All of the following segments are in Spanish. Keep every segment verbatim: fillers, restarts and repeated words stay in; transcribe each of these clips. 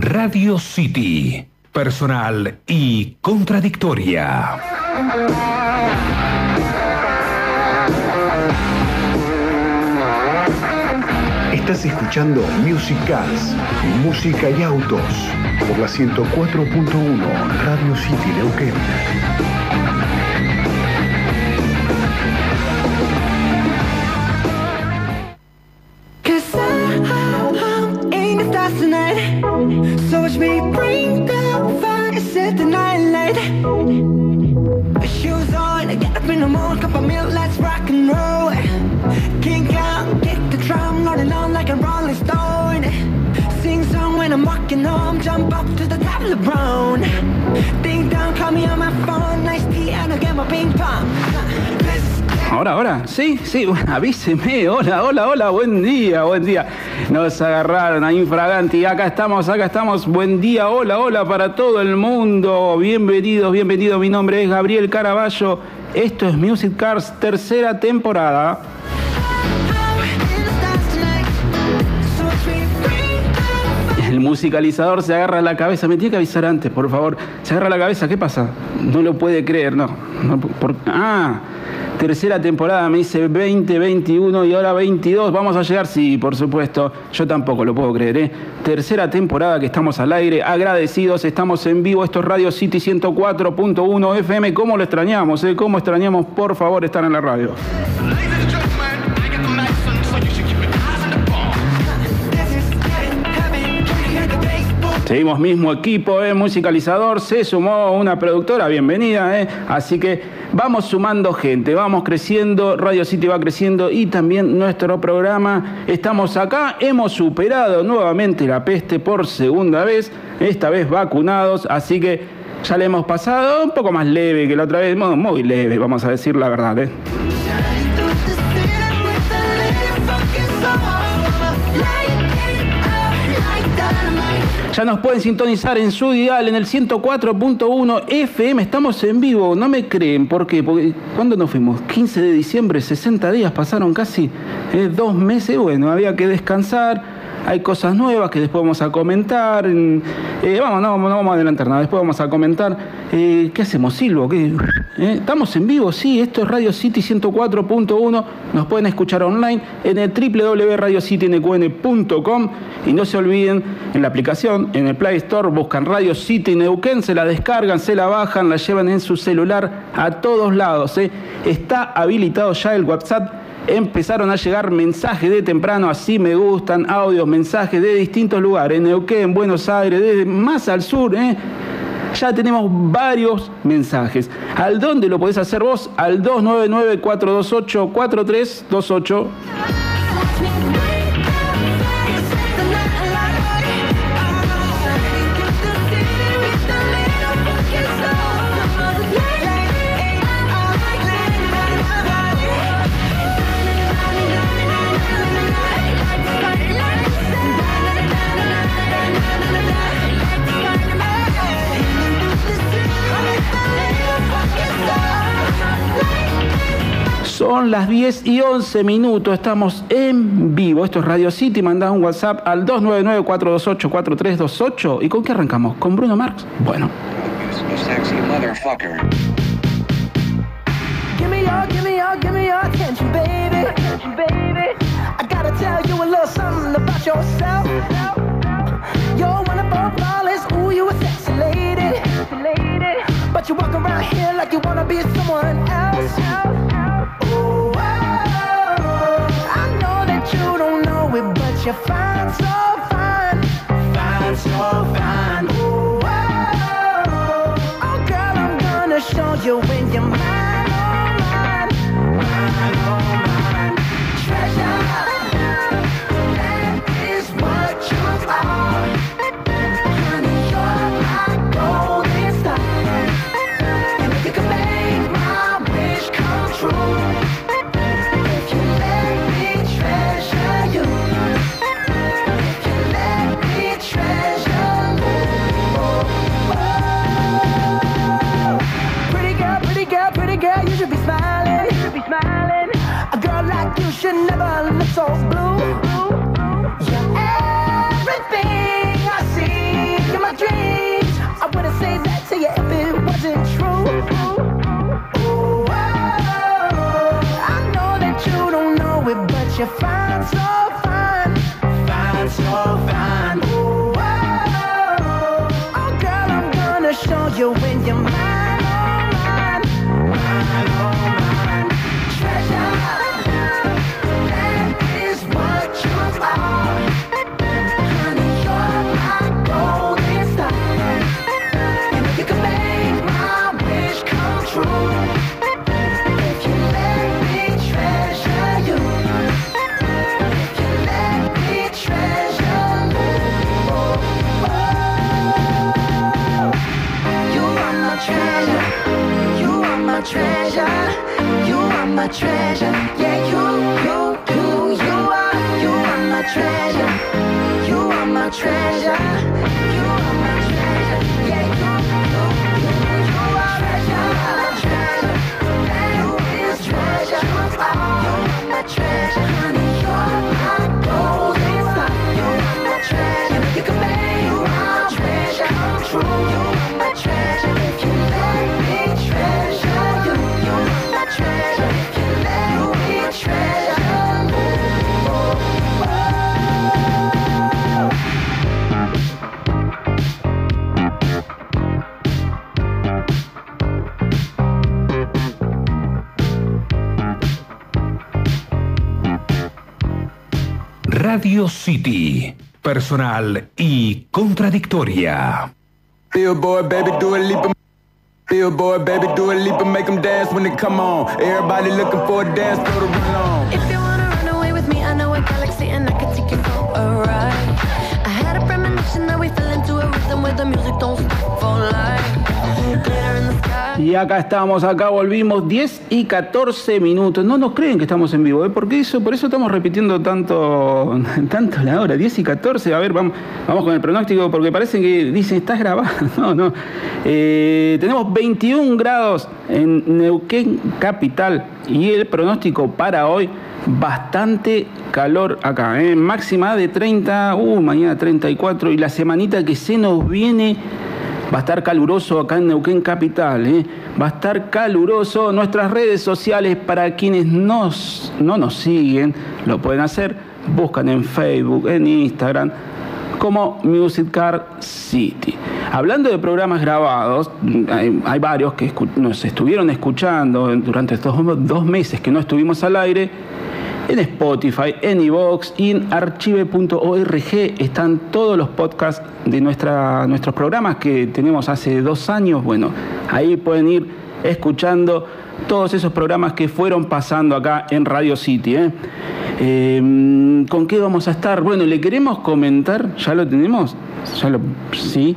Radio City, personal y contradictoria. Estás escuchando Music Cars, música y autos, por la ciento cuatro punto uno Radio City Neuquén. So watch me bring the fire, set the night light. Shoes on, get up in the morning, cup of milk, let's rock and roll. Kink out, kick the drum, rolling on like a rolling stone. Sing song when I'm walking home, jump up to the top of the brown. Ding dong, call me on my phone, nice tea and I'll get my ping pong. Ahora, ahora, sí, sí, avíseme, hola, hola, hola, buen día, buen día. Nos agarraron a Infraganti, acá estamos, acá estamos, buen día, hola, hola para todo el mundo. Bienvenidos, bienvenidos, mi nombre es Gabriel Caraballo, esto es Music Cars, tercera temporada. El musicalizador se agarra la cabeza, me tiene que avisar antes, por favor. Se agarra la cabeza, ¿qué pasa? No lo puede creer, no. no por, ah, tercera temporada, me dice veinte, veintiuno y ahora veintidós. ¿Vamos a llegar? Sí, por supuesto. Yo tampoco lo puedo creer, ¿eh? Tercera temporada que estamos al aire, agradecidos, estamos en vivo. Esto es Radio City ciento cuatro punto uno F M. ¿Cómo lo extrañamos, eh? ¿Cómo extrañamos, por favor, estar en la radio? Seguimos mismo equipo, eh, musicalizador, se sumó una productora, bienvenida, eh. Así que vamos sumando gente, vamos creciendo, Radio City va creciendo y también nuestro programa. Estamos acá, hemos superado nuevamente la peste por segunda vez, esta vez vacunados, así que ya le hemos pasado un poco más leve que la otra vez, muy leve, vamos a decir la verdad, eh. Ya nos pueden sintonizar en su dial en el ciento cuatro punto uno F M. Estamos en vivo, no me creen. ¿Por qué? Porque ¿cuándo nos fuimos? quince de diciembre, sesenta días, pasaron casi eh, dos meses. Bueno, había que descansar. Hay cosas nuevas que después vamos a comentar. Eh, vamos, no, no vamos a adelantar nada. Después vamos a comentar. Eh, ¿Qué hacemos, Silvo? ¿Qué? ¿Eh? ¿Estamos en vivo? Sí, esto es Radio City ciento cuatro punto uno. Nos pueden escuchar online en el doble u doble u doble u punto radio city n q n punto com. Y no se olviden, en la aplicación, en el Play Store, buscan Radio City Neuquén, se la descargan, se la bajan, la llevan en su celular a todos lados. ¿eh? Está habilitado ya el WhatsApp. Empezaron a llegar mensajes de temprano, así me gustan, audios, mensajes de distintos lugares, Neuquén, Buenos Aires, desde más al sur, ¿eh? Ya tenemos varios mensajes. ¿Al dónde lo podés hacer vos? Al dos nueve nueve, cuatro dos ocho, cuatro tres dos ocho. Son las diez y once minutos, estamos en vivo. Esto es Radio City, mandá un WhatsApp al dos nueve nueve, cuatro dos ocho, cuatro tres dos ocho. ¿Y con qué arrancamos? ¿Con Bruno Mars? Bueno. Give me your, give me your, give me your attention, baby. Attention, baby. I gotta tell you a little something about yourself. You're wonderful, flawless, ooh, you a sexy lady. lady. But you walk around here like you wanna be someone else. Ooh, I know that you don't know it, but you're fine, so fine. Fine, so fine. Ooh, oh, girl, I'm gonna show you when you're mine, oh, mine. Mine, oh, mine. Treasure, that is what you are. Pretty girl, you when you're mine, oh mine, mine, oh mine. Treasure, that is what you are. Honey, you're my golden star. You know you can make my wish come true. If you let me treasure you. If you let me treasure you. Oh, oh. You are my treasure. You are my treasure. You are my treasure. Yeah, you, you, you, you are. You are my treasure. You are my treasure. You are my treasure. Yeah, you, you, you, you are treasure. Treasure. You is treasure. You are my treasure. Honey, you're my golden star. You are my treasure. You can make my treasure come true. You are my treasure. If you let me treasure you, you are my treasure. If you let me treasure you, oh, oh. Radio City, personal y contradictoria. Billboard, baby, do a leap of Billboard, baby, do a leap and make them dance when they come on. Everybody looking for a dance, throw the run on. If you wanna run away with me, I know a galaxy and I can take you for a ride. I had a premonition that we fell into a rhythm where the music don't stop for life. Glitter in the sky. Y acá estamos, acá volvimos, diez y catorce minutos. No nos creen que estamos en vivo, ¿eh? Porque eso, por eso estamos repitiendo tanto, tanto la hora, diez y catorce. A ver, vamos, vamos con el pronóstico, porque parece que dicen, ¿estás grabado? No, no. Eh, tenemos veintiún grados en Neuquén capital y el pronóstico para hoy, bastante calor acá, ¿eh? Máxima de treinta, uh, mañana treinta y cuatro, y la semanita que se nos viene va a estar caluroso acá en Neuquén capital, ¿eh? Va a estar caluroso. Nuestras redes sociales, para quienes nos, no nos siguen, lo pueden hacer. Buscan en Facebook, en Instagram, como Music Car City. Hablando de programas grabados, hay, hay varios que escu- nos estuvieron escuchando durante estos dos meses que no estuvimos al aire. En Spotify, en iVoox y en archive punto org están todos los podcasts de nuestra, nuestros programas que tenemos hace dos años. Bueno, ahí pueden ir escuchando todos esos programas que fueron pasando acá en Radio City, ¿eh? Eh, ¿Con qué vamos a estar? Bueno, le queremos comentar, ¿ya lo tenemos? ¿Ya lo, sí?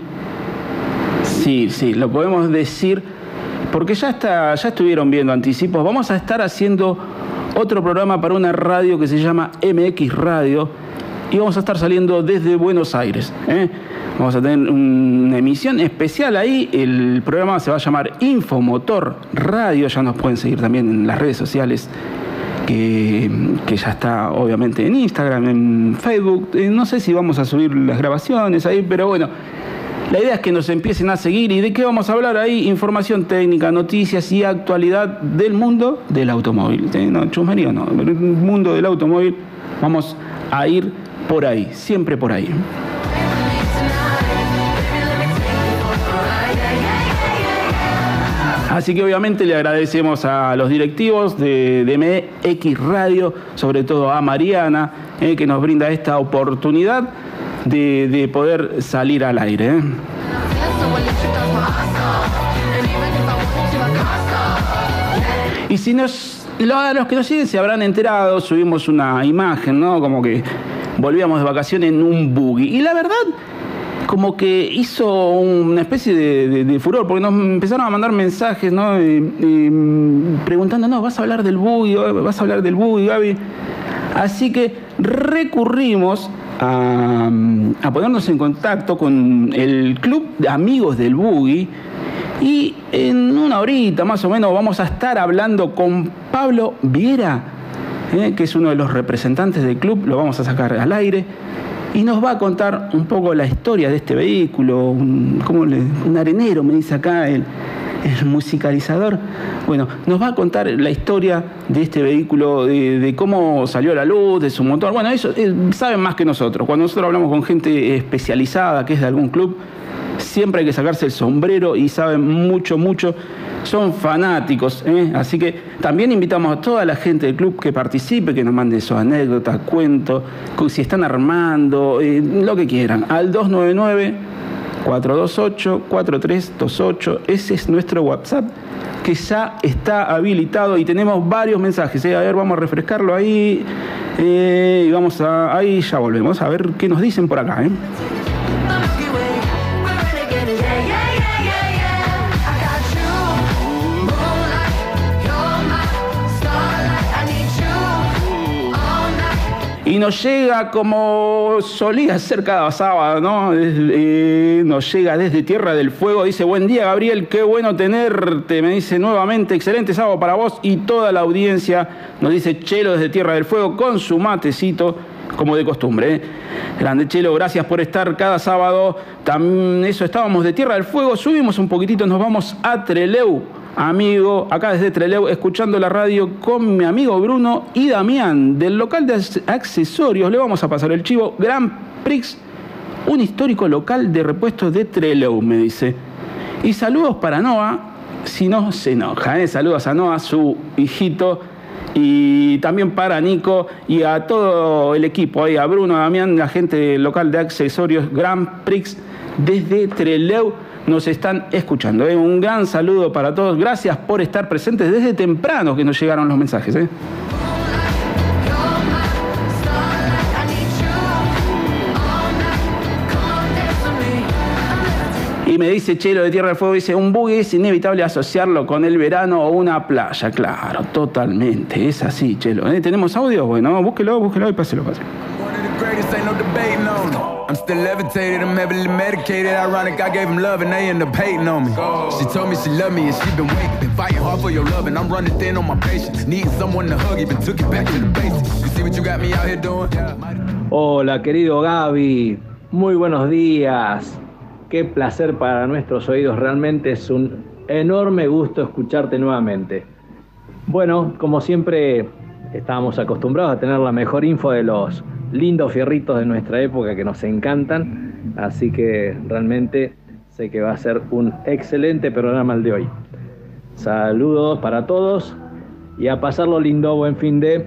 Sí, sí, lo podemos decir, porque ya, está, ya estuvieron viendo anticipos. Vamos a estar haciendo otro programa para una radio que se llama M X Radio y vamos a estar saliendo desde Buenos Aires, ¿eh? Vamos a tener una emisión especial ahí. El programa se va a llamar Infomotor Radio. Ya nos pueden seguir también en las redes sociales, que, que ya está obviamente en Instagram, en Facebook. Eh, no sé si vamos a subir las grabaciones ahí, pero bueno, la idea es que nos empiecen a seguir. ¿Y de qué vamos a hablar ahí? Información técnica, noticias y actualidad del mundo del automóvil. ¿Eh? No, chusmería no, pero el mundo del automóvil vamos a ir por ahí, siempre por ahí. Así que obviamente le agradecemos a los directivos de, de M X Radio, sobre todo a Mariana, eh, que nos brinda esta oportunidad de, de poder salir al aire, ¿eh? Y si nos, los que nos siguen se habrán enterado, subimos una imagen, ¿no? Como que volvíamos de vacaciones en un buggy. Y la verdad, como que hizo una especie de, de, de furor, porque nos empezaron a mandar mensajes, ¿no? Y, y, preguntando, no, vas a hablar del buggy, vas a hablar del buggy, Gaby. Así que recurrimos a, a ponernos en contacto con el Club de Amigos del Buggy. Y en una horita más o menos vamos a estar hablando con Pablo Viera, ¿eh? que es uno de los representantes del club. Lo vamos a sacar al aire y nos va a contar un poco la historia de este vehículo, un, ¿cómo le, un arenero, me dice acá el, el musicalizador. Bueno, nos va a contar la historia de este vehículo, de, de cómo salió a la luz, de su motor. Bueno, eso eh, saben más que nosotros. Cuando nosotros hablamos con gente especializada, que es de algún club, siempre hay que sacarse el sombrero y saben mucho, mucho. Son fanáticos, ¿eh? Así que también invitamos a toda la gente del club que participe, que nos mande sus anécdotas, cuentos, si están armando, eh, lo que quieran, al dos nueve nueve, cuatro dos ocho, cuatro tres dos ocho. Ese es nuestro WhatsApp, que ya está habilitado y tenemos varios mensajes, ¿eh? A ver, vamos a refrescarlo ahí, eh, y vamos a, ahí ya volvemos a ver qué nos dicen por acá, ¿eh? Y nos llega como solía ser cada sábado, ¿no? Eh, nos llega desde Tierra del Fuego. Dice, buen día, Gabriel, qué bueno tenerte. Me dice nuevamente, excelente sábado para vos y toda la audiencia. Nos dice Chelo desde Tierra del Fuego con su matecito, como de costumbre, ¿eh? Grande Chelo, gracias por estar cada sábado. También eso, estábamos de Tierra del Fuego, subimos un poquitito, nos vamos a Trelew. Amigo, acá desde Trelew, escuchando la radio con mi amigo Bruno y Damián, del local de accesorios. Le vamos a pasar el chivo. Grand Prix, un histórico local de repuestos de Trelew, me dice. Y saludos para Noah, si no se enoja, ¿eh? Saludos a Noah, su hijito. Y también para Nico y a todo el equipo, ahí, a Bruno, a Damián, la gente del local de accesorios Grand Prix desde Trelew. Nos están escuchando, ¿eh? Un gran saludo para todos. Gracias por estar presentes desde temprano que nos llegaron los mensajes, ¿eh? Y me dice Chelo de Tierra del Fuego, dice, un buggy es inevitable asociarlo con el verano o una playa. Claro, totalmente, es así, Chelo, ¿eh? ¿Tenemos audio? Bueno, búsquelo, búsquelo y páselo, páselo. I'm still levitated, I'm heavily medicated. Ironic, I gave him love and they end up hating on me. She told me she loved me and she been waiting. Been fighting hard for your love and I'm running thin on my patience. Needing someone to hug, even took it back to the basics. You see what you got me out here doing? Hola, querido Gaby. Muy buenos días. Qué placer para nuestros oídos. Realmente es un enorme gusto escucharte nuevamente. Bueno, como siempre, estábamos acostumbrados a tener la mejor info de los lindos fierritos de nuestra época que nos encantan, así que realmente sé que va a ser un excelente programa el de hoy. Saludos para todos y a pasarlo lindo, buen fin de...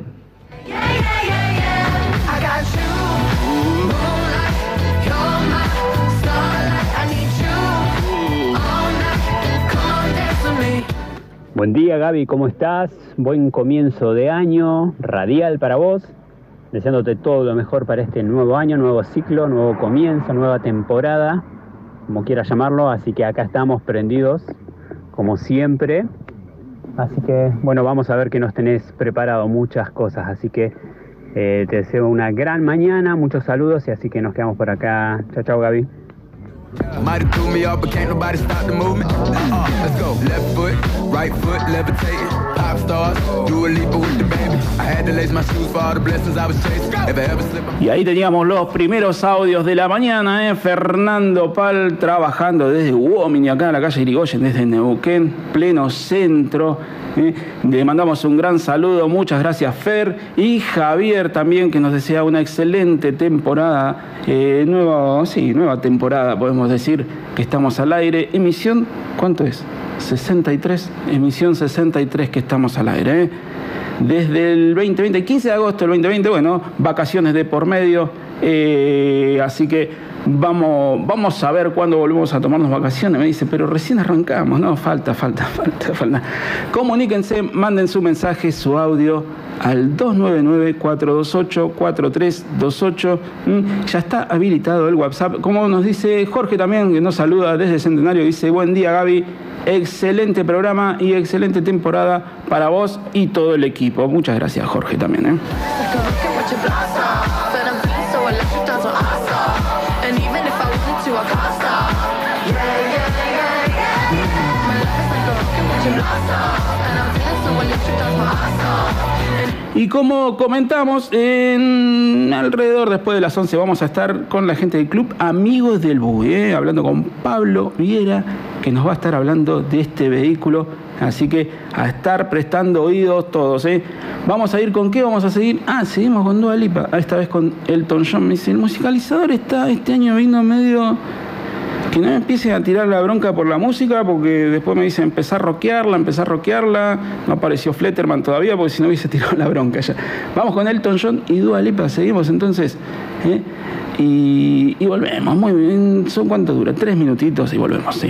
Buen día, Gaby, ¿cómo estás? Buen comienzo de año radial para vos. Deseándote todo lo mejor para este nuevo año, nuevo ciclo, nuevo comienzo, nueva temporada, como quieras llamarlo. Así que acá estamos prendidos, como siempre. Así que, bueno, vamos a ver que nos tenés preparado muchas cosas. Así que eh, te deseo una gran mañana, muchos saludos y así que nos quedamos por acá. Chao, chao, Gaby. Might have threw me off, but can't nobody stop the movement. Uh, let's go. Left foot, right foot, levitating. Pop stars, do a leap with the baby. I had to lace my shoes for all the blessings I was chasing. If I ever slip up... Y ahí teníamos los primeros audios de la mañana, ¿eh? Fernando Pal trabajando desde Uomini, acá en la calle Irigoyen, desde Neuquén, pleno centro. ¿eh? Le mandamos un gran saludo, muchas gracias, Fer. Y Javier también, que nos desea una excelente temporada, eh, nueva, sí, nueva temporada, podemos decir que estamos al aire. Emisión, ¿cuánto es? sesenta y tres, emisión sesenta y tres que estamos al aire, ¿eh? Desde el veinte veinte, quince de agosto del veinte veinte, bueno, vacaciones de por medio, eh, así que vamos, vamos a ver cuándo volvemos a tomarnos vacaciones. Me dice, pero recién arrancamos, no, falta, falta, falta, falta. Comuníquense, manden su mensaje, su audio al dos nueve nueve, cuatro dos ocho, cuatro tres dos ocho. ¿Mm? Ya está habilitado el WhatsApp. Como nos dice Jorge también, que nos saluda desde Centenario, dice, buen día, Gaby. Excelente programa y excelente temporada para vos y todo el equipo. Muchas gracias, Jorge, también, ¿eh? Y como comentamos, en alrededor después de las once vamos a estar con la gente del club Amigos del Buggy, ¿eh? Hablando con Pablo Viera, que nos va a estar hablando de este vehículo. Así que a estar prestando oídos todos, ¿eh? Vamos a ir con qué, vamos a seguir. Ah, seguimos con Dua Lipa, esta vez con Elton John. Me dice, el musicalizador está este año vino medio... que no me empiecen a tirar la bronca por la música, porque después me dicen empezar a rockearla, empezar a rockearla. No apareció Fletterman todavía, porque si no hubiese tirado la bronca ya. Vamos con Elton John y Dua Lipa, seguimos entonces. ¿eh? Y, y volvemos, muy bien. ¿Son cuánto dura? Tres minutitos y volvemos, sí.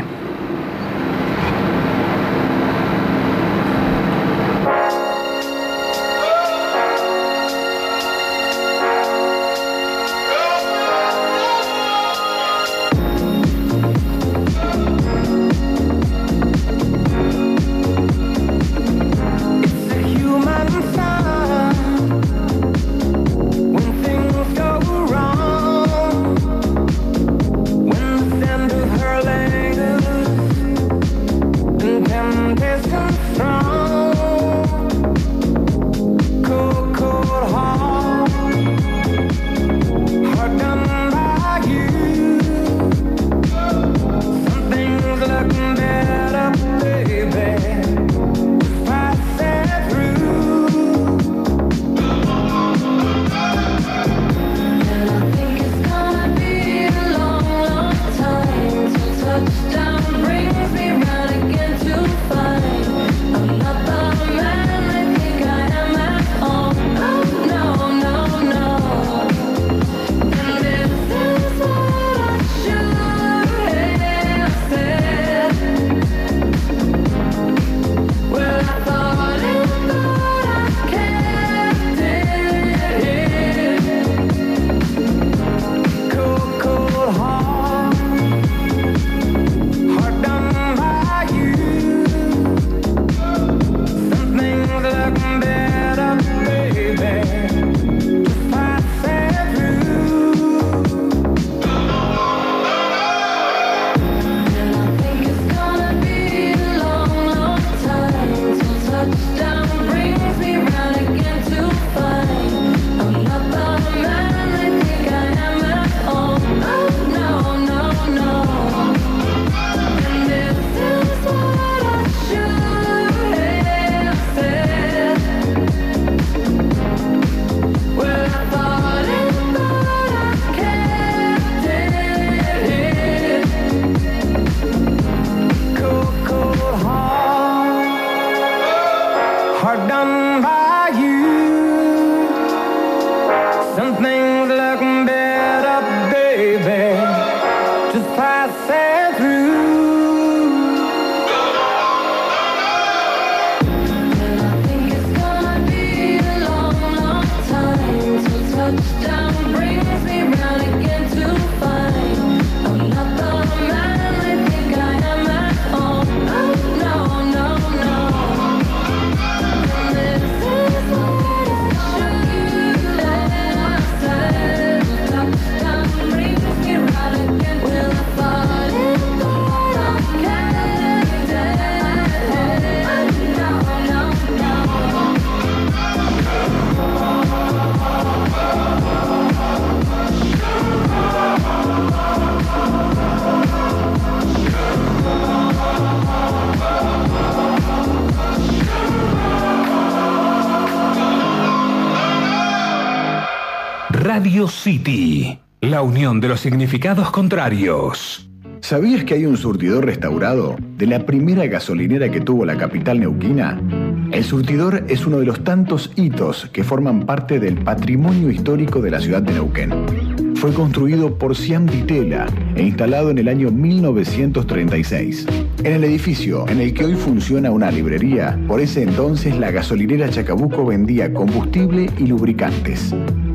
Radio City, la unión de los significados contrarios. ¿Sabías que hay un surtidor restaurado de la primera gasolinera que tuvo la capital neuquina? El surtidor es uno de los tantos hitos que forman parte del patrimonio histórico de la ciudad de Neuquén. Fue construido por Siam Ditela e instalado en el año mil novecientos treinta y seis. En el edificio en el que hoy funciona una librería, por ese entonces la gasolinera Chacabuco vendía combustible y lubricantes.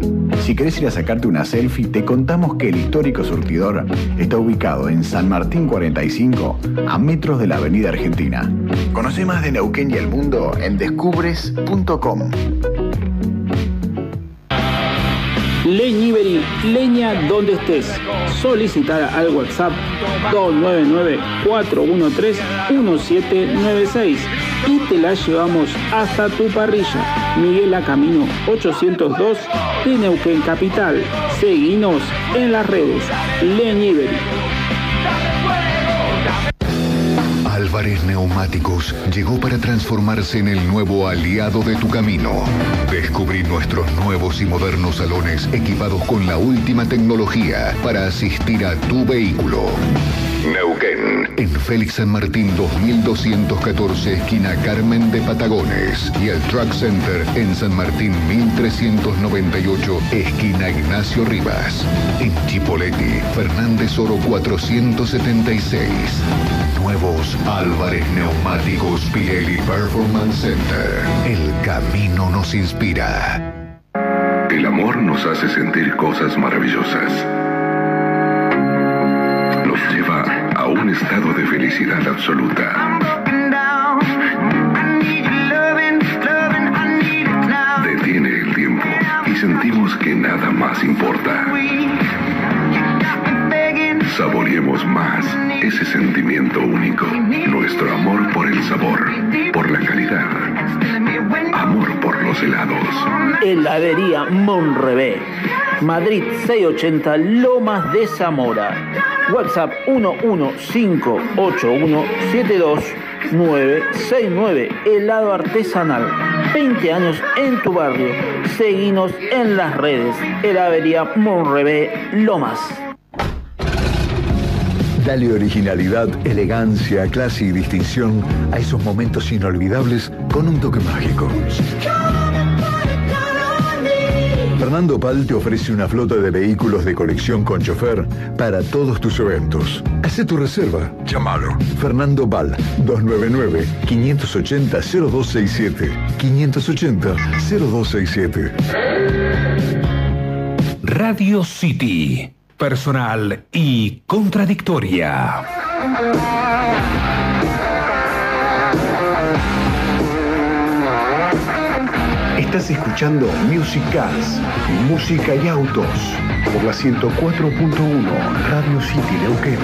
Si querés ir a sacarte una selfie, te contamos que el histórico surtidor está ubicado en San Martín cuarenta y cinco, a metros de la Avenida Argentina. Conoce más de Neuquén y el mundo en descubres punto com. Leñivery, leña donde estés. Solicitar al WhatsApp dos nueve nueve, cuatro uno tres, uno siete nueve seis y te la llevamos hasta tu parrilla. Miguel Camino ochocientos dos de Neuquén Capital. Seguinos en las redes. Leñivery. Álvarez Neumáticos llegó para transformarse en el nuevo aliado de tu camino. Descubrí nuestros nuevos y modernos salones equipados con la última tecnología para asistir a tu vehículo. Neuquén, en Félix San Martín dos mil doscientos catorce, esquina Carmen de Patagones. Y el Truck Center en San Martín mil trescientos noventa y ocho, esquina Ignacio Rivas. En Chipoleti, Fernández Oro cuatrocientos setenta y seis. Nuevos Álvarez Neumáticos Pirelli Performance Center. El camino nos inspira. El amor nos hace sentir cosas maravillosas. Nos lleva a un estado de felicidad absoluta. Detiene el tiempo y sentimos que nada más importa. Saboreemos más ese sentimiento único. Nuestro amor por el sabor, por la calidad. Amor por los helados. Heladería Monrebé. Madrid seiscientos ochenta, Lomas de Zamora. WhatsApp uno uno cinco ocho uno siete dos nueve seis nueve. Helado artesanal. veinte años en tu barrio. Seguinos en las redes. Heladería Monrebé Lomas. Dale originalidad, elegancia, clase y distinción a esos momentos inolvidables con un toque mágico. Fernando Pal te ofrece una flota de vehículos de colección con chofer para todos tus eventos. Haz tu reserva. Llámalo. Fernando Pal, dos nueve nueve, cinco ocho cero, cero dos seis siete. cinco ocho cero, cero dos seis siete. Radio City. Personal y contradictoria. Estás escuchando Music Cars, música y autos, por la ciento cuatro punto uno Radio City Neuquén.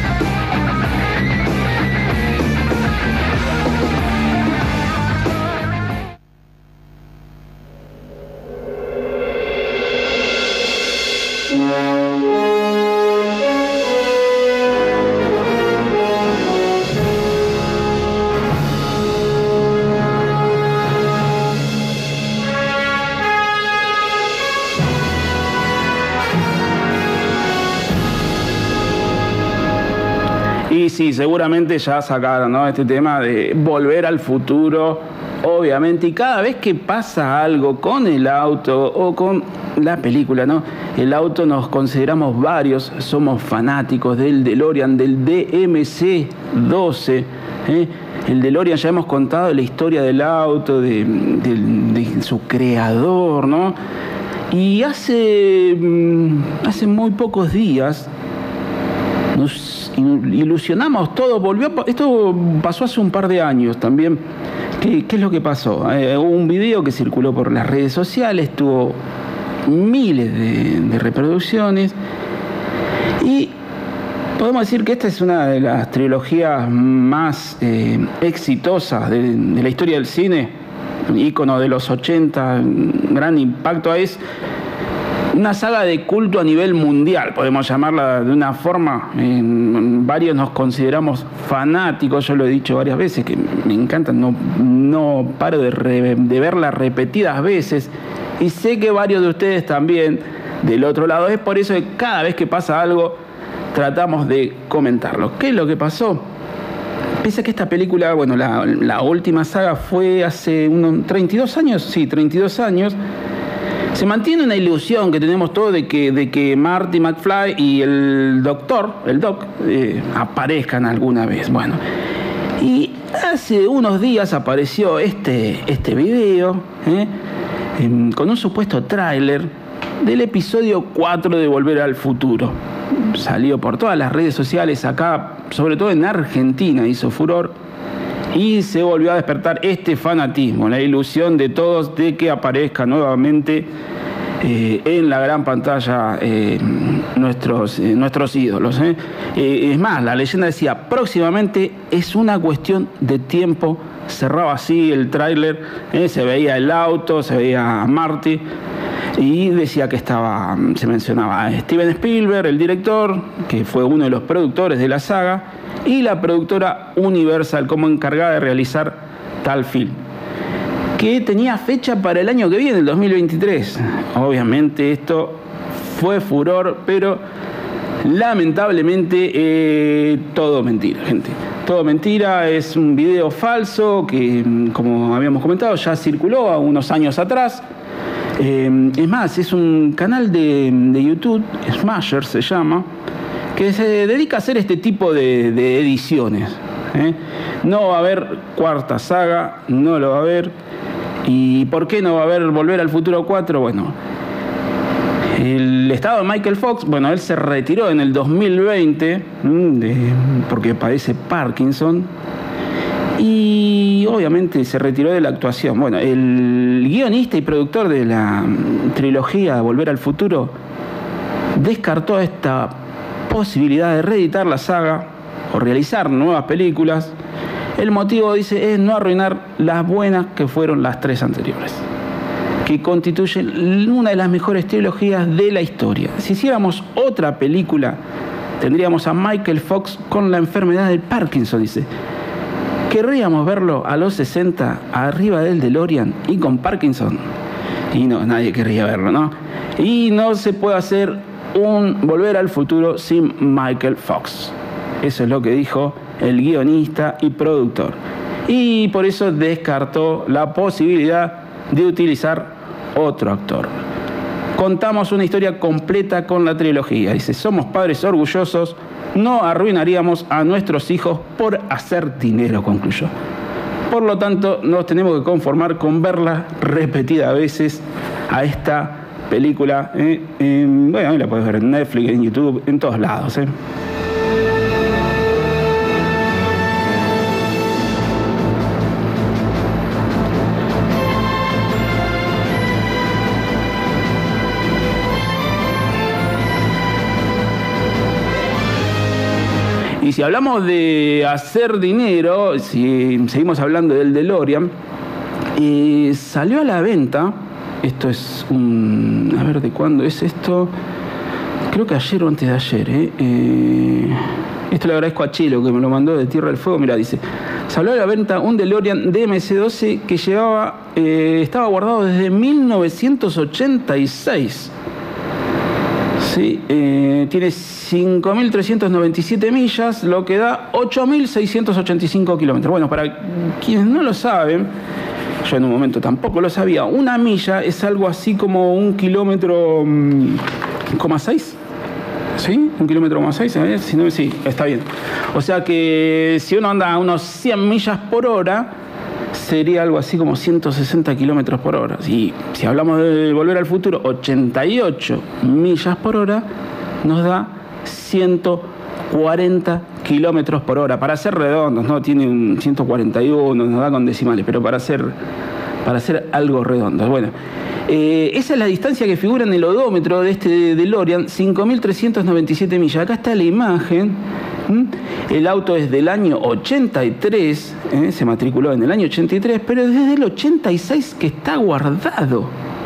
Y sí, seguramente ya sacaron, ¿no?, este tema de Volver al Futuro, obviamente, y cada vez que pasa algo con el auto o con la película, ¿no?, el auto, nos consideramos varios, somos fanáticos del DeLorean, del D M C doce, ¿eh? El DeLorean, ya hemos contado la historia del auto, de, de, de su creador, ¿no? Y hace, hace muy pocos días nos ilusionamos todos, volvió, esto pasó hace un par de años también. ¿Qué, qué es lo que pasó? Eh, hubo un video que circuló por las redes sociales, tuvo miles de, de reproducciones, y podemos decir que esta es una de las trilogías más eh, exitosas de, de la historia del cine, un ícono de los ochenta, gran impacto. Es una saga de culto a nivel mundial, podemos llamarla de una forma. Eh, varios nos consideramos fanáticos, yo lo he dicho varias veces, que me encantan, no, no paro de, re, de verla repetidas veces, y sé que varios de ustedes también del otro lado. Es por eso que cada vez que pasa algo tratamos de comentarlo. ¿Qué es lo que pasó? Pese a que esta película, bueno, la, la última saga fue hace unos treinta y dos años, sí, treinta y dos años, se mantiene una ilusión que tenemos todos de que, de que Marty McFly y el doctor, el Doc, eh, aparezcan alguna vez. Bueno, y hace unos días apareció este, este video, eh, eh, con un supuesto tráiler del episodio cuatro de Volver al Futuro. Salió por todas las redes sociales acá, sobre todo en Argentina, hizo furor. Y se volvió a despertar este fanatismo, la ilusión de todos de que aparezca nuevamente eh, en la gran pantalla eh, nuestros, eh, nuestros ídolos. ¿eh? Eh, es más, la leyenda decía, próximamente es una cuestión de tiempo. Cerraba así el tráiler, eh, se veía el auto, se veía a Marty, y decía que estaba, se mencionaba a Steven Spielberg, el director, que fue uno de los productores de la saga, y la productora Universal como encargada de realizar tal film, que tenía fecha para el año que viene, el dos mil veintitrés. Obviamente esto fue furor, pero Lamentablemente, eh, todo mentira, gente. Todo mentira, es un video falso que, como habíamos comentado, ya circuló a unos años atrás. Eh, es más, es un canal de, de YouTube, Smasher se llama, que se dedica a hacer este tipo de, de ediciones. ¿eh? No va a haber cuarta saga, no lo va a haber. ¿Y por qué no va a haber Volver al Futuro cuatro? Bueno, el estado de Michael Fox, bueno, él se retiró en el dos mil veinte de, porque padece Parkinson y obviamente se retiró de la actuación. Bueno, el guionista y productor de la trilogía Volver al Futuro descartó esta posibilidad de reeditar la saga o realizar nuevas películas. El motivo, dice, es no arruinar las buenas que fueron las tres anteriores, que constituyen una de las mejores trilogías de la historia. Si hiciéramos otra película, tendríamos a Michael Fox con la enfermedad del Parkinson, dice. ¿Querríamos verlo a los sesenta arriba del DeLorean y con Parkinson? Y no, nadie querría verlo, ¿no? Y no se puede hacer un Volver al Futuro sin Michael Fox. Eso es lo que dijo el guionista y productor. Y por eso descartó la posibilidad de utilizar otro actor. Contamos una historia completa con la trilogía. Dice, somos padres orgullosos, no arruinaríamos a nuestros hijos por hacer dinero, concluyó. Por lo tanto, nos tenemos que conformar con verla repetidas veces a esta película. Eh, eh, bueno, la puedes ver en Netflix, en YouTube, en todos lados. Eh. Y si hablamos de hacer dinero, si seguimos hablando del DeLorean, eh, salió a la venta, esto es un... a ver, ¿de cuándo es esto? Creo que ayer o antes de ayer, ¿eh? Eh, esto le agradezco a Chelo, que me lo mandó de Tierra del Fuego. Mira, dice, salió a la venta un DeLorean D M C doce que llevaba, eh, estaba guardado desde mil novecientos ochenta y seis. Sí, eh, tiene cinco mil trescientas noventa y siete millas, lo que da ocho mil seiscientos ochenta y cinco kilómetros. Bueno, para quienes no lo saben, yo en un momento tampoco lo sabía, una milla es algo así como un kilómetro, coma seis. ¿Sí? Un kilómetro más seis, ¿sabes? Si no, sí, está bien. O sea que si uno anda a unos cien millas por hora, sería algo así como ciento sesenta kilómetros por hora. Y si hablamos de Volver al Futuro, ochenta y ocho millas por hora nos da ciento cuarenta kilómetros por hora. Para ser redondos, ¿no? Tiene un ciento cuarenta y uno, nos da con decimales, pero para ser, para hacer algo redondo. Bueno, eh, esa es la distancia que figura en el odómetro de este DeLorean, cinco mil trescientas noventa y siete millas. Acá está la imagen. El auto es del año ochenta y tres, ¿eh? Se matriculó en el año ochenta y tres, pero desde el ochenta y seis que está guardado.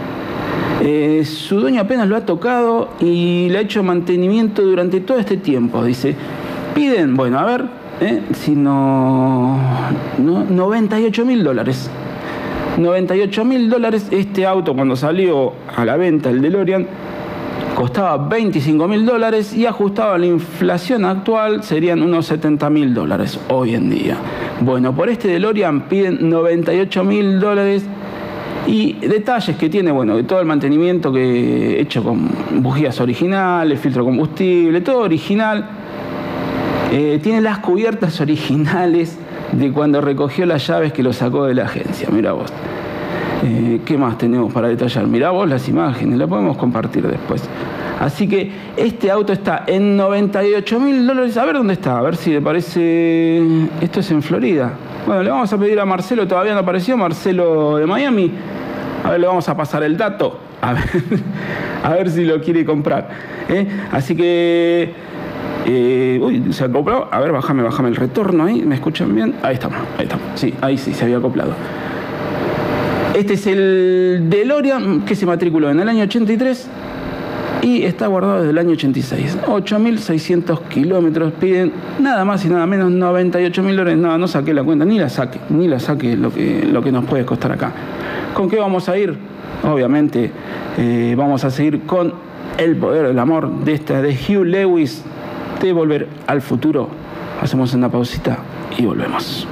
Eh, su dueño apenas lo ha tocado y le ha hecho mantenimiento durante todo este tiempo. Dice, piden, bueno, a ver, ¿eh? si no, no noventa y ocho mil dólares. noventa y ocho mil dólares. Este auto, cuando salió a la venta, el DeLorean, costaba veinticinco mil dólares y ajustado a la inflación actual serían unos setenta mil dólares hoy en día. Bueno, por este DeLorean piden noventa y ocho mil dólares y detalles que tiene, bueno, de todo el mantenimiento que he hecho con bujías originales, filtro de combustible, todo original. Eh, tiene las cubiertas originales de cuando recogió las llaves que lo sacó de la agencia. Mira vos. Eh, ¿Qué más tenemos para detallar? Mirá vos las imágenes, las podemos compartir después. Así que este auto está en noventa y ocho mil dólares. A ver dónde está, a ver si le parece... Esto es en Florida. Bueno, le vamos a pedir a Marcelo, todavía no apareció, Marcelo de Miami. A ver, le vamos a pasar el dato. A ver, a ver si lo quiere comprar. ¿eh? Así que... Eh, uy, se acopló. A ver, bájame, bájame el retorno ahí. ¿Me escuchan bien? Ahí estamos, ahí estamos. Sí, ahí sí, se había acoplado. Este es el DeLorean que se matriculó en el año ochenta y tres y está guardado desde el año ochenta y seis. ocho mil seiscientos kilómetros. Piden nada más y nada menos noventa y ocho mil dólares. No, no saqué la cuenta, ni la saque, ni la saque lo que, lo que nos puede costar acá. ¿Con qué vamos a ir? Obviamente eh, vamos a seguir con El poder del amor, de esta de Hugh Lewis, de Volver al Futuro. Hacemos una pausita y volvemos.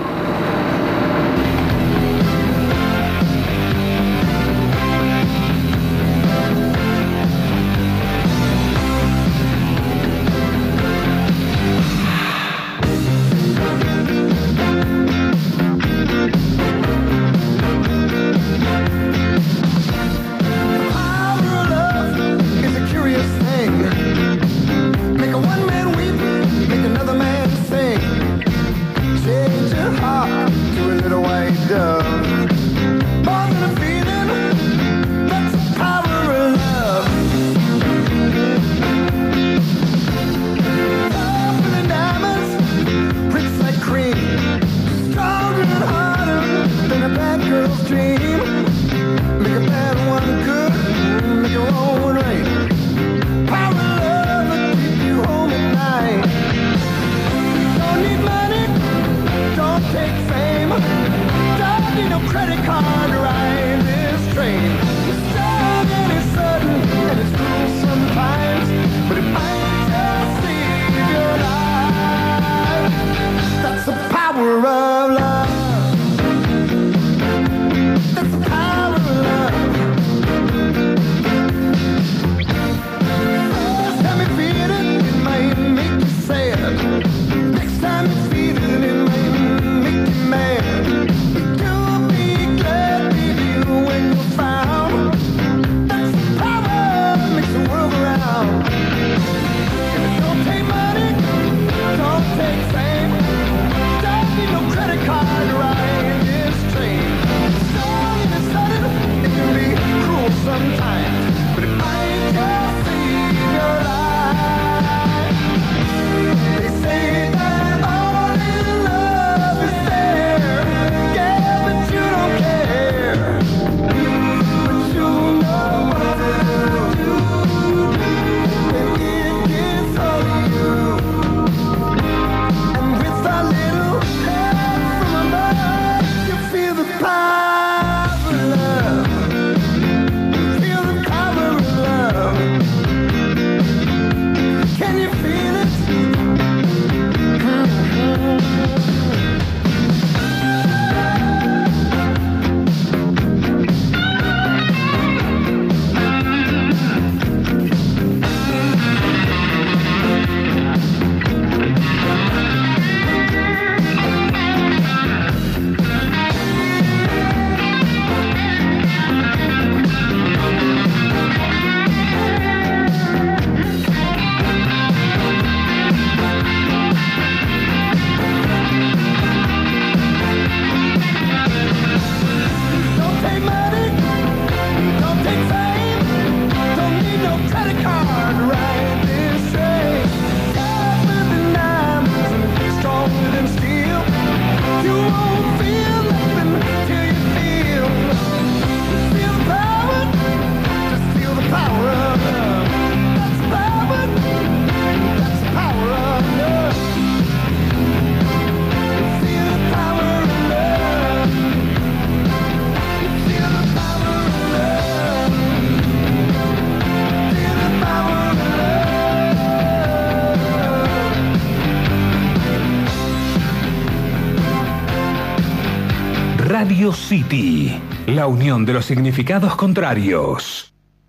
Radio City, la unión de los significados contrarios.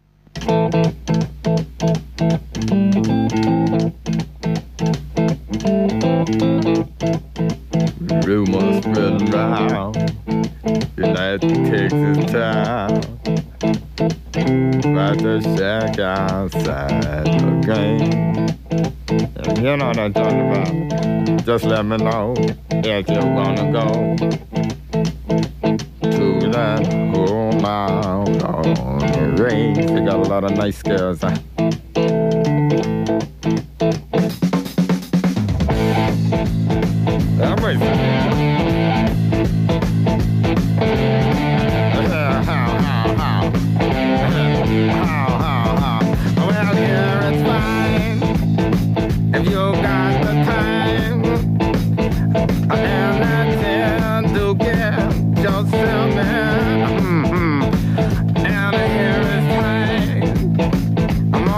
Rumors spreading round United Texas town about the shack outside the game. And you know what I'm talking about. Just let me know if you wanna go to that whole mile on the range. They got a lot of nice girls, huh? I'm waiting. I'm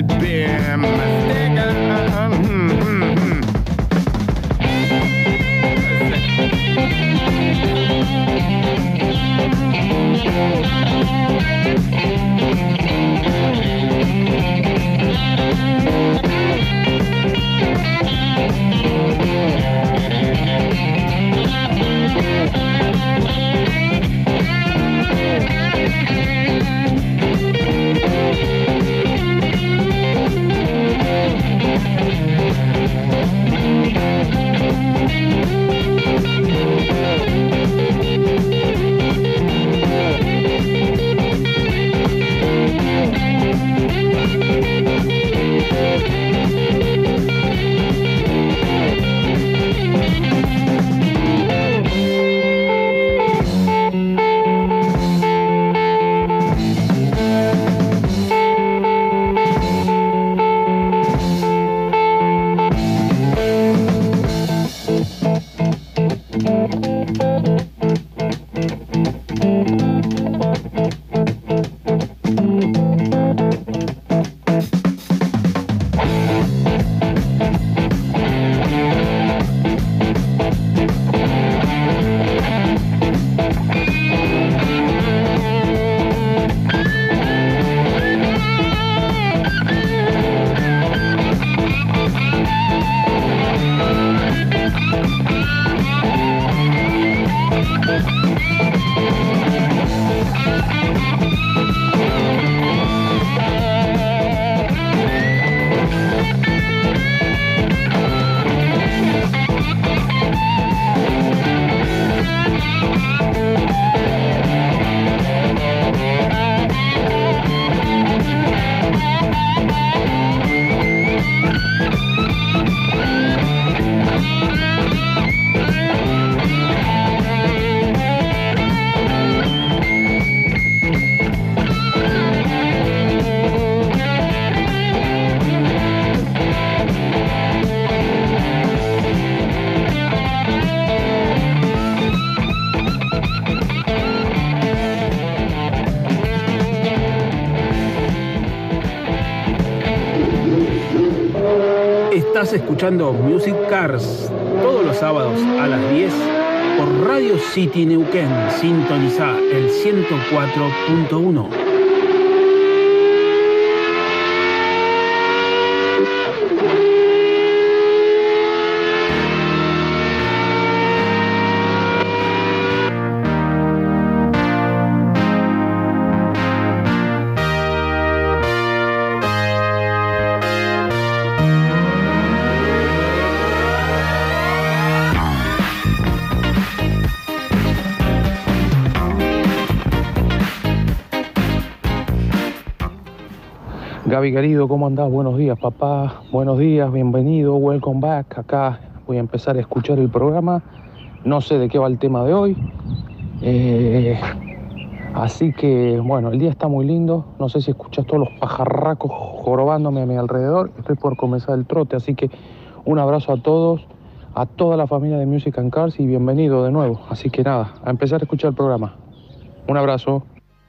might be mistaken. Estás escuchando Music Cars todos los sábados a las diez por Radio City Neuquén. Sintoniza el ciento cuatro punto uno. Gaby querido, ¿cómo andás? Buenos días, papá. Buenos días, bienvenido, welcome back. Acá voy a empezar a escuchar el programa. No sé de qué va el tema de hoy. Eh, así que, bueno, el día está muy lindo. No sé si escuchas todos los pajarracos jorobándome a mi alrededor. Estoy por comenzar el trote, así que un abrazo a todos, a toda la familia de Music and Cars y bienvenido de nuevo. Así que nada, a empezar a escuchar el programa. Un abrazo.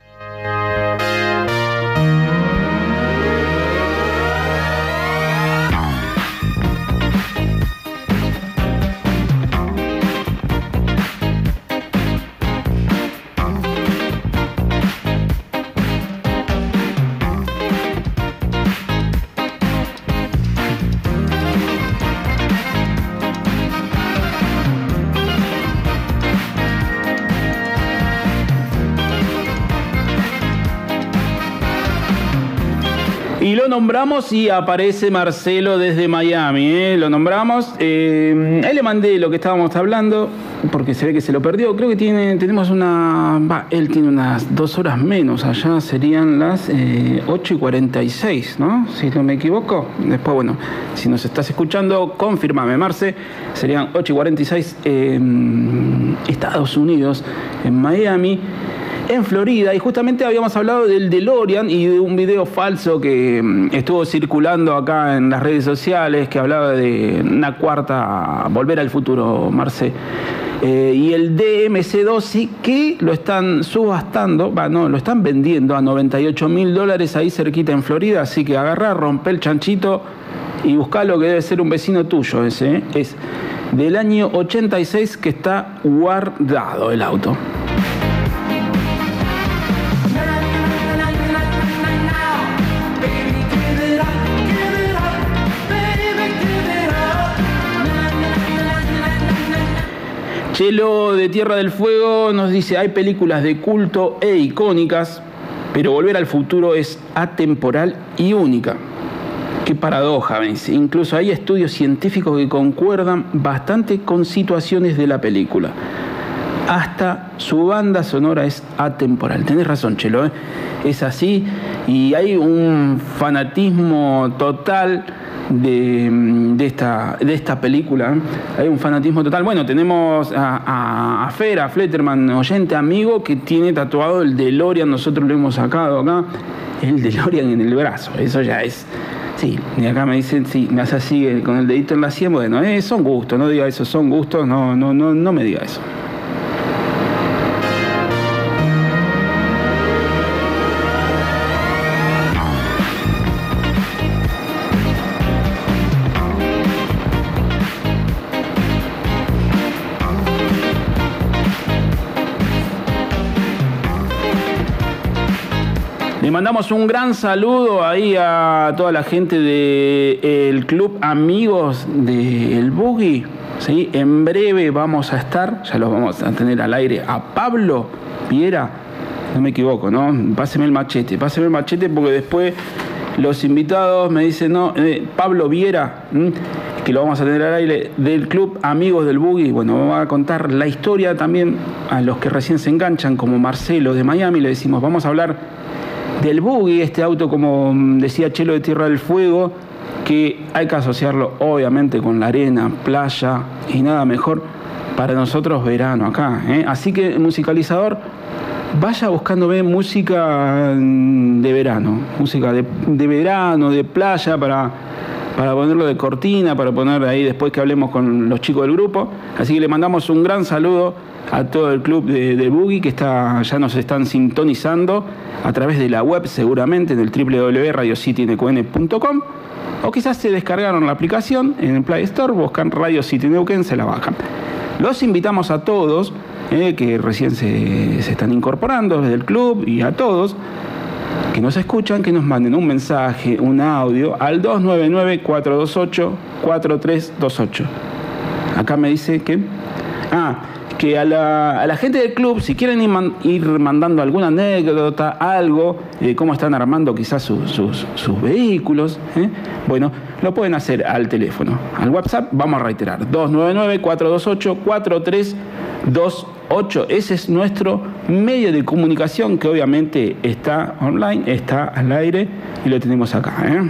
Y lo nombramos y aparece Marcelo desde Miami, ¿eh? Lo nombramos. Eh, ahí le mandé lo que estábamos hablando, porque se ve que se lo perdió. Creo que tiene, tenemos una... Va, él tiene unas dos horas menos. Allá serían las eh, ocho y cuarenta y seis, ¿no? Si no me equivoco. Después, bueno, si nos estás escuchando, confírmame, Marce. Serían ocho y cuarenta y seis en Estados Unidos, en Miami. En Florida, y justamente habíamos hablado del DeLorean y de un video falso que estuvo circulando acá en las redes sociales que hablaba de una cuarta Volver al Futuro, Marce. Eh, y el D M C doce que lo están subastando, va, no, lo están vendiendo a noventa y ocho mil dólares ahí cerquita en Florida, así que agarrá, rompe el chanchito y buscá lo que debe ser un vecino tuyo ese, ¿eh? Es del año ochenta y seis que está guardado el auto. Chelo de Tierra del Fuego nos dice, hay películas de culto e icónicas, pero Volver al Futuro es atemporal y única. Qué paradoja, me dice. Incluso hay estudios científicos que concuerdan bastante con situaciones de la película. Hasta su banda sonora es atemporal. Tenés razón, Chelo, ¿eh? Es así, y hay un fanatismo total De, de, esta, de esta película. Hay un fanatismo total. Bueno, tenemos a, a, a Fer, a Fletterman, oyente amigo, que tiene tatuado el DeLorean. Nosotros lo hemos sacado acá, el DeLorean en el brazo. Eso ya es, sí, y acá me dicen, sí, me hace así con el dedito en la sien. Bueno, eh, son gustos, no diga eso, son gustos, no, no, no, no me diga eso. Le mandamos un gran saludo ahí a toda la gente del Club Amigos del Boogie. ¿Sí? En breve vamos a estar, ya los vamos a tener al aire, a Pablo Viera. No me equivoco, ¿no? Páseme el machete, páseme el machete porque después los invitados me dicen, no, eh, Pablo Viera, ¿m? que lo vamos a tener al aire, del Club Amigos del Boogie. Bueno, vamos a contar la historia también a los que recién se enganchan, como Marcelo de Miami. Le decimos, vamos a hablar del Boogie, este auto, como decía Chelo de Tierra del Fuego, que hay que asociarlo obviamente con la arena, playa, y nada mejor para nosotros verano acá, ¿eh? Así que, musicalizador, vaya buscándome música de verano, música de, de verano, de playa, para, para ponerlo de cortina, para poner ahí después que hablemos con los chicos del grupo. Así que le mandamos un gran saludo a todo el club de, de Boogie, que está, ya nos están sintonizando a través de la web, seguramente en el doble u doble u doble u punto radio city n q n punto com, o quizás se descargaron la aplicación en el Play Store, buscan Radio City Neuquén, se la bajan. Los invitamos a todos, eh, que recién se, se están incorporando desde el club, y a todos que nos escuchan, que nos manden un mensaje, un audio al dos nueve nueve, cuatro dos ocho, cuatro tres dos ocho. Acá me dice que... Ah, que a la, a la gente del club, si quieren ir, man, ir mandando alguna anécdota, algo, de cómo están armando quizás su, sus, sus vehículos, ¿eh? Bueno, lo pueden hacer al teléfono, al WhatsApp, vamos a reiterar, dos nueve nueve, cuatro dos ocho, cuatro tres dos ocho. Ese es nuestro medio de comunicación, que obviamente está online, está al aire, y lo tenemos acá, ¿eh?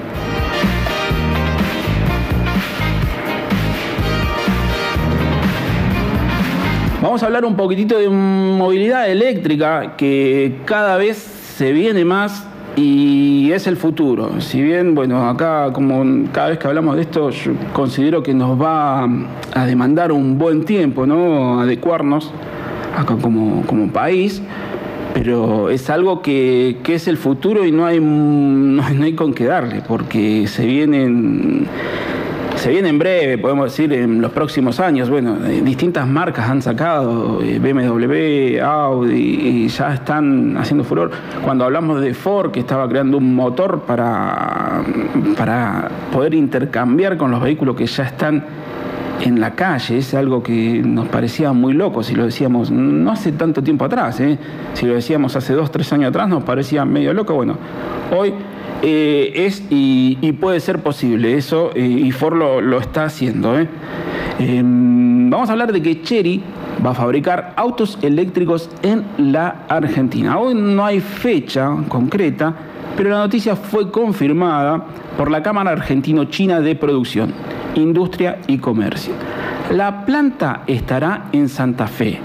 Vamos a hablar un poquitito de movilidad eléctrica, que cada vez se viene más y es el futuro. Si bien, bueno, acá como cada vez que hablamos de esto, yo considero que nos va a demandar un buen tiempo, ¿no? Adecuarnos acá como, como país, pero es algo que, que es el futuro y no hay, no, no hay con qué darle, porque se vienen... Se viene en breve, podemos decir, en los próximos años. Bueno, distintas marcas han sacado, B M W, Audi, y ya están haciendo furor. Cuando hablamos de Ford, que estaba creando un motor para, para poder intercambiar con los vehículos que ya están en la calle, es algo que nos parecía muy loco si lo decíamos no hace tanto tiempo atrás, ¿eh? Si lo decíamos hace dos, tres años atrás nos parecía medio loco. Bueno, hoy... Eh, es y, y puede ser posible eso, eh, y Ford lo, lo está haciendo, ¿eh? Eh, vamos a hablar de que Chery va a fabricar autos eléctricos en la Argentina. Hoy no hay fecha concreta, pero la noticia fue confirmada por la Cámara Argentino-China de Producción, Industria y Comercio. La planta estará en Santa Fe.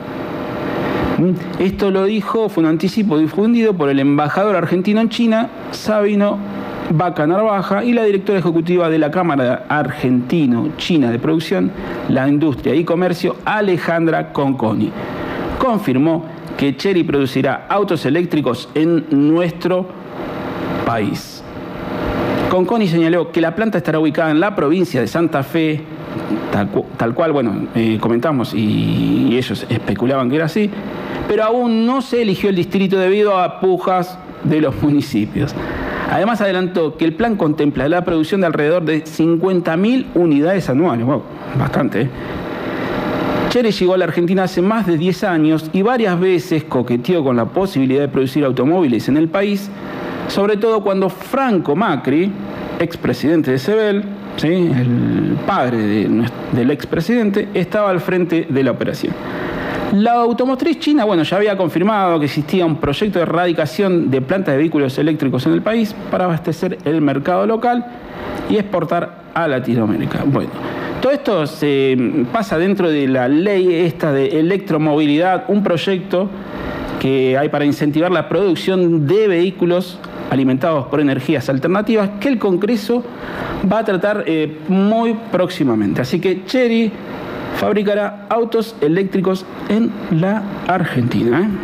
Esto lo dijo, fue un anticipo difundido por el embajador argentino en China, Sabino Vaca Narvaja, y la directora ejecutiva de la Cámara Argentino-China de Producción, la Industria y Comercio, Alejandra Conconi. Confirmó que Chery producirá autos eléctricos en nuestro país. Conconi señaló que la planta estará ubicada en la provincia de Santa Fe, tal, tal cual, bueno, eh, comentamos, y, y ellos especulaban que era así, pero aún no se eligió el distrito debido a pujas de los municipios. Además adelantó que el plan contempla la producción de alrededor de cincuenta mil unidades anuales. Wow, bastante, ¿eh? Chery llegó a la Argentina hace más de diez años y varias veces coqueteó con la posibilidad de producir automóviles en el país, sobre todo cuando Franco Macri, expresidente de Sebel, ¿sí?, el padre de, del expresidente, estaba al frente de la operación. La automotriz china, bueno, ya había confirmado que existía un proyecto de erradicación de plantas de vehículos eléctricos en el país para abastecer el mercado local y exportar a Latinoamérica. Bueno, todo esto se pasa dentro de la ley esta de electromovilidad, un proyecto que hay para incentivar la producción de vehículos alimentados por energías alternativas que el Congreso va a tratar eh, muy próximamente. Así que Chery fabricará autos eléctricos en la Argentina, ¿eh?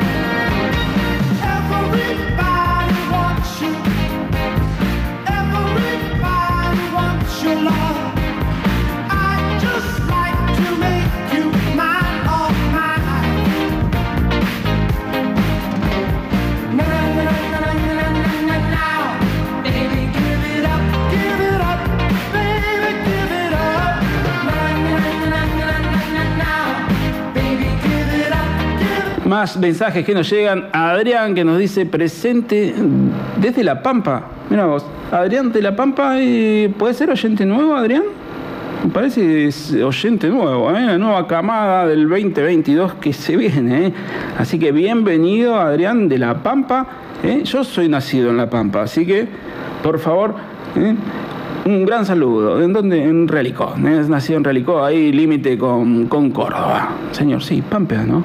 Más mensajes que nos llegan. Adrián, que nos dice presente desde La Pampa. Mira vos, Adrián de La Pampa, eh, ¿puede ser oyente nuevo, Adrián? Me parece que es oyente nuevo, ¿eh? La nueva camada del veinte veintidós que se viene, ¿eh? Así que bienvenido, Adrián de La Pampa, ¿eh? Yo soy nacido en La Pampa, así que, por favor, ¿eh?, un gran saludo. ¿En dónde? En Realicó. ¿eh? Es nacido en Realicó, ahí límite con, con Córdoba. Señor, sí, Pampa, ¿no?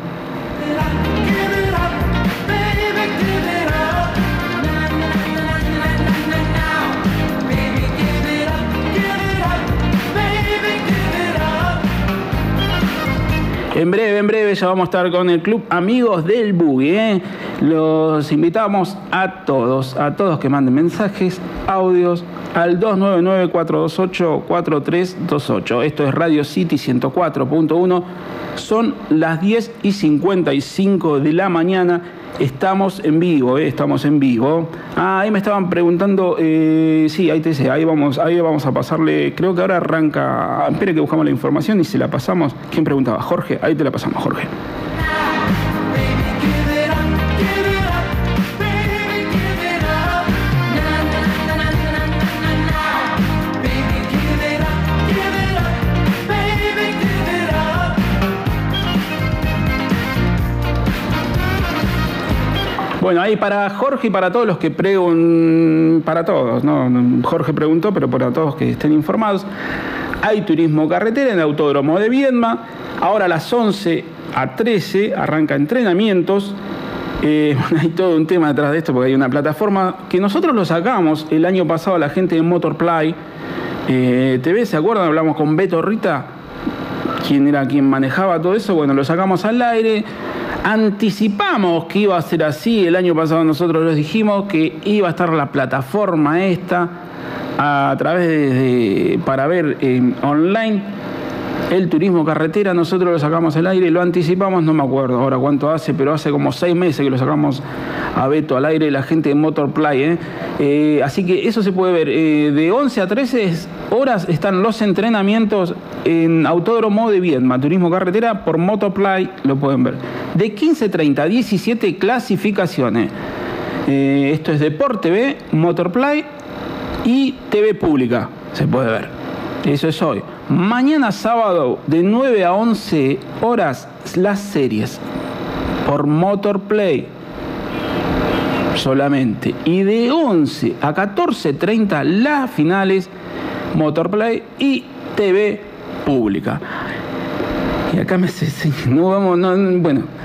En breve, en breve ya vamos a estar con el Club Amigos del Buggy, ¿eh? Los invitamos a todos, a todos que manden mensajes, audios al dos nueve nueve, cuatro dos ocho, cuatro tres dos ocho. Esto es Radio City ciento cuatro punto uno. Son las diez y cincuenta y cinco de la mañana. Estamos en vivo, ¿eh? Estamos en vivo. Ah, ahí me estaban preguntando, eh, sí, ahí te dice, ahí vamos, ahí vamos a pasarle, creo que ahora arranca, espere que buscamos la información y se la pasamos. ¿Quién preguntaba? Jorge, ahí te la pasamos, Jorge. Bueno, ahí para Jorge y para todos los que preguntan, para todos, ¿no? Jorge preguntó, pero para todos que estén informados, hay turismo carretera en el Autódromo de Viedma. Ahora a las once a trece arranca entrenamientos. Eh, hay todo un tema detrás de esto porque hay una plataforma que nosotros lo sacamos el año pasado a la gente de Motorplay eh, T V, ¿se acuerdan? Hablamos con Beto Rita, quien era quien manejaba todo eso. Bueno, lo sacamos al aire. Anticipamos que iba a ser así. El año pasado nosotros les dijimos que iba a estar la plataforma esta a través de, de para ver eh, online el turismo carretera. Nosotros lo sacamos al aire, lo anticipamos, no me acuerdo ahora cuánto hace, pero hace como seis meses que lo sacamos a Beto al aire, la gente de Motorplay, ¿eh? Eh, así que eso se puede ver. Eh, de once a trece horas están los entrenamientos en Autódromo de Viedma, turismo carretera por Motorplay, lo pueden ver. De quince treinta a diecisiete clasificaciones. Eh, esto es Deporte T V, Motorplay y T V Pública, se puede ver. Eso es hoy. Mañana sábado de nueve a once horas las series por Motorplay solamente. Y de once a catorce treinta las finales Motorplay y T V Pública. Y acá me no vamos, no, bueno,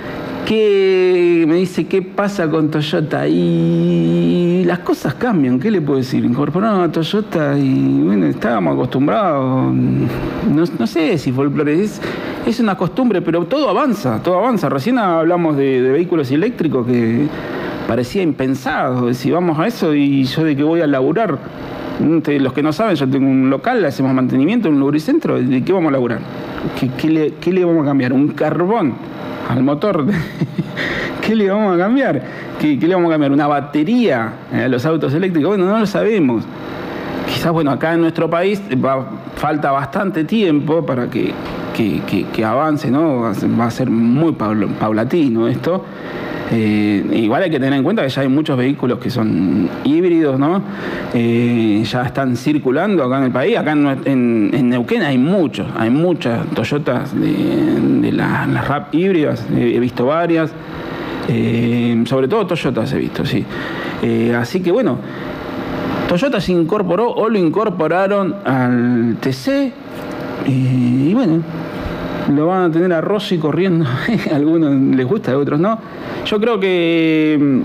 que me dice, ¿qué pasa con Toyota? Y las cosas cambian, ¿qué le puedo decir? Incorporaron a Toyota y bueno, estábamos acostumbrados, no, no sé si folclore, es, es una costumbre, pero todo avanza, todo avanza. Recién hablamos de, de vehículos eléctricos que parecía impensado, si vamos a eso y yo de que voy a laburar. Los que no saben, yo tengo un local, hacemos mantenimiento, un lubricentro, ¿de qué vamos a laburar? ¿Qué, qué, le, qué le vamos a cambiar? ¿Un carbón al motor? ¿Qué le vamos a cambiar? ¿Qué, qué le vamos a cambiar? ¿Una batería a los autos eléctricos? Bueno, no lo sabemos. Quizás, bueno, acá en nuestro país va, falta bastante tiempo para que, que, que, que avance, ¿no? Va a ser muy paulatino esto. Eh, igual hay que tener en cuenta que ya hay muchos vehículos que son híbridos, ¿no? Eh, ya están circulando acá en el país. Acá en, en, en Neuquén hay muchos, hay muchas Toyotas de, de la, las R A P híbridas, he visto varias, eh, sobre todo Toyotas he visto, sí. Eh, así que bueno, Toyota se incorporó o lo incorporaron al T C, eh, y bueno, lo van a tener a Rossi corriendo. A algunos les gusta, a otros no. Yo creo que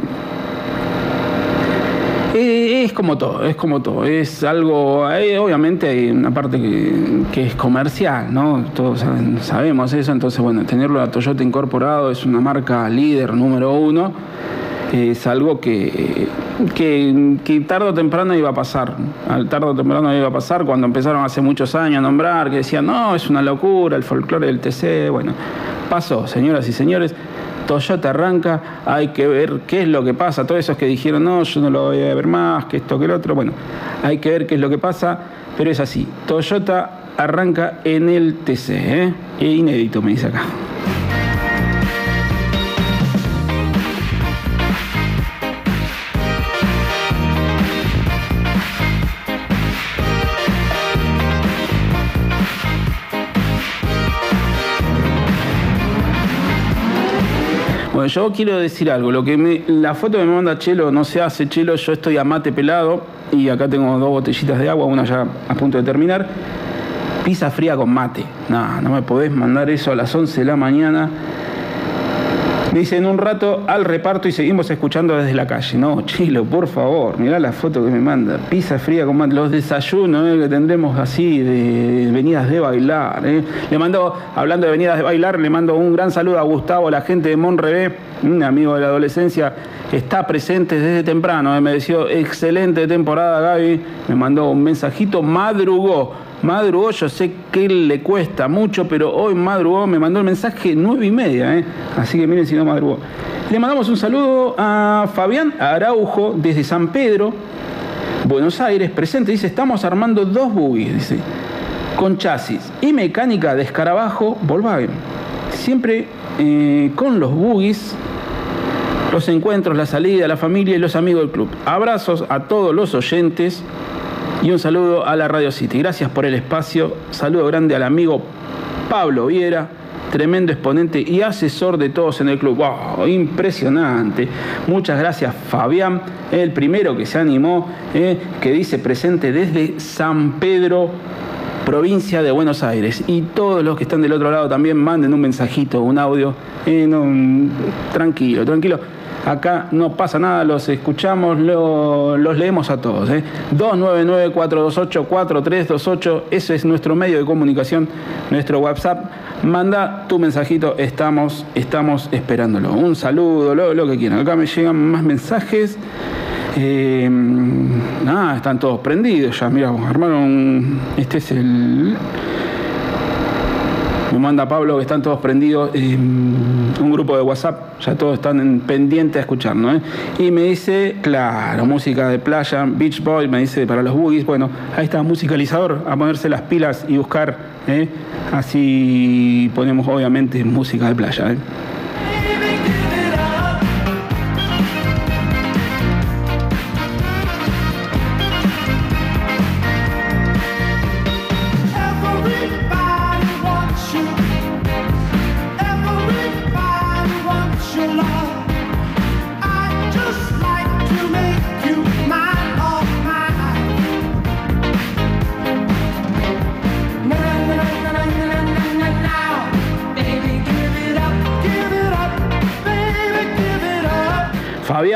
es como todo, es como todo. Es algo, obviamente hay una parte que, que es comercial, ¿no? Todos saben, sabemos eso, entonces bueno, tenerlo a Toyota incorporado es una marca líder número uno. Es algo que, que, que tarde o temprano iba a pasar. Al tarde o temprano iba a pasar cuando empezaron hace muchos años a nombrar, que decían, no, es una locura el folclore del T C. Bueno, pasó, señoras y señores. Toyota arranca, hay que ver qué es lo que pasa. Todos esos que dijeron, no, yo no lo voy a ver más, que esto, que el otro. Bueno, hay que ver qué es lo que pasa, pero es así. Toyota arranca en el T C, ¿eh? Es inédito, me dice acá. Bueno, yo quiero decir algo. Lo que me, la foto que me manda Chelo no se hace, Chelo. Yo estoy a mate pelado y acá tengo dos botellitas de agua, una ya a punto de terminar. Pizza fría con mate. No, no me podés mandar eso a las once de la mañana. Me dice en un rato al reparto y seguimos escuchando desde la calle. No, Chilo, por favor, mirá la foto que me manda. Pizza fría con mate. Los desayunos ¿eh? que tendremos así de venidas de bailar. ¿eh? Le mando, hablando de venidas de bailar, le mando un gran saludo a Gustavo, la gente de Monrevé, un amigo de la adolescencia. Está presente desde temprano. ¿eh? Me decía, excelente temporada, Gaby. Me mandó un mensajito, madrugó. Madrugó, yo sé que le cuesta mucho, pero hoy madrugó, me mandó el mensaje nueve y media, ¿eh? Así que miren si no madrugó. Le mandamos un saludo a Fabián Araujo desde San Pedro, Buenos Aires, presente. Dice, estamos armando dos buggies, dice, con chasis y mecánica de escarabajo Volkswagen. Siempre eh, con los buggies, los encuentros, la salida, la familia y los amigos del club. Abrazos a todos los oyentes. Y un saludo a la Radio City. Gracias por el espacio. Saludo grande al amigo Pablo Viera, tremendo exponente y asesor de todos en el club. ¡Wow! Impresionante. Muchas gracias, Fabián, el primero que se animó, eh, que dice presente desde San Pedro, provincia de Buenos Aires. Y todos los que están del otro lado también manden un mensajito, un audio. Eh, no, tranquilo, tranquilo. Acá no pasa nada, los escuchamos, lo, los leemos a todos. ¿eh? dos nueve nueve, cuatro dos ocho, cuatro tres dos ocho, ese es nuestro medio de comunicación, nuestro WhatsApp. Manda tu mensajito, estamos, estamos esperándolo. Un saludo, lo, lo que quieran. Acá me llegan más mensajes. Eh, ah, están todos prendidos ya, mirá, armaron, este es el... Me manda Pablo que están todos prendidos, eh, un grupo de WhatsApp, ya todos están en, pendientes a escucharnos. ¿eh? Y me dice, claro, música de playa, Beach Boy, me dice para los boogies. Bueno, ahí está, musicalizador, a ponerse las pilas y buscar. ¿eh? Así ponemos obviamente música de playa. ¿eh? Give it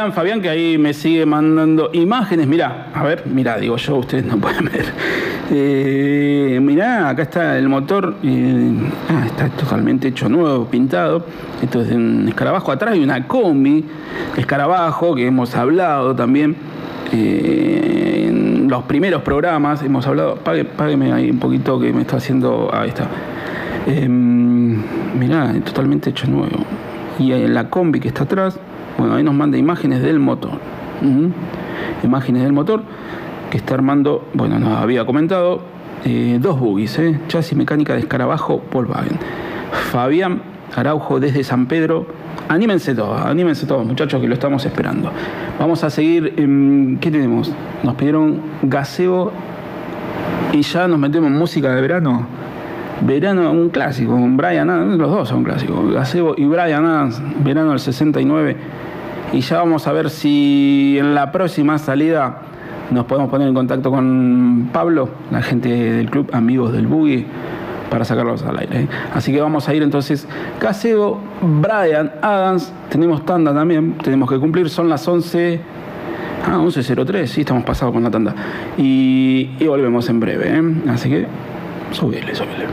Fabián, Fabián que ahí me sigue mandando imágenes. Mirá, a ver, mirá, digo yo, ustedes no pueden ver. Eh, mirá, acá está el motor, eh, ah, está totalmente hecho nuevo, pintado. Esto es de un escarabajo. Atrás hay una combi, escarabajo, que hemos hablado también. Eh, en los primeros programas hemos hablado. Pague, págueme ahí un poquito que me está haciendo. Ahí está. Eh, mirá, totalmente hecho nuevo. Y en la combi que está atrás, bueno, ahí nos manda imágenes del motor. Uh-huh. Imágenes del motor que está armando, bueno, nos había comentado, eh, dos buggies, eh, chasis mecánica de escarabajo Volkswagen. Fabián Araujo desde San Pedro. Anímense todos, anímense todos, muchachos, que lo estamos esperando. Vamos a seguir. Eh, ¿Qué tenemos? Nos pidieron gaseo y ya nos metemos en música de verano. Verano, un clásico, un Bryan Adams, los dos son clásicos, Gazebo y Bryan Adams, verano del sesenta y nueve. Y ya vamos a ver si en la próxima salida nos podemos poner en contacto con Pablo, la gente del club Amigos del Buggy, para sacarlos al aire, ¿eh? Así que vamos a ir entonces, Gazebo, Bryan Adams, tenemos tanda también, tenemos que cumplir, son las once. Ah, once cero tres, sí, estamos pasados con la tanda. Y, y volvemos en breve, ¿eh? Así que subile, subile.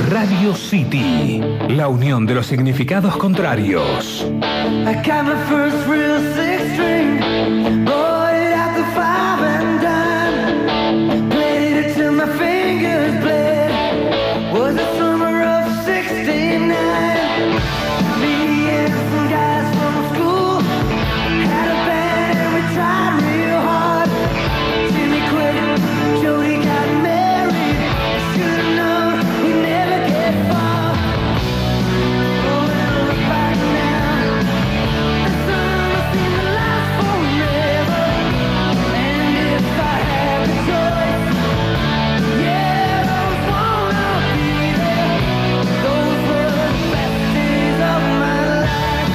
Radio City, la unión de los significados contrarios. I got my first real six string, bought it at the five and dime, played it till my fingers bled, was the summer of sixty-nine, me and some guys from school, had a band and we tried real hard, Jimmy quit, Jody got married, should've known we never get far, oh when I look back now, the summer seemed to last forever, and if I had the choice, yeah, those wanna be there, those were the best days of my life.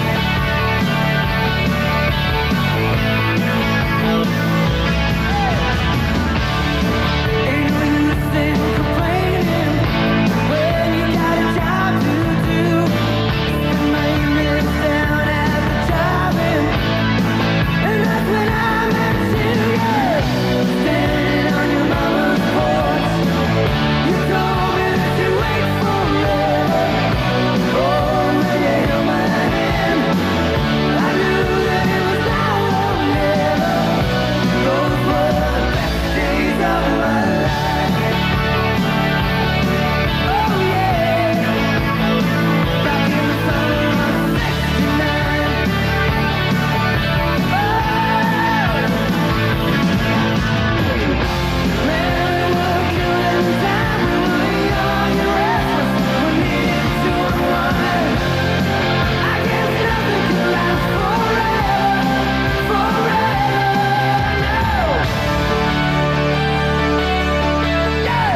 Ain't no use in complaining when you got a job to do. Spend my evenings down at the drive-in, and that's when I met you, yeah. Standing on your mama's porch, you told me that you'd wait forever. Oh, when you held my hand, I knew that it was now or never. Those were the best days of my life. Oh yeah, back in the summer of sixty-nine. Man, we were killing time, we were young and restless, we needed to unwind. I guess nothing could last forever, forever, no. Yeah.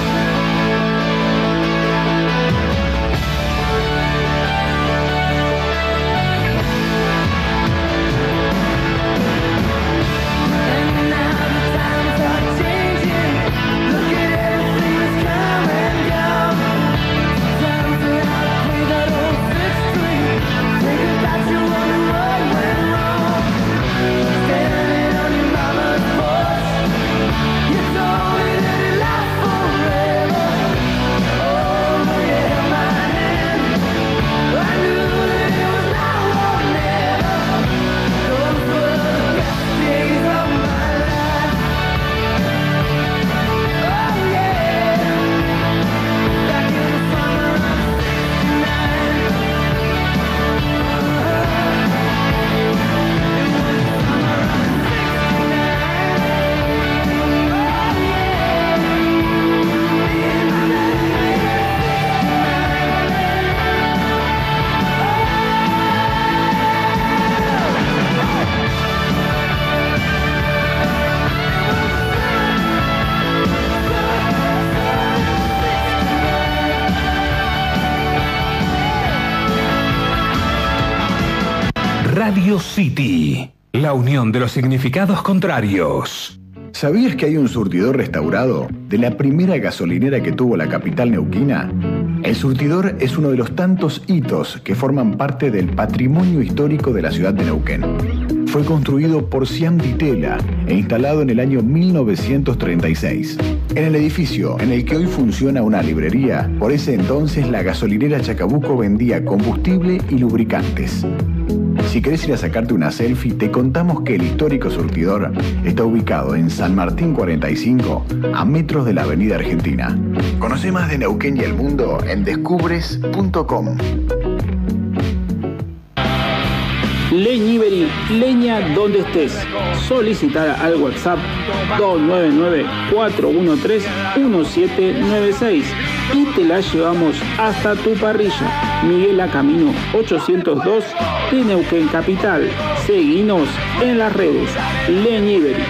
And now the times are changing. Look at everything that's come and gone. Sometimes when I play that old six string, think about you, wonder what went wrong. Standing on your mama's porch, you told me that it lasts forever. Oh, when you held my hand, I knew that it was now or never. Those were the best days of my life. Oh yeah, back in the summer of sixty-nine. It was the summer of Radio City, la unión de los significados contrarios. ¿Sabías que hay un surtidor restaurado de la primera gasolinera que tuvo la capital neuquina? El surtidor es uno de los tantos hitos que forman parte del patrimonio histórico de la ciudad de Neuquén. Fue construido por Siam Di Tela e instalado en el año mil novecientos treinta y seis. En el edificio en el que hoy funciona una librería, por ese entonces la gasolinera Chacabuco vendía combustible y lubricantes. Si querés ir a sacarte una selfie, te contamos que el histórico surtidor está ubicado en San Martín cuarenta y cinco, a metros de la Avenida Argentina. Conoce más de Neuquén y el mundo en descubres punto com. Leñiberi, leña donde estés. Solicitar al WhatsApp dos nueve nueve, cuatro uno tres, uno siete nueve seis y te la llevamos hasta tu parrilla. Miguel A. Camino ochocientos dos de Neuquén Capital. Seguinos en las redes. Leñiberi.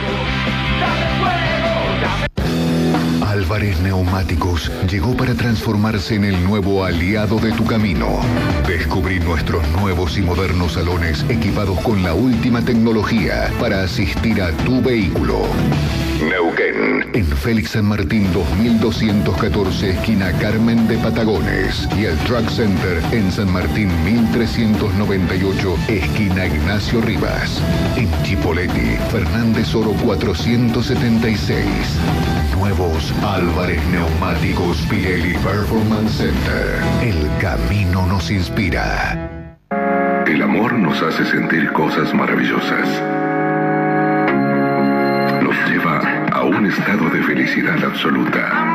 Álvarez Neumáticos llegó para transformarse en el nuevo aliado de tu camino. Descubrí nuestros nuevos y modernos salones equipados con la última tecnología para asistir a tu vehículo. Neuquén, en Félix San Martín dos mil doscientos catorce, esquina Carmen de Patagones. Y el Truck Center en San Martín mil trescientos noventa y ocho, esquina Ignacio Rivas. En Chipoleti, Fernández Oro cuatrocientos setenta y seis. Nuevos Álvarez Neumáticos Pirelli Performance Center. El camino nos inspira. El amor nos hace sentir cosas maravillosas. Nos lleva a un estado de felicidad absoluta.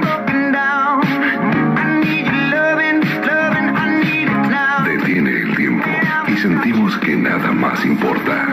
Detiene el tiempo y sentimos que nada más importa.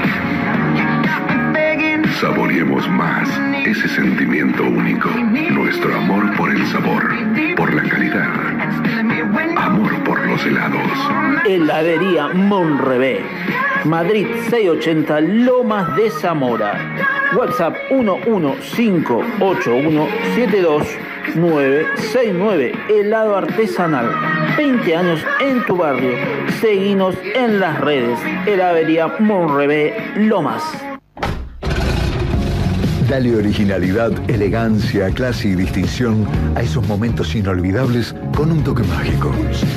Saboreemos más ese sentimiento único. Nuestro amor por el sabor, por la calidad. Amor por los helados. Heladería Monrebé. Madrid seiscientos ochenta Lomas de Zamora. WhatsApp uno uno cinco ocho uno siete dos nueve seis nueve. Helado artesanal. veinte años en tu barrio. Seguinos en las redes. Heladería Monrebé Lomas. Dale originalidad, elegancia, clase y distinción a esos momentos inolvidables con un toque mágico.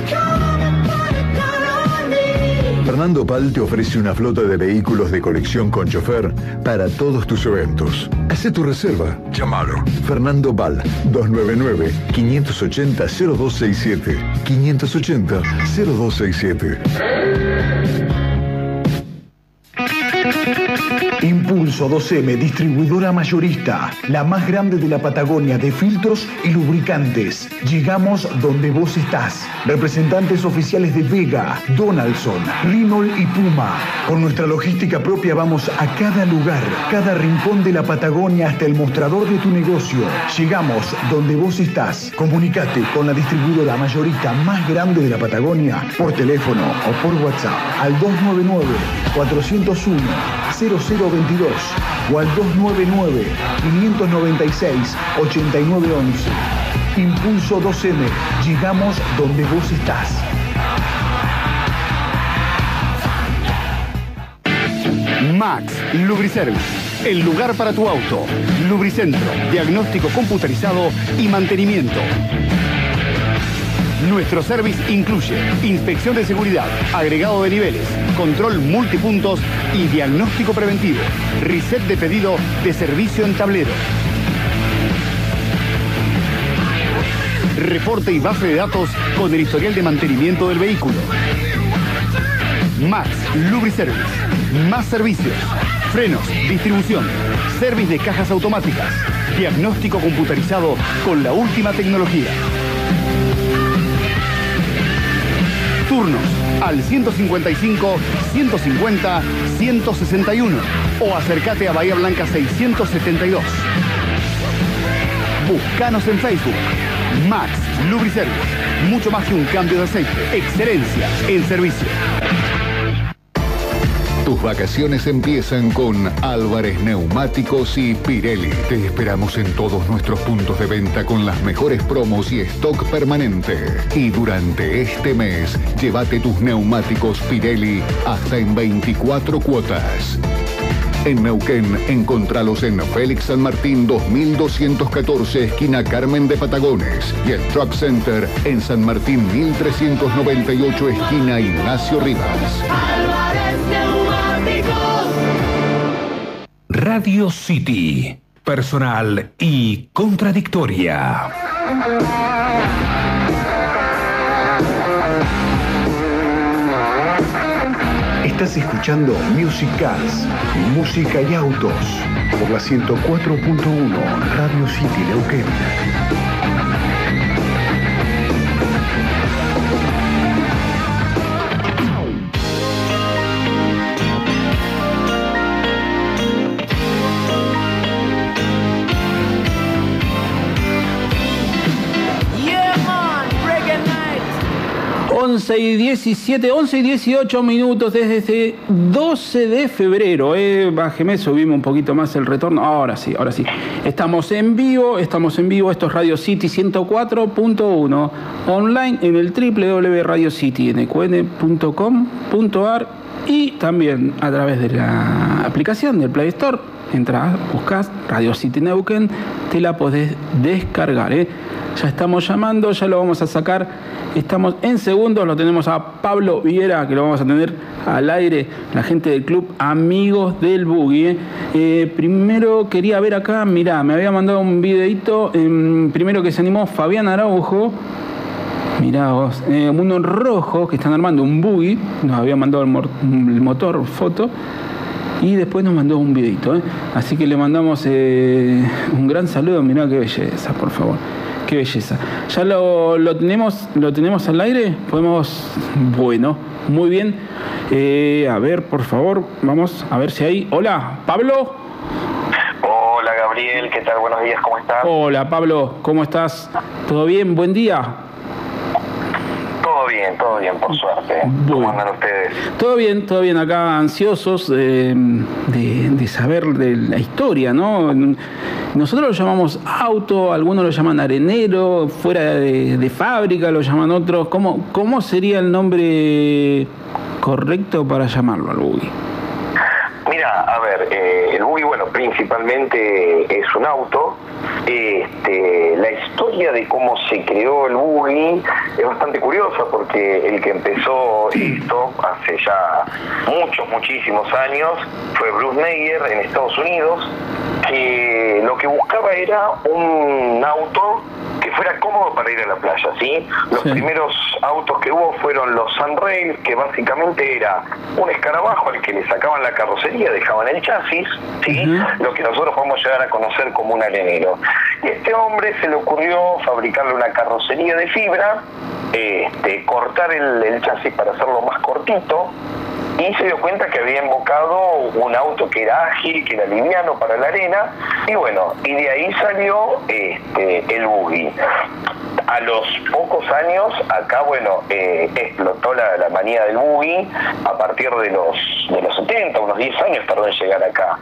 Fernando Pal te ofrece una flota de vehículos de colección con chofer para todos tus eventos. Hacé tu reserva. Llámalo. Fernando Pal, dos nueve nueve, cinco ocho cero, cero dos seis siete. cinco ocho cero, cero dos seis siete. Impulso dos eme, distribuidora mayorista, la más grande de la Patagonia de filtros y lubricantes. Llegamos donde vos estás. Representantes oficiales de Vega, Donaldson, Renault y Puma. Con nuestra logística propia vamos a cada lugar, cada rincón de la Patagonia hasta el mostrador de tu negocio. Llegamos donde vos estás. Comunicate con la distribuidora mayorista más grande de la Patagonia por teléfono o por WhatsApp al dos nueve nueve, cuatro cero uno, cero cero veintidós o al dos nueve nueve, cinco nueve seis, ocho nueve once. Impulso dos eme. Llegamos donde vos estás. Max Lubriservice, el lugar para tu auto. Lubricentro, diagnóstico computarizado y mantenimiento. Nuestro service incluye inspección de seguridad, agregado de niveles, control multipuntos y diagnóstico preventivo. Reset de pedido de servicio en tablero. Reporte y base de datos con el historial de mantenimiento del vehículo. Max Lubriservice. Más servicios. Frenos, distribución, service de cajas automáticas, diagnóstico computarizado con la última tecnología. Turnos al ciento cincuenta y cinco, ciento cincuenta, ciento sesenta y uno o acércate a Bahía Blanca seiscientos setenta y dos. Búscanos en Facebook. Max Lubriservice. Mucho más que un cambio de aceite. Excelencia en servicio. Tus vacaciones empiezan con Álvarez Neumáticos y Pirelli. Te esperamos en todos nuestros puntos de venta con las mejores promos y stock permanente. Y durante este mes, llévate tus neumáticos Pirelli hasta en veinticuatro cuotas. En Neuquén, encontralos en Félix San Martín dos mil doscientos catorce, esquina Carmen de Patagones. Y el Truck Center en San Martín mil trescientos noventa y ocho, esquina Ignacio Rivas. Radio City, personal y contradictoria. Estás escuchando Music Cars, música y autos, por la ciento cuatro punto uno Radio City Neuquén. once y diecisiete, once y dieciocho minutos desde este doce de febrero. Eh, bájeme, subimos un poquito más el retorno. Ahora sí, ahora sí. Estamos en vivo, estamos en vivo. Esto es Radio City ciento cuatro punto uno. Online en el doble u doble u doble u punto radio city n q n punto com punto a r Y también a través de la aplicación del Play Store, entras, buscas Radio City Neuquén, te la podés descargar, ¿eh? Ya estamos llamando, ya lo vamos a sacar. Estamos en segundos, lo tenemos a Pablo Viera, que lo vamos a tener al aire, la gente del club Amigos del Boogie. ¿eh? Eh, primero quería ver acá, mirá, me había mandado un videito, eh, primero que se animó Fabián Araujo. Mirá vos, eh, unos rojos que están armando un boogie, nos había mandado el, mor- el motor, foto, y después nos mandó un videito, ¿eh? Así que le mandamos eh, un gran saludo. Mirá qué belleza, por favor, qué belleza. Ya lo, lo tenemos, lo tenemos al aire, podemos, bueno, muy bien. Eh, a ver, por favor, vamos a ver si hay. Hola, Pablo. Hola Gabriel, ¿qué tal? Buenos días, ¿cómo estás? Hola Pablo, ¿cómo estás? ¿Todo bien? Buen día. Todo bien, todo bien, por suerte. ¿Cómo andan ustedes? Todo bien, todo bien. Acá ansiosos eh, de, de saber de la historia, ¿no? Nosotros lo llamamos auto, algunos lo llaman arenero, fuera de, de fábrica lo llaman otros. ¿Cómo, cómo sería el nombre correcto para llamarlo al boogie? Mira, a ver, eh, el boogie, bueno, principalmente es un auto. Este, la historia de cómo se creó el boogie es bastante curiosa, porque el que empezó esto hace ya muchos, muchísimos años fue Bruce Meyer en Estados Unidos, que lo que buscaba era un auto que fuera cómodo para ir a la playa, ¿sí? Los sí. primeros autos que hubo fueron los Sunrail, que básicamente era un escarabajo al que le sacaban la carrocería, dejaban el chasis, ¿sí? Uh-huh. Lo que nosotros podemos llegar a conocer como un arenero. Y a este hombre se le ocurrió fabricarle una carrocería de fibra, este, cortar el, el chasis para hacerlo más cortito, y se dio cuenta que había invocado un auto que era ágil, que era liviano para la arena, y bueno, y de ahí salió este, el boogie. A los pocos años, acá, bueno, eh, explotó la, la manía del boogie a partir de los de los setenta, unos diez años tardó en llegar acá.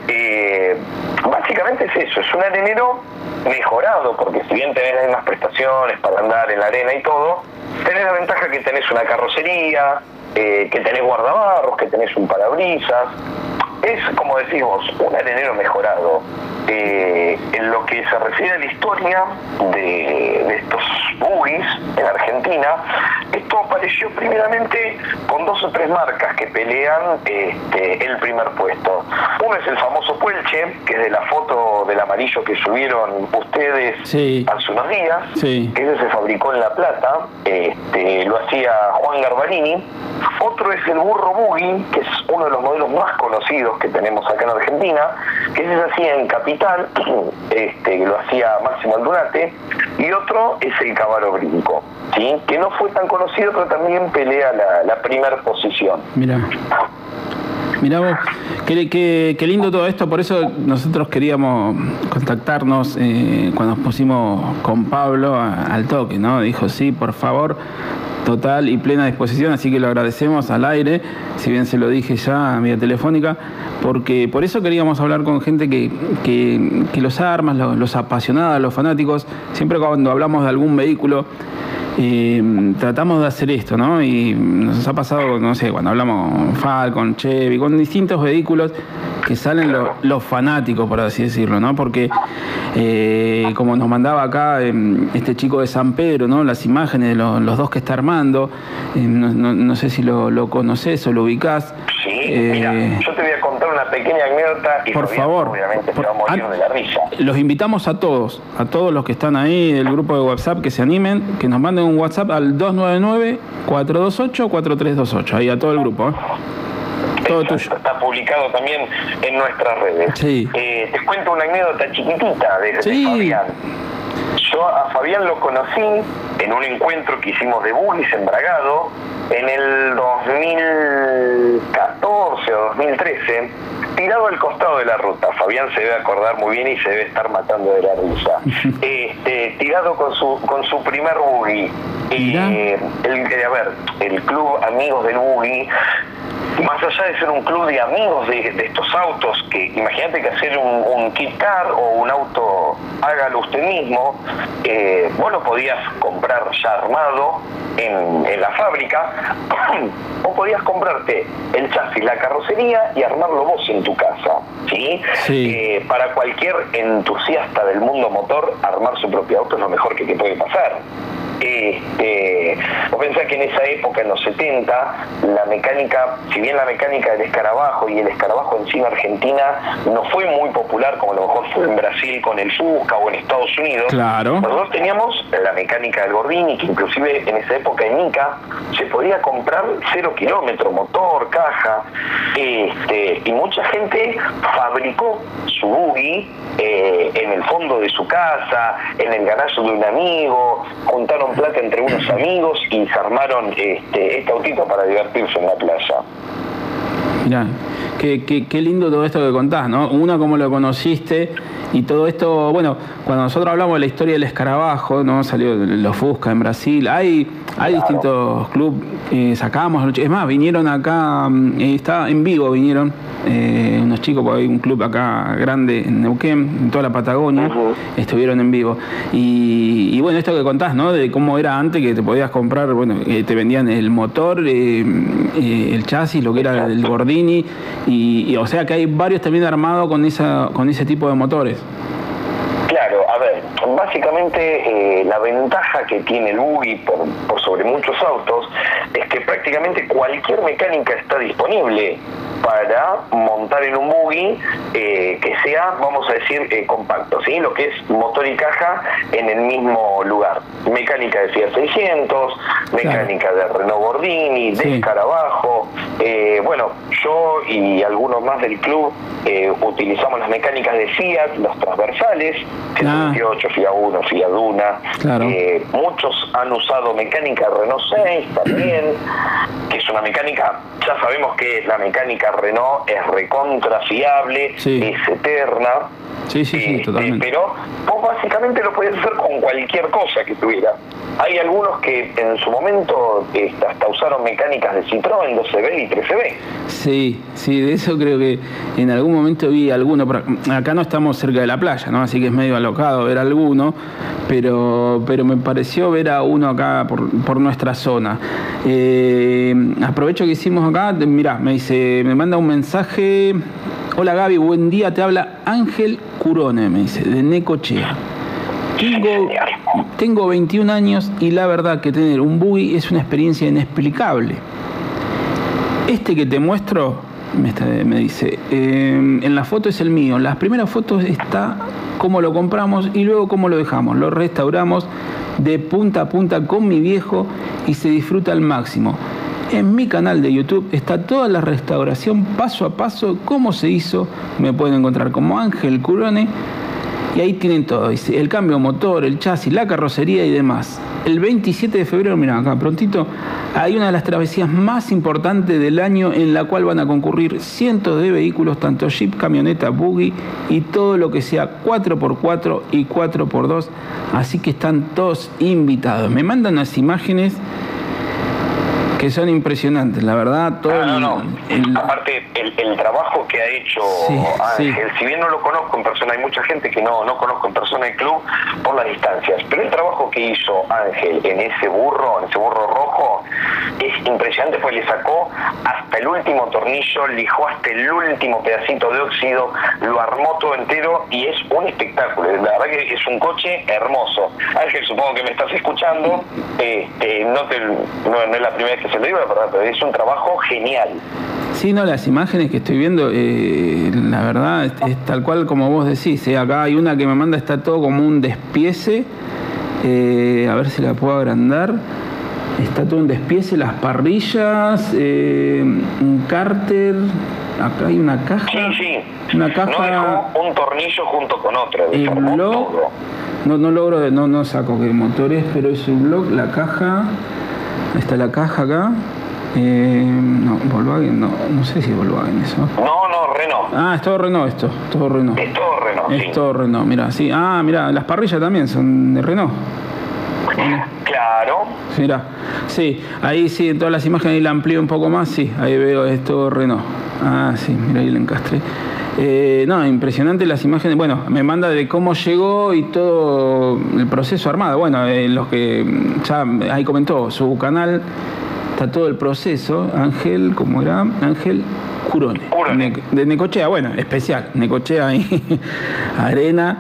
Eh, básicamente es eso, es un arenero mejorado, porque si bien tenés las mismas prestaciones para andar en la arena y todo, tenés la ventaja que tenés una carrocería, eh, que tenés guardabarros, que tenés un parabrisas. Es, como decimos, un arenero mejorado. Eh, en lo que se refiere a la historia de, de estos boogies en Argentina, esto apareció primeramente con dos o tres marcas que pelean este, el primer puesto. Uno es el famoso Puelche, que es de la foto del amarillo que subieron ustedes sí. hace unos días, sí. que ese se fabricó en La Plata, este, lo hacía Juan Garbarini. Otro es el Burro Boogie, que es uno de los modelos más conocidos que tenemos acá en Argentina, que ese se hacía en Capital, este, que lo hacía Máximo Aldunate, y otro es el Caballo Brinco, ¿sí? que no fue tan conocido, pero también pelea la, la primera posición. Mira. Mirá vos, qué, qué, qué lindo todo esto, por eso nosotros queríamos contactarnos eh, cuando nos pusimos con Pablo a, al toque, ¿no? Dijo, sí, por favor, total y plena disposición, así que lo agradecemos al aire, si bien se lo dije ya vía telefónica, porque por eso queríamos hablar con gente que, que, que los armas, los, los apasionados, los fanáticos, siempre cuando hablamos de algún vehículo, Eh, tratamos de hacer esto, ¿no? Y nos ha pasado, no sé, cuando hablamos con Falcon, Chevy, con distintos vehículos que salen lo, los fanáticos, por así decirlo, ¿no? Porque, eh, como nos mandaba acá eh, este chico de San Pedro, ¿no? Las imágenes de lo, los dos que está armando, eh, no, no, no sé si lo, lo conocés o lo ubicás. Sí, eh, mira, yo te voy a contar una pequeña anécdota y por Fabián, favor, obviamente por, se va a morir a, de la risa. Los invitamos a todos, a todos los que están ahí del grupo de WhatsApp, que se animen, que nos manden un WhatsApp al dos nueve nueve, cuatro dos ocho, cuatro tres dos ocho, ahí a todo el grupo, ¿eh? Todo tuyo. Está publicado también en nuestras redes. Sí. Eh, te cuento una anécdota chiquitita de, sí. de Fabián. Yo a Fabián lo conocí en un encuentro que hicimos de boogies en Bragado en el dos mil catorce o dos mil trece. tirado al costado de la ruta. Fabián se debe acordar muy bien y se debe estar matando de la risa. Este, tirado con su con su primer buggy. Eh, el, a ver, el club Amigos del Buggy, más allá de ser un club de amigos de, de estos autos, que imagínate que hacer un, un kit car o un auto, hágalo usted mismo, eh, vos lo podías comprar ya armado en, en la fábrica, o podías comprarte el chasis, la carrocería y armarlo vos en tu casa, ¿sí? Sí. Eh, para cualquier entusiasta del mundo motor, armar su propio auto es lo mejor que te puede pasar. Este, vos pensás que en esa época, en los setenta, la mecánica, si bien la mecánica del escarabajo y el escarabajo en sí en Argentina no fue muy popular como a lo mejor fue en Brasil con el Fusca o en Estados Unidos, claro, nosotros teníamos la mecánica del Gordini, que inclusive en esa época en Ica se podía comprar cero kilómetro, motor, caja, este, y mucha gente fabricó su buggy eh, en el fondo de su casa, en el garaje de un amigo, juntaron plata entre unos amigos y se armaron este, este autito para divertirse en la playa. Mirá, qué, qué, qué lindo todo esto que contás, ¿no? Una, cómo lo conociste y todo esto, bueno, cuando nosotros hablamos de la historia del escarabajo, ¿no? Salió los Fusca en Brasil, hay, hay claro. distintos clubes, eh, sacamos, es más, vinieron acá, eh, está en Vigo, vinieron eh, unos chicos, porque hay un club acá grande en Neuquén, en toda la Patagonia, uh-huh. estuvieron en Vigo. Y, y bueno, esto que contás, ¿no? De cómo era antes, que te podías comprar, bueno, eh, te vendían el motor, eh, eh, el chasis, lo que era el Gordini, y, y o sea que hay varios también armados con, esa, con ese tipo de motores. Claro, a ver, básicamente eh, la ventaja que tiene el buggy por, por sobre muchos autos es que prácticamente cualquier mecánica está disponible para montar en un buggy eh, que sea, vamos a decir, eh, compacto, ¿sí? Lo que es motor y caja en el mismo lugar. Mecánica de Fiat seiscientos, mecánica claro. de Renault Gordini, de sí. escarabajo. Eh, bueno, yo y algunos más del club eh, utilizamos las mecánicas de Fiat, los transversales, Fiat ah. veintiocho, Fiat uno, Fiat Duna. Claro. Eh, muchos han usado mecánica Renault seis también, que es una mecánica, ya sabemos que la mecánica Renault es recontra fiable, sí. es eterna. Sí, sí, sí, este, totalmente. Pero vos básicamente lo podías hacer con cualquier cosa que tuviera. Hay algunos que en su momento este, hasta usaron mecánicas de Citroën, doce B y trece B. Sí, sí, de eso creo que en algún momento vi alguno. Acá no estamos cerca de la playa, ¿no? Así que es medio alocado ver alguno, pero, pero me pareció ver a uno acá por, por nuestra zona. Eh, aprovecho que hicimos acá, mirá, me dice, me manda un mensaje. Hola Gaby, buen día, te habla Ángel Curone, me dice, de Necochea. Tengo, tengo veintiún años y la verdad que tener un buggy es una experiencia inexplicable. Este que te muestro, me, me dice, eh, en la foto es el mío. Las primeras fotos está cómo lo compramos y luego cómo lo dejamos. Lo restauramos de punta a punta con mi viejo y se disfruta al máximo. En mi canal de YouTube está toda la restauración paso a paso, cómo se hizo. Me pueden encontrar como Ángel Curone. Y ahí tienen todo, dice, el cambio motor, el chasis, la carrocería y demás. El veintisiete de febrero, mira acá prontito, hay una de las travesías más importantes del año en la cual van a concurrir cientos de vehículos, tanto Jeep, camioneta, buggy y todo lo que sea cuatro por cuatro y cuatro por dos. Así que están todos invitados. Me mandan las imágenes que son impresionantes, la verdad. Todo ah, no, no. El... Aparte, el, el trabajo que ha hecho sí, Ángel, sí. si bien no lo conozco en persona, hay mucha gente que no, no conozco en persona el club por las distancias, pero el trabajo que hizo Ángel en ese burro, en ese burro rojo, es impresionante, pues le sacó hasta el último tornillo, lijó hasta el último pedacito de óxido, lo armó todo entero y es un espectáculo. La verdad que es un coche hermoso. Ángel, supongo que me estás escuchando, este, no, te, no, no es la primera vez que se lo digo, pero es un trabajo genial. Sí, no, las imágenes que estoy viendo, eh, la verdad, es, es tal cual como vos decís. Eh, acá hay una que me manda, está todo como un despiece. Eh, a ver si la puedo agrandar. Está todo un despiece, las parrillas, eh, un cárter. Acá hay una caja. Sí, sí. Una caja. No dejó un tornillo junto con otro. El blog. No, no logro, no, no saco qué motor es, pero es un blog, la caja. Está la caja acá. Eh, no, Volkswagen, no, no sé si es Volkswagen eso. No, no, Renault. Ah, es todo Renault esto, todo Renault. Es todo Renault, Es sí. todo Renault, mira, sí. Ah, mira, las parrillas también son de Renault. Claro. Mira, sí, ahí sí, en todas las imágenes ahí la amplío un poco más, sí, ahí veo esto Renault. Ah, sí, mira, ahí la encastré. Eh, no, impresionante las imágenes. Bueno, me manda de cómo llegó y todo el proceso armado. Bueno, eh, los que ya ahí comentó, su canal está todo el proceso. Ángel, ¿cómo era? Ángel Curone. Ne- de Necochea, bueno, especial. Necochea ahí, arena,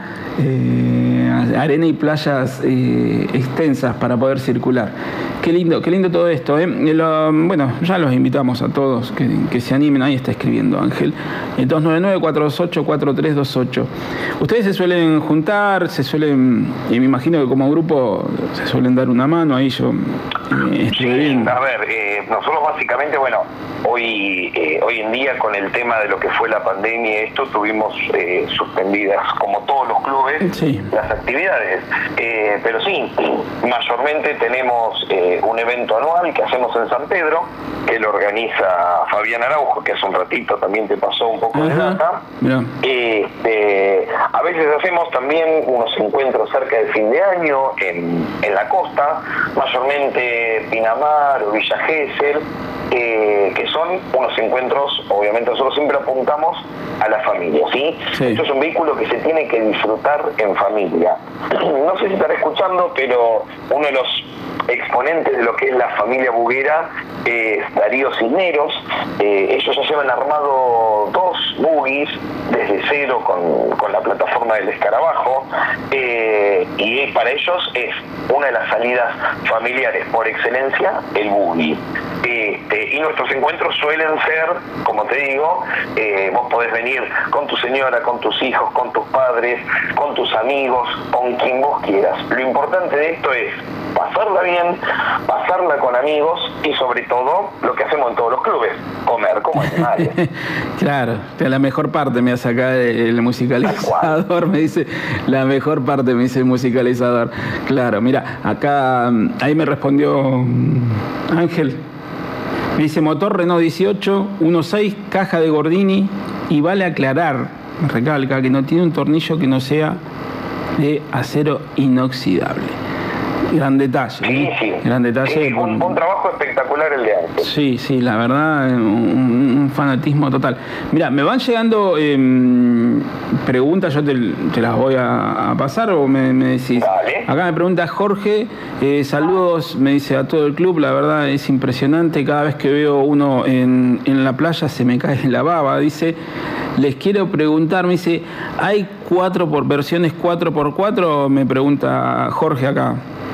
eh, arena y playas eh, extensas para poder circular. Qué lindo, qué lindo todo esto, ¿eh? Lo, bueno, ya los invitamos a todos que, que se animen. Ahí está escribiendo Ángel. dos nueve nueve, cuatro dos ocho, cuatro tres dos ocho. Ustedes se suelen juntar, se suelen, y me imagino que como grupo se suelen dar una mano. Ahí yo eh, estuve Sí, viendo. a ver, eh, nosotros básicamente, bueno, hoy eh, hoy en día con el tema de lo que fue la pandemia, esto tuvimos eh, suspendidas, como todos los clubes, sí. las actividades. Eh, pero sí, mayormente tenemos eh, un evento anual que hacemos en San Pedro, que lo organiza Fabián Araujo, que hace un ratito también te pasó un poco de data. Mirá. Este, a veces hacemos también unos encuentros cerca del fin de año en, en la costa, mayormente Pinamar o Villa Gesell, eh, que son unos encuentros, obviamente nosotros siempre apuntamos a la familia, ¿sí? Sí. Esto es un vehículo que se tiene que disfrutar en familia. No sé si estará escuchando, pero uno de los exponentes de lo que es la familia Buguera es Darío Cisneros. Eh, ellos ya llevan armado dos buggies desde cero con, con la plataforma del escarabajo, eh, y para ellos es una de las salidas familiares por excelencia el buggy. Este, y nuestros encuentros suelen ser, como te digo, eh, vos podés venir con tu señora, con tus hijos, con tus padres, con tus amigos, con quien vos quieras. Lo importante de esto es pasarla bien, pasarla con amigos y sobre todo lo que hacemos en todos los clubes, comer como animales. Claro, la mejor parte me hace acá el musicalizador, me dice, la mejor parte me dice el musicalizador. Claro, mira, acá, ahí me respondió Ángel. Me dice motor Renault dieciocho, uno punto seis, caja de Gordini, y vale aclarar, me recalca, que no tiene un tornillo que no sea de acero inoxidable. Gran detalle. Sí, sí. Gran detalle. Sí, un, un trabajo espectacular el de Ángel. Sí, sí, la verdad, un, un fanatismo total. Mira, me van llegando eh, preguntas, yo te, te las voy a, a pasar o me, me decís. Dale. Acá me pregunta Jorge, eh, saludos, me dice a todo el club, la verdad es impresionante, cada vez que veo uno en, en la playa se me cae la baba, dice. Les quiero preguntar, me dice, ¿hay cuatro por versiones cuatro por cuatro? Me pregunta Jorge acá.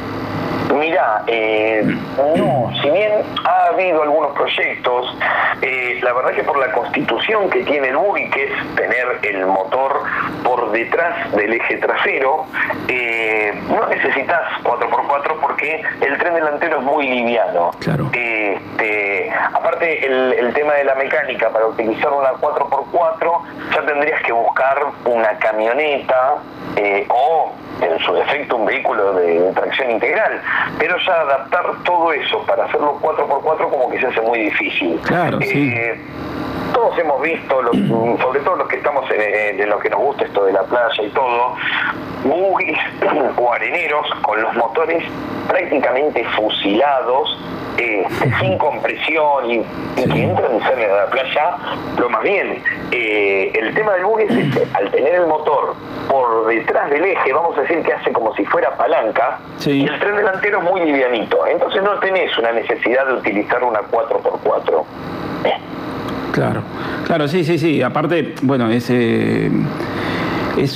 Mira, eh, no, si bien ha habido algunos proyectos, eh, la verdad que por la constitución que tiene el buggy, que es tener el motor por detrás del eje trasero, eh, no necesitas cuatro por cuatro porque el tren delantero es muy liviano. Claro. Este, aparte, el, el tema de la mecánica, para utilizar una cuatro por cuatro, ya tendrías que buscar una camioneta eh, o, en su defecto, un vehículo de, de tracción integral. Pero ya adaptar todo eso para hacerlo cuatro por cuatro como que se hace muy difícil. Claro, eh, sí. Todos hemos visto, los, sobre todo los que estamos en, en lo que nos gusta esto de la playa y todo, buggies o areneros con los motores prácticamente fusilados, eh, sin compresión y, y que entran en serio de la playa, lo más bien. Eh, el tema del buggy es este, al tener el motor por detrás del eje, vamos a decir que hace como si fuera palanca, sí. Y el tren delantero es muy livianito, entonces no tenés una necesidad de utilizar una cuatro por cuatro. Eh. Claro, claro, sí, sí, sí. Aparte, bueno, ese es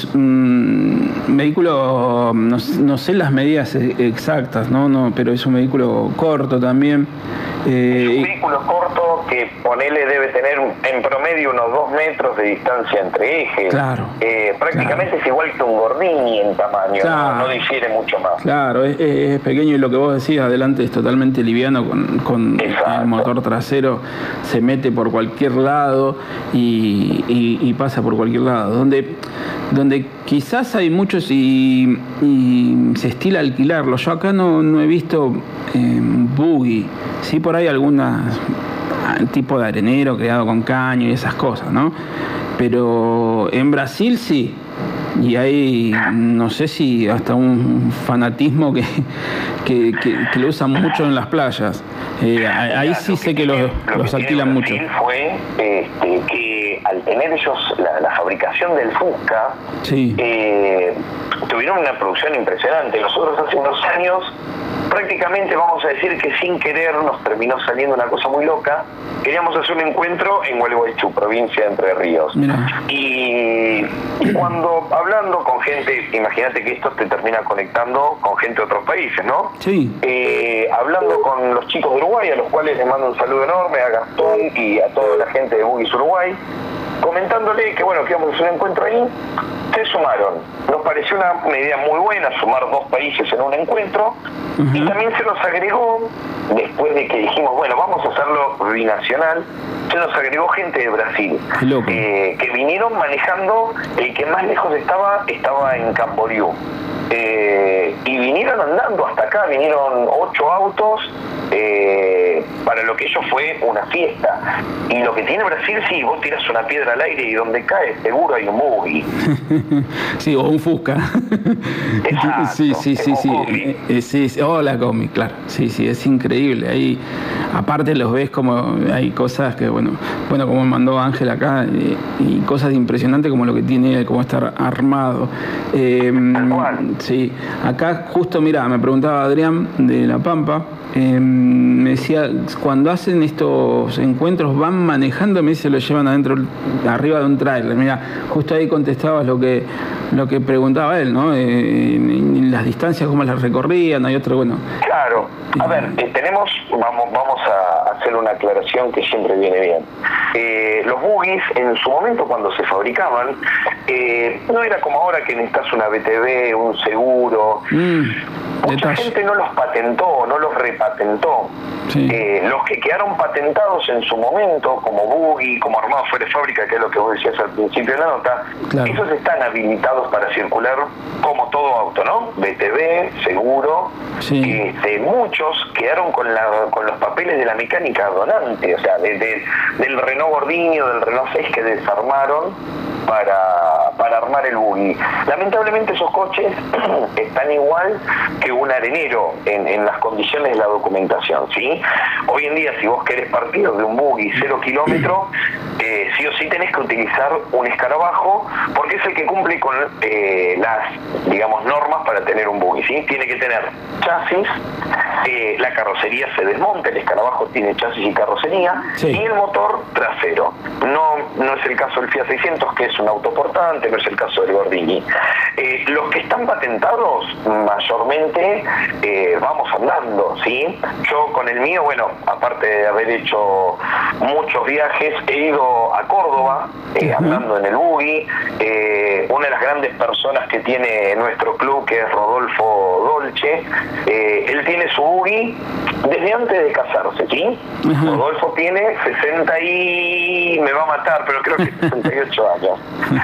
un vehículo, no, no sé las medidas exactas, ¿no? No, pero es un vehículo corto también. Eh, es un vehículo corto que, ponele, debe tener en promedio unos dos metros de distancia entre ejes. Claro. Eh, prácticamente claro. Es igual que un Gordini en tamaño, claro. no, no difiere mucho más. Claro, es, es pequeño y lo que vos decís, adelante es totalmente liviano con, con el motor trasero, se mete por cualquier lado y, y, y pasa por cualquier lado. Donde, donde quizás hay muchos y, y se estila alquilarlo. Yo acá no, no he visto eh, buggy, sí por ahí algunas tipo de arenero creado con caño y esas cosas, ¿no? Pero en Brasil sí. Y hay, no sé si hasta un fanatismo que, que, que, que lo usan mucho en las playas. Eh, ahí sí sé que los, los alquilan mucho. Lo que fue este, que al tener ellos la, la fabricación del Fusca, sí. eh, tuvieron una producción impresionante. Nosotros hace unos años, prácticamente vamos a decir que sin querer nos terminó saliendo una cosa muy loca. Queríamos hacer un encuentro en Gualeguaychú, provincia de Entre Ríos. Y, y cuando hablando con gente, imagínate que esto te termina conectando con gente de otros países, ¿no? Sí. Eh, hablando con los chicos de Uruguay, a los cuales les mando un saludo enorme, a Gastón y a toda la gente de Bugis Uruguay, comentándole que bueno, que íbamos a hacer un encuentro ahí, se sumaron. Nos pareció una, una idea muy buena sumar dos países en un encuentro. Uh-huh. Y también se nos agregó, después de que dijimos, bueno, vamos a hacerlo binacional, se nos agregó gente de Brasil, eh, que vinieron manejando. El que más lejos estaba, estaba en Camboriú. Eh, y vinieron andando hasta acá, vinieron ocho autos, eh, para lo que ello fue una fiesta. Y lo que tiene Brasil, sí, vos tiras una piedra al aire y donde cae seguro hay un buggy. Sí, o un Fusca. Exacto, sí, sí, sí, sí. Eh, eh, sí, sí. Oh, la Comi, claro. Sí, sí, es increíble. Ahí, aparte los ves como hay cosas que, bueno, bueno, como mandó Ángel acá, eh, y cosas impresionantes como lo que tiene, como estar armado. Eh, Sí, acá justo, mira, me preguntaba Adrián de La Pampa, eh, me decía, cuando hacen estos encuentros van manejando, me dice, lo llevan adentro, arriba de un tráiler. Mira, justo ahí contestabas lo que lo que preguntaba él, ¿no? Eh, en las distancias, cómo las recorrían, hay otro, bueno. Claro, a ver, eh, tenemos, vamos, vamos a hacer una aclaración que siempre viene bien. Eh, los buggies, en su momento cuando se fabricaban, eh, no era como ahora que necesitas una B T V, un seguro. Mm, Mucha gente no los patentó, no los repatentó. Sí. Eh, los que quedaron patentados en su momento, como buggy, como armado fuera de fábrica, que es lo que vos decías al principio de la nota, claro, esos están habilitados para circular como todo auto, ¿no? B T V, seguro. Sí. Este, muchos quedaron con, la, con los papeles de la mecánica donante, o sea, de, de, del Renault Gordini o del Renault seis que desarmaron para, para armar el buggy. Lamentablemente esos coches están igual que un arenero en, en las condiciones de la documentación, ¿sí? Hoy en día, si vos querés partir de un buggy cero kilómetro, eh, sí o sí tenés que utilizar un escarabajo, porque es el que cumple con eh, las, digamos, normas para tener un buggy, ¿sí? Tiene que tener chasis, eh, la carrocería se desmonta, el escarabajo tiene chasis y carrocería, sí, y el motor trasero. No, no es el caso del Fiat seiscientos, que es un autoportante, no es el caso del Gordini. Eh, los que están patentados, mayormente, eh, vamos andando, ¿sí? Yo con el mío, bueno, aparte de haber hecho muchos viajes, he ido a Córdoba, eh, uh-huh, andando en el buggy. Eh, una de las grandes personas que tiene nuestro club, que es Rodolfo Dolce, eh, él tiene su buggy desde antes de casarse, ¿sí? Uh-huh. Rodolfo tiene sesenta y... me va a matar, pero creo que sesenta y ocho años.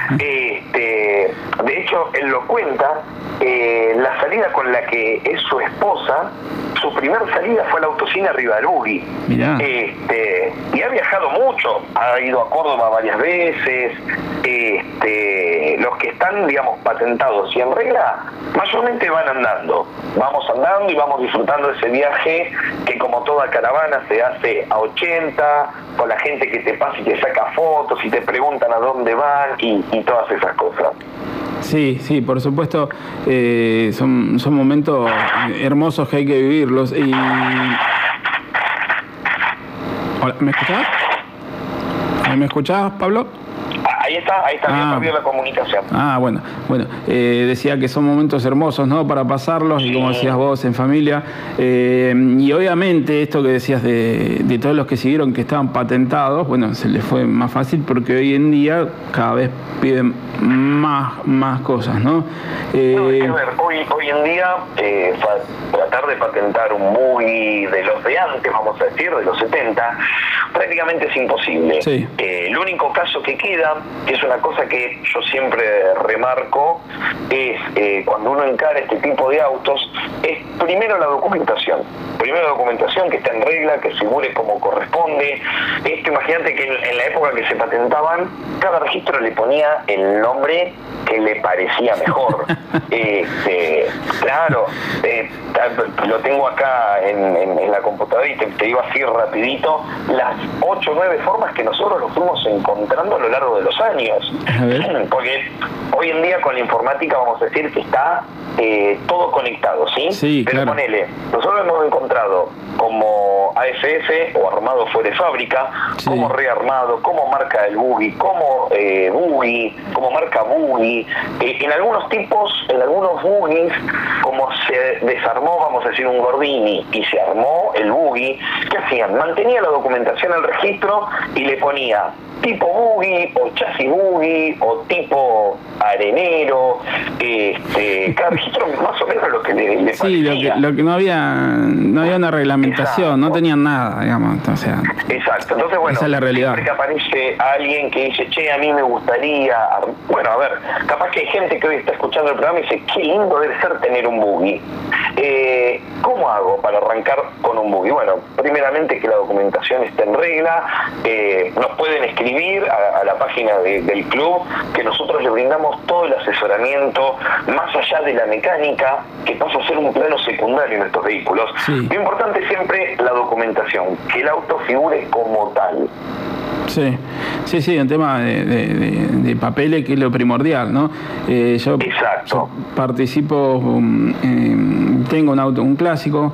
Este, de hecho, él lo cuenta, eh, la salida con la que es su esposa, su primer salida fue a la autocina arriba del buggy. Mirá. Este, y ha viajado mucho, ha ido a Córdoba varias veces. Este, los que están, digamos, patentados y en regla, mayormente van andando. Vamos andando y vamos disfrutando de ese viaje que, como toda caravana, se hace a ochenta, con la gente que te pasa y te saca fotos y te preguntan a dónde van y, y todas esas cosas. Sí, sí, por supuesto, eh, son, son momentos hermosos que hay que vivirlos. Y... Hola, ¿me escuchás? ¿Me escuchás, Pablo? Ahí está, ahí está, ah, bien la comunicación. Ah, bueno, bueno, eh, decía que son momentos hermosos, ¿no? Para pasarlos, sí, y como decías vos, en familia. Eh, y obviamente esto que decías de, de todos los que siguieron que estaban patentados, bueno, se les fue más fácil porque hoy en día cada vez piden más, más cosas, ¿no? Eh, no, es que, a ver, hoy, hoy en día eh, tratar de patentar un buggy de los de antes, vamos a decir, de los setenta, prácticamente es imposible. Sí. Eh, el único caso que queda que es una cosa que yo siempre remarco, es eh, cuando uno encara este tipo de autos, es primero la documentación. Primero la documentación, que esté en regla, que figure como corresponde. Esto, imagínate que en, en la época que se patentaban, cada registro le ponía el nombre que le parecía mejor. este, claro, eh, lo tengo acá en, en, en la computadora y te, te digo así rapidito, las ocho o nueve formas que nosotros los fuimos encontrando a lo largo de los años. Porque hoy en día con la informática vamos a decir que está eh, todo conectado, ¿sí? Sí, pero claro. ponele, nosotros hemos encontrado como A F F o armado fuera de fábrica, sí. como rearmado, como marca el buggy, como eh, buggy, como marca buggy. Eh, en algunos tipos, en algunos buggies, como se desarmó, vamos a decir, un Gordini y se armó el buggy, ¿qué hacían? Mantenía la documentación al registro y le ponía tipo buggy o chasis buggy o tipo arenero, este, cada registro más o menos lo que le, le sí, lo que, lo que no había no había una reglamentación, exacto. no tenían nada, digamos, o sea, exacto, entonces bueno, esa es la realidad. Siempre que aparece alguien que dice, che, a mí me gustaría, bueno, a ver, capaz que hay gente que hoy está escuchando el programa y dice, qué lindo debe ser tener un buggy. Eh, ¿Cómo hago para arrancar con un buggy? Bueno, primeramente que la documentación esté en regla, eh, nos pueden escribir a, a la página de, del club, que nosotros le brindamos todo el asesoramiento, más allá de la mecánica, que pasa a ser un plano secundario en estos vehículos. Sí. Lo importante es siempre la documentación, que el auto figure como tal. Sí, sí, sí, en tema de, de, de, de papeles, que es lo primordial, ¿no? Eh, yo, Exacto. yo participo, um, eh, tengo un auto, un clásico,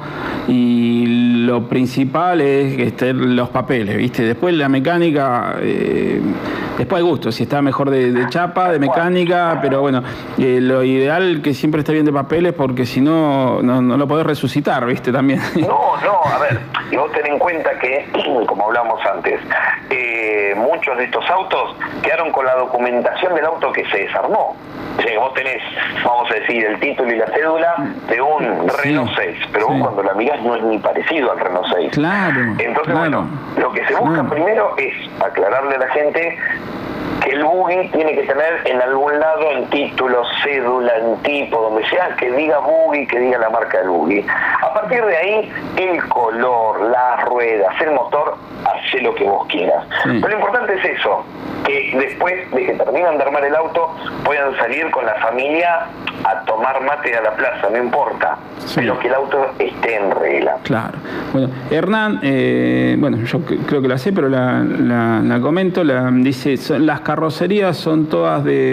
y lo principal es que estén los papeles, ¿viste? Después la mecánica, eh, después hay gusto, si está mejor de, de chapa, de mecánica, pero bueno, eh, lo ideal que siempre esté bien de papeles, porque si no, no, no lo podés resucitar, ¿viste? También. No, no, a ver, y vos ten en cuenta que, como hablamos antes, eh, muchos de estos autos quedaron con la documentación del auto que se desarmó. O sea, vos tenés, vamos a decir, el título y la cédula de un sí, Renault seis, pero sí. vos cuando la mirás no es ni parecido al Renault seis. Claro. Entonces, claro. bueno, lo que se busca claro. primero es aclararle a la gente que el buggy tiene que tener en algún lado, en título, cédula, en tipo, donde sea, que diga buggy, que diga la marca del buggy. A partir de ahí, el color, las ruedas, el motor, hace lo que vos quieras. Sí. Pero lo importante es eso, que después de que terminan de armar el auto, puedan salir con la familia a tomar mate a la plaza, no importa, sí. pero que el auto esté en regla. Claro. Bueno, Hernán, eh, bueno, yo creo que la sé, pero la, la, la comento, la, dice, son, las carrocerías son todas de,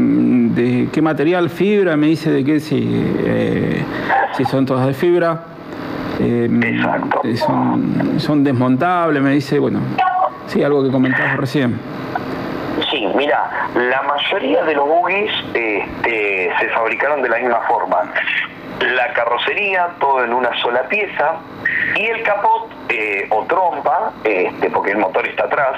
de qué material, fibra, me dice de qué, sí, eh, sí son todas de fibra. Eh, Exacto. Son, son desmontables, me dice, bueno, sí, algo que comentabas recién. Sí, mira, la mayoría de los buggies este, se fabricaron de la misma forma. La carrocería, todo en una sola pieza, y el capot eh, o trompa, este, porque el motor está atrás,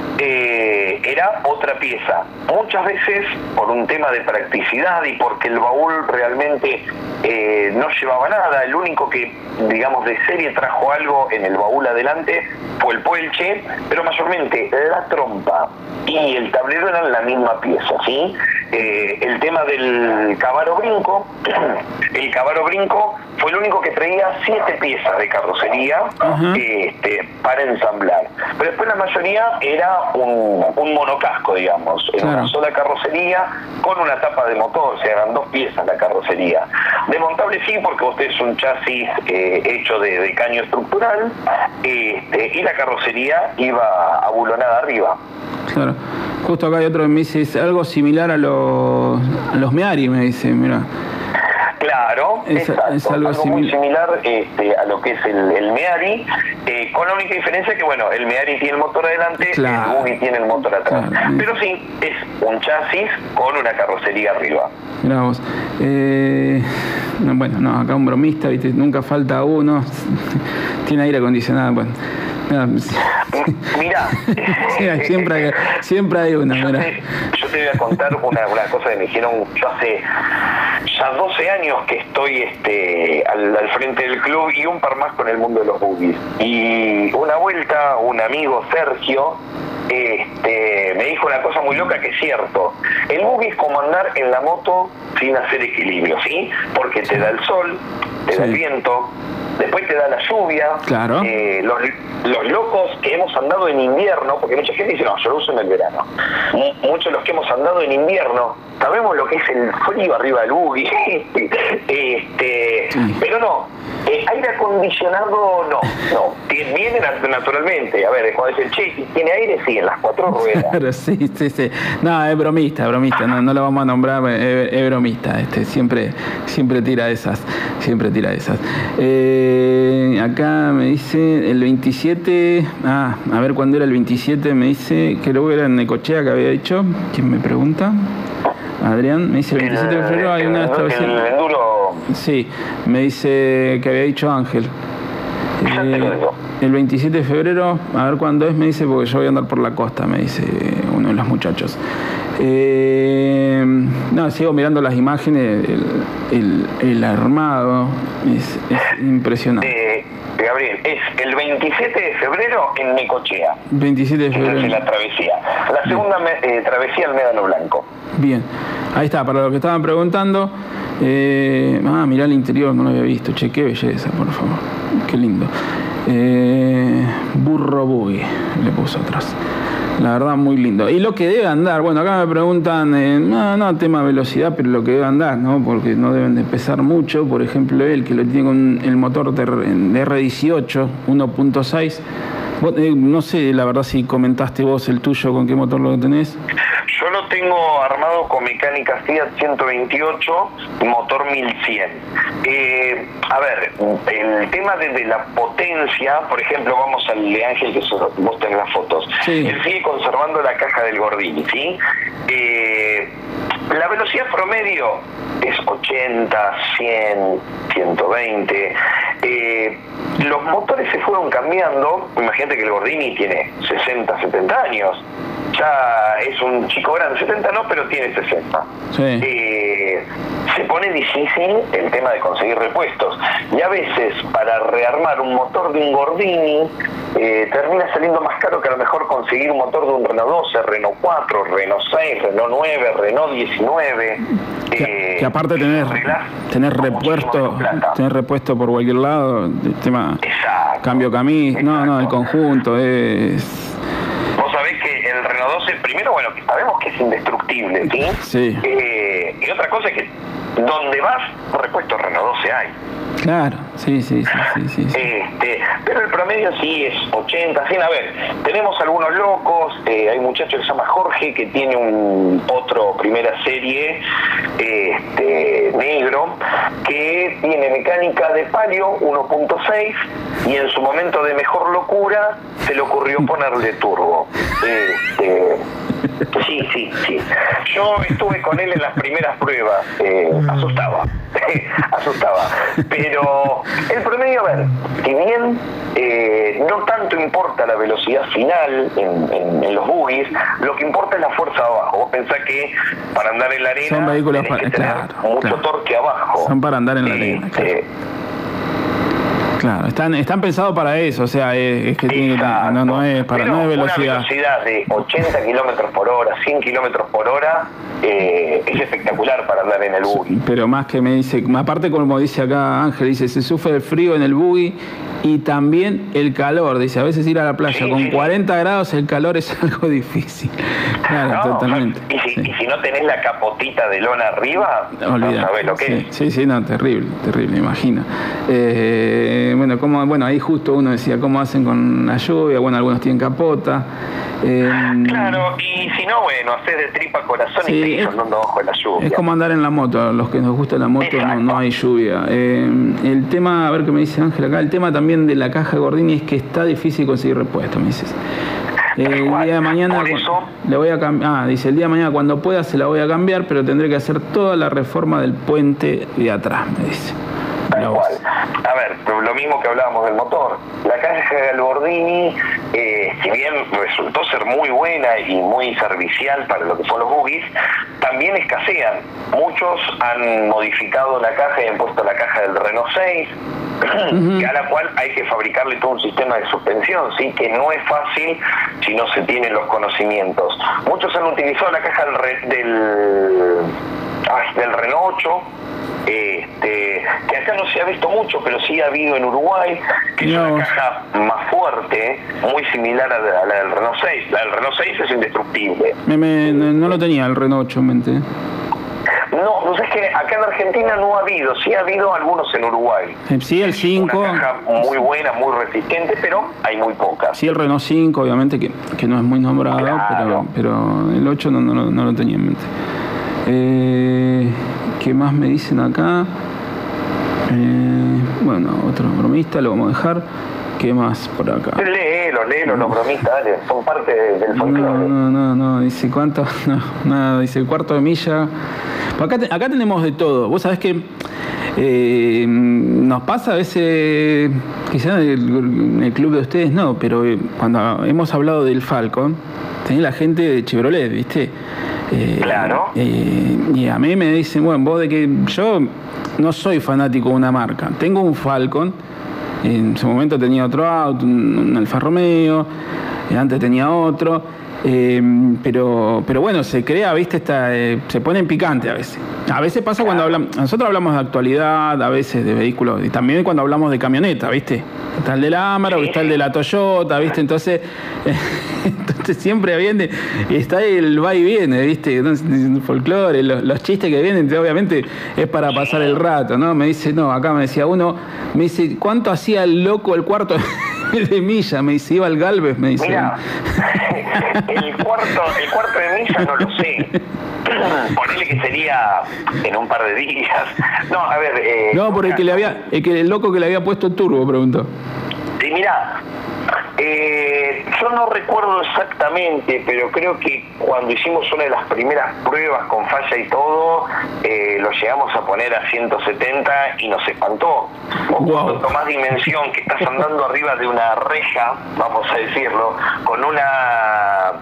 eh, era otra pieza. Muchas veces por un tema de practicidad y porque el baúl realmente eh, no llevaba nada, el único que, digamos, de serie trajo algo en el baúl adelante fue el Puelche, pero mayormente la trompa y el tablero eran la misma pieza, ¿sí? Eh, el tema del Camaro Brinco, el Camaro Brinco fue el único que traía siete piezas de carrocería uh-huh. este, para ensamblar. Pero después la mayoría era un, un monocasco, digamos, en claro. una sola carrocería con una tapa de motor, o sea, eran dos piezas la carrocería. Desmontable sí, porque vos tenés un chasis eh, hecho de, de caño estructural este, y la carrocería iba abulonada arriba. Claro. Justo acá hay otro que me dice, es algo similar a los, a los Meari, me dice, mira. Claro, es, exacto, es algo, algo muy similar este, a lo que es el, el Meari, eh, con la única diferencia que, bueno, el Meari tiene el motor adelante, claro. el Buggy tiene el motor atrás. Claro. Pero sí, es un chasis con una carrocería arriba. Mirá vos. Eh, no, bueno, no, acá un bromista, ¿viste? Nunca falta uno, tiene aire acondicionado, bueno. Mira, sí, siempre, hay, siempre hay una. Yo te, yo te voy a contar una, una cosa que me dijeron yo hace ya doce años que estoy este, al, al frente del club y un par más con el mundo de los buggies. Y una vuelta, un amigo, Sergio, este, me dijo una cosa muy loca que es cierto. El buggy es como andar en la moto sin hacer equilibrio, ¿sí? Porque te da el sol, te da el viento, después te da la lluvia. Claro. Eh, los, los locos que hemos andado en invierno, porque mucha gente dice, no, yo lo uso en el verano. M- muchos de los que hemos andado en invierno, sabemos lo que es el frío arriba del buggy. este, sí. Pero no, eh, aire acondicionado no, no. Viene naturalmente. A ver, cuando dicen, che, ¿tiene aire? Sí, en las cuatro ruedas. Claro, sí, sí, sí. No, es bromista, bromista, no, no lo vamos a nombrar, es, es bromista, este, siempre, siempre tira esas, siempre tira esas. Eh, acá me dice el veintisiete, ah, a ver cuándo era el veintisiete, me dice que luego era en Necochea que había dicho, ¿quién me pregunta? Adrián, me dice el veintisiete de febrero hay una estación. El enduro. Sí, me dice que había dicho Ángel. Eh, el veintisiete de febrero, a ver cuándo es, me dice, porque yo voy a andar por la costa, me dice uno de los muchachos. Eh, no, sigo mirando las imágenes, el, el, el armado es, es impresionante. Eh, Gabriel, es el veintisiete de febrero en Necochea. veintisiete de febrero. Es la travesía. La segunda me, eh, travesía al Médano Blanco. Bien, ahí está, para los que estaban preguntando. Eh, ah, mirá el interior, no lo había visto. Che, qué belleza, por favor. Qué lindo. Eh, burro buggy, le puso atrás. La verdad, muy lindo. Y lo que debe andar, bueno, acá me preguntan, eh, no, no, tema velocidad, pero lo que debe andar, ¿no? Porque no deben de pesar mucho. Por ejemplo, él, que lo tiene con el motor de, de R dieciocho, uno punto seis. Vos, eh, no sé, la verdad, si comentaste vos el tuyo, con qué motor lo tenés. Yo lo tengo armado con mecánica Fiat ciento veintiocho, motor mil cien. Eh, a ver, el tema de, de la potencia, por ejemplo, vamos al de Ángel, que vos tenés las fotos. Sí. Él sigue conservando la caja del Gordini, ¿sí? Eh, la velocidad promedio es ochenta, cien, ciento veinte. Eh, los motores se fueron cambiando. Imagínate que el Gordini tiene sesenta, setenta años. Ya es un chico grande, setenta no, pero tiene sesenta. Sí. Eh, se pone difícil el tema de conseguir repuestos. Y a veces, para rearmar un motor de un Gordini, eh, termina saliendo más caro que a lo mejor conseguir un motor de un Renault doce, Renault cuatro, Renault seis, Renault nueve, Renault diecinueve. Que, eh, que aparte tener, tener repuesto, tener repuesto por cualquier lado, el tema exacto, cambio camino, no, no, el conjunto es... Vos sabés que el Renault doce, primero, bueno, sabemos que es indestructible, ¿sí? Sí. Eh, y otra cosa es que donde vas, repuesto Renault doce hay. Claro, sí, sí, sí, sí, sí, sí. Este, pero el promedio sí es ochenta, cien. A ver, tenemos algunos locos, eh, hay un muchacho que se llama Jorge, que tiene un otro primera serie, este, negro, que tiene mecánica de Palio uno punto seis, y en su momento de mejor locura se le ocurrió ponerle turbo. Este, sí, sí, sí. Yo estuve con él en las primeras pruebas, eh, asustaba, asustaba. Pero el promedio, a ver, si bien eh, no tanto importa la velocidad final en, en, en los buggies, lo que importa es la fuerza abajo. Vos pensás que para andar en la arena son vehículos tenés que para, tener claro, mucho claro. torque abajo. Son para andar en la arena. Claro. Eh, Claro, están están pensados para eso, o sea, es, es que tiene, no, no es para Pero no es velocidad. Una velocidad de ochenta kilómetros por hora, cien kilómetros por hora, eh, es espectacular para andar en el buggy. Pero más que me dice, aparte como dice acá Ángel, dice, se sufre el frío en el buggy y también el calor, dice, a veces ir a la playa sí, con sí, cuarenta grados el calor es algo difícil. Claro, no, totalmente. Y si, sí. y si no tenés la capotita de lona arriba, Olvidá. No sabés lo que sí, es. Sí, sí, no, terrible, terrible, imagina. Eh, bueno, como, bueno, ahí justo uno decía, ¿cómo hacen con la lluvia? Bueno, algunos tienen capota. Eh, claro, y si no, bueno, haces de tripa corazón sí, y seguís andando bajo la lluvia. Es como andar en la moto, a los que nos gusta la moto no, no hay lluvia. Eh, el tema, a ver qué me dice Ángel acá, el tema también de la caja Gordini es que está difícil conseguir repuestos, me dices. Eh, el día de mañana eso, le voy a cambiar, ah, dice el día de mañana cuando pueda se la voy a cambiar, pero tendré que hacer toda la reforma del puente de atrás, me dice. Tal cual. A ver, lo mismo que hablábamos del motor. La caja del Gordini, eh, si bien resultó ser muy buena y muy servicial para lo que son los buggies, también escasean. Muchos han modificado la caja y han puesto la caja del Renault seis, uh-huh. que a la cual hay que fabricarle todo un sistema de suspensión, sí, que no es fácil si no se tienen los conocimientos. Muchos han utilizado la caja del, re, del, ay, del Renault ocho, este, que acá no se ha visto mucho, pero sí ha habido en Uruguay, que no. es una caja más fuerte, muy similar a la, a la del Renault seis. La del Renault seis es indestructible. Me, me, no lo tenía el Renault ocho en mente. No, no sé, es que acá en Argentina no ha habido, sí ha habido algunos en Uruguay. Sí, el cinco. Una caja muy buena, muy resistente, pero hay muy pocas. Sí, el Renault cinco, obviamente, que, que no es muy nombrado, claro. pero, pero el ocho no, no, no lo tenía en mente. Eh, ¿Qué más me dicen acá? Eh, bueno, otro bromista, lo vamos a dejar. ¿Qué más por acá? Léelo, léelo, los bromistas, dale, son parte del folclore. No, no, no, no, dice cuánto, no, nada, dice el cuarto de milla. Acá, te, acá tenemos de todo. Vos sabés que eh, nos pasa a veces, quizás en el, en el club de ustedes no, pero eh, cuando hemos hablado del Falcon, tenés la gente de Chevrolet, ¿viste? Eh, claro. Eh, y a mí me dicen, bueno, vos de que yo no soy fanático de una marca, tengo un Falcon. En su momento tenía otro auto, un Alfa Romeo, antes tenía otro, eh, pero pero bueno, se crea, viste, esta, eh, se pone en picante a veces. A veces pasa cuando hablamos, nosotros hablamos de actualidad, a veces de vehículos, y también cuando hablamos de camioneta, viste. Está el de la Amarok, sí. está el de la Toyota, viste, entonces, eh, entonces siempre viene, está el va y viene, viste, el folclore, los, los chistes que vienen, obviamente es para pasar el rato, ¿no? Me dice, no, acá me decía uno, me dice, ¿cuánto hacía el loco el cuarto de milla? Me dice, iba al Galvez, me dice. Mira, el cuarto, el cuarto de milla no lo sé. Ponele que sería en un par de días. No, a ver. Eh, no, por el que le había, el que el loco que le había puesto turbo, preguntó. Sí, mira, eh, yo no recuerdo exactamente, pero creo que cuando hicimos una de las primeras pruebas con falla y todo, eh, lo llegamos a poner a ciento setenta y nos espantó. O wow. Cuando tomás dimensión que estás andando arriba de una reja, vamos a decirlo, con una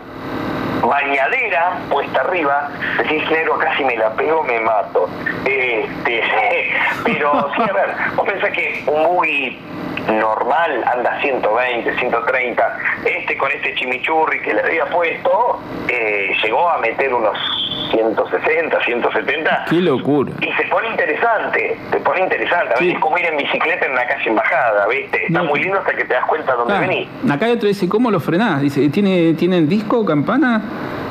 bañadera puesta arriba, decís, negro, casi me la pego, me mato. Este, pero sí, a ver, vos pensás que un buggy normal anda ciento veinte, ciento treinta, este con este chimichurri que le había puesto, eh, llegó a meter unos ciento sesenta, ciento setenta. ¡Qué locura! Y se pone interesante, se pone interesante. A veces sí. Es como ir en bicicleta en una calle en bajada, ¿viste? Está no. muy lindo hasta que te das cuenta dónde ah, venís. Acá hay otro dice, ¿cómo lo frenás? Dice, ¿tiene, ¿tienen disco, campana?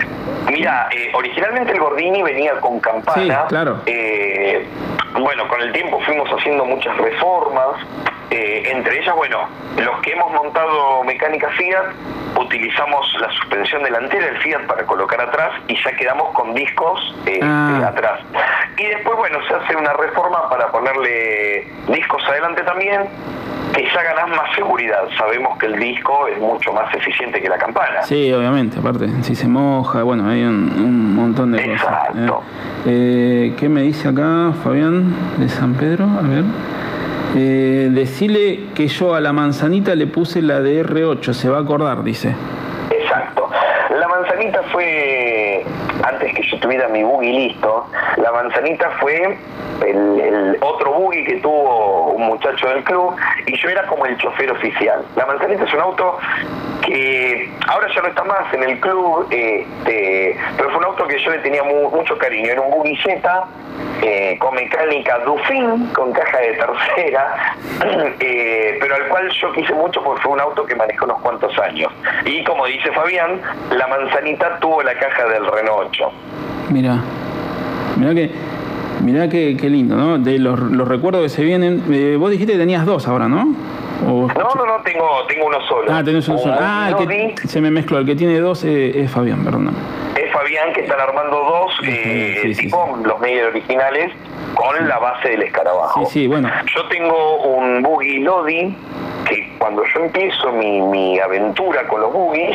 Mira, eh, originalmente el Gordini venía con campana. Sí, claro. Eh, bueno, con el tiempo fuimos haciendo muchas reformas. Eh, entre ellas, bueno, los que hemos montado mecánica Fiat, utilizamos la suspensión delantera del Fiat para colocar atrás y ya quedamos con discos eh, ah. atrás. Y después, bueno, se hace una reforma para ponerle discos adelante también, que ya ganás más seguridad. Sabemos que el disco es mucho más eficiente que la campana. Sí, obviamente, aparte, si se moja, bueno, hay un, un montón de Exacto. cosas. Exacto. Eh, ¿Qué me dice acá Fabián de San Pedro? A ver. Eh, decile que yo a la manzanita le puse la de R ocho, se va a acordar, dice. Exacto. La manzanita fue, antes que yo tuviera mi buggy listo, la manzanita fue el, el otro buggy que tuvo un muchacho del club y yo era como el chofer oficial. La manzanita es un auto que ahora ya no está más en el club, este, pero fue un auto que yo le tenía mu mucho cariño. Era un buggy Jetta, eh, con mecánica Dufin, con caja de tercera, eh, pero al cual yo quise mucho porque fue un auto que manejé unos cuantos años. Y como dice Fabián, la manzanita tuvo la caja del Renault ocho. Mira, mira que, mira que, que lindo, ¿no? De los, los recuerdos que se vienen. Eh, vos dijiste que tenías dos ahora, ¿no? O... No, no, no, tengo, tengo uno solo. Ah, tenés uno solo. Ah, el que, se me mezcló. El que tiene dos eh, es Fabián, perdón. Es Fabián, que están armando dos, eh, sí, sí, tipo sí, sí. los medios originales, con la base del escarabajo. Sí, sí, bueno. Yo tengo un buggy Lodi, que cuando yo empiezo mi, mi aventura con los buggies,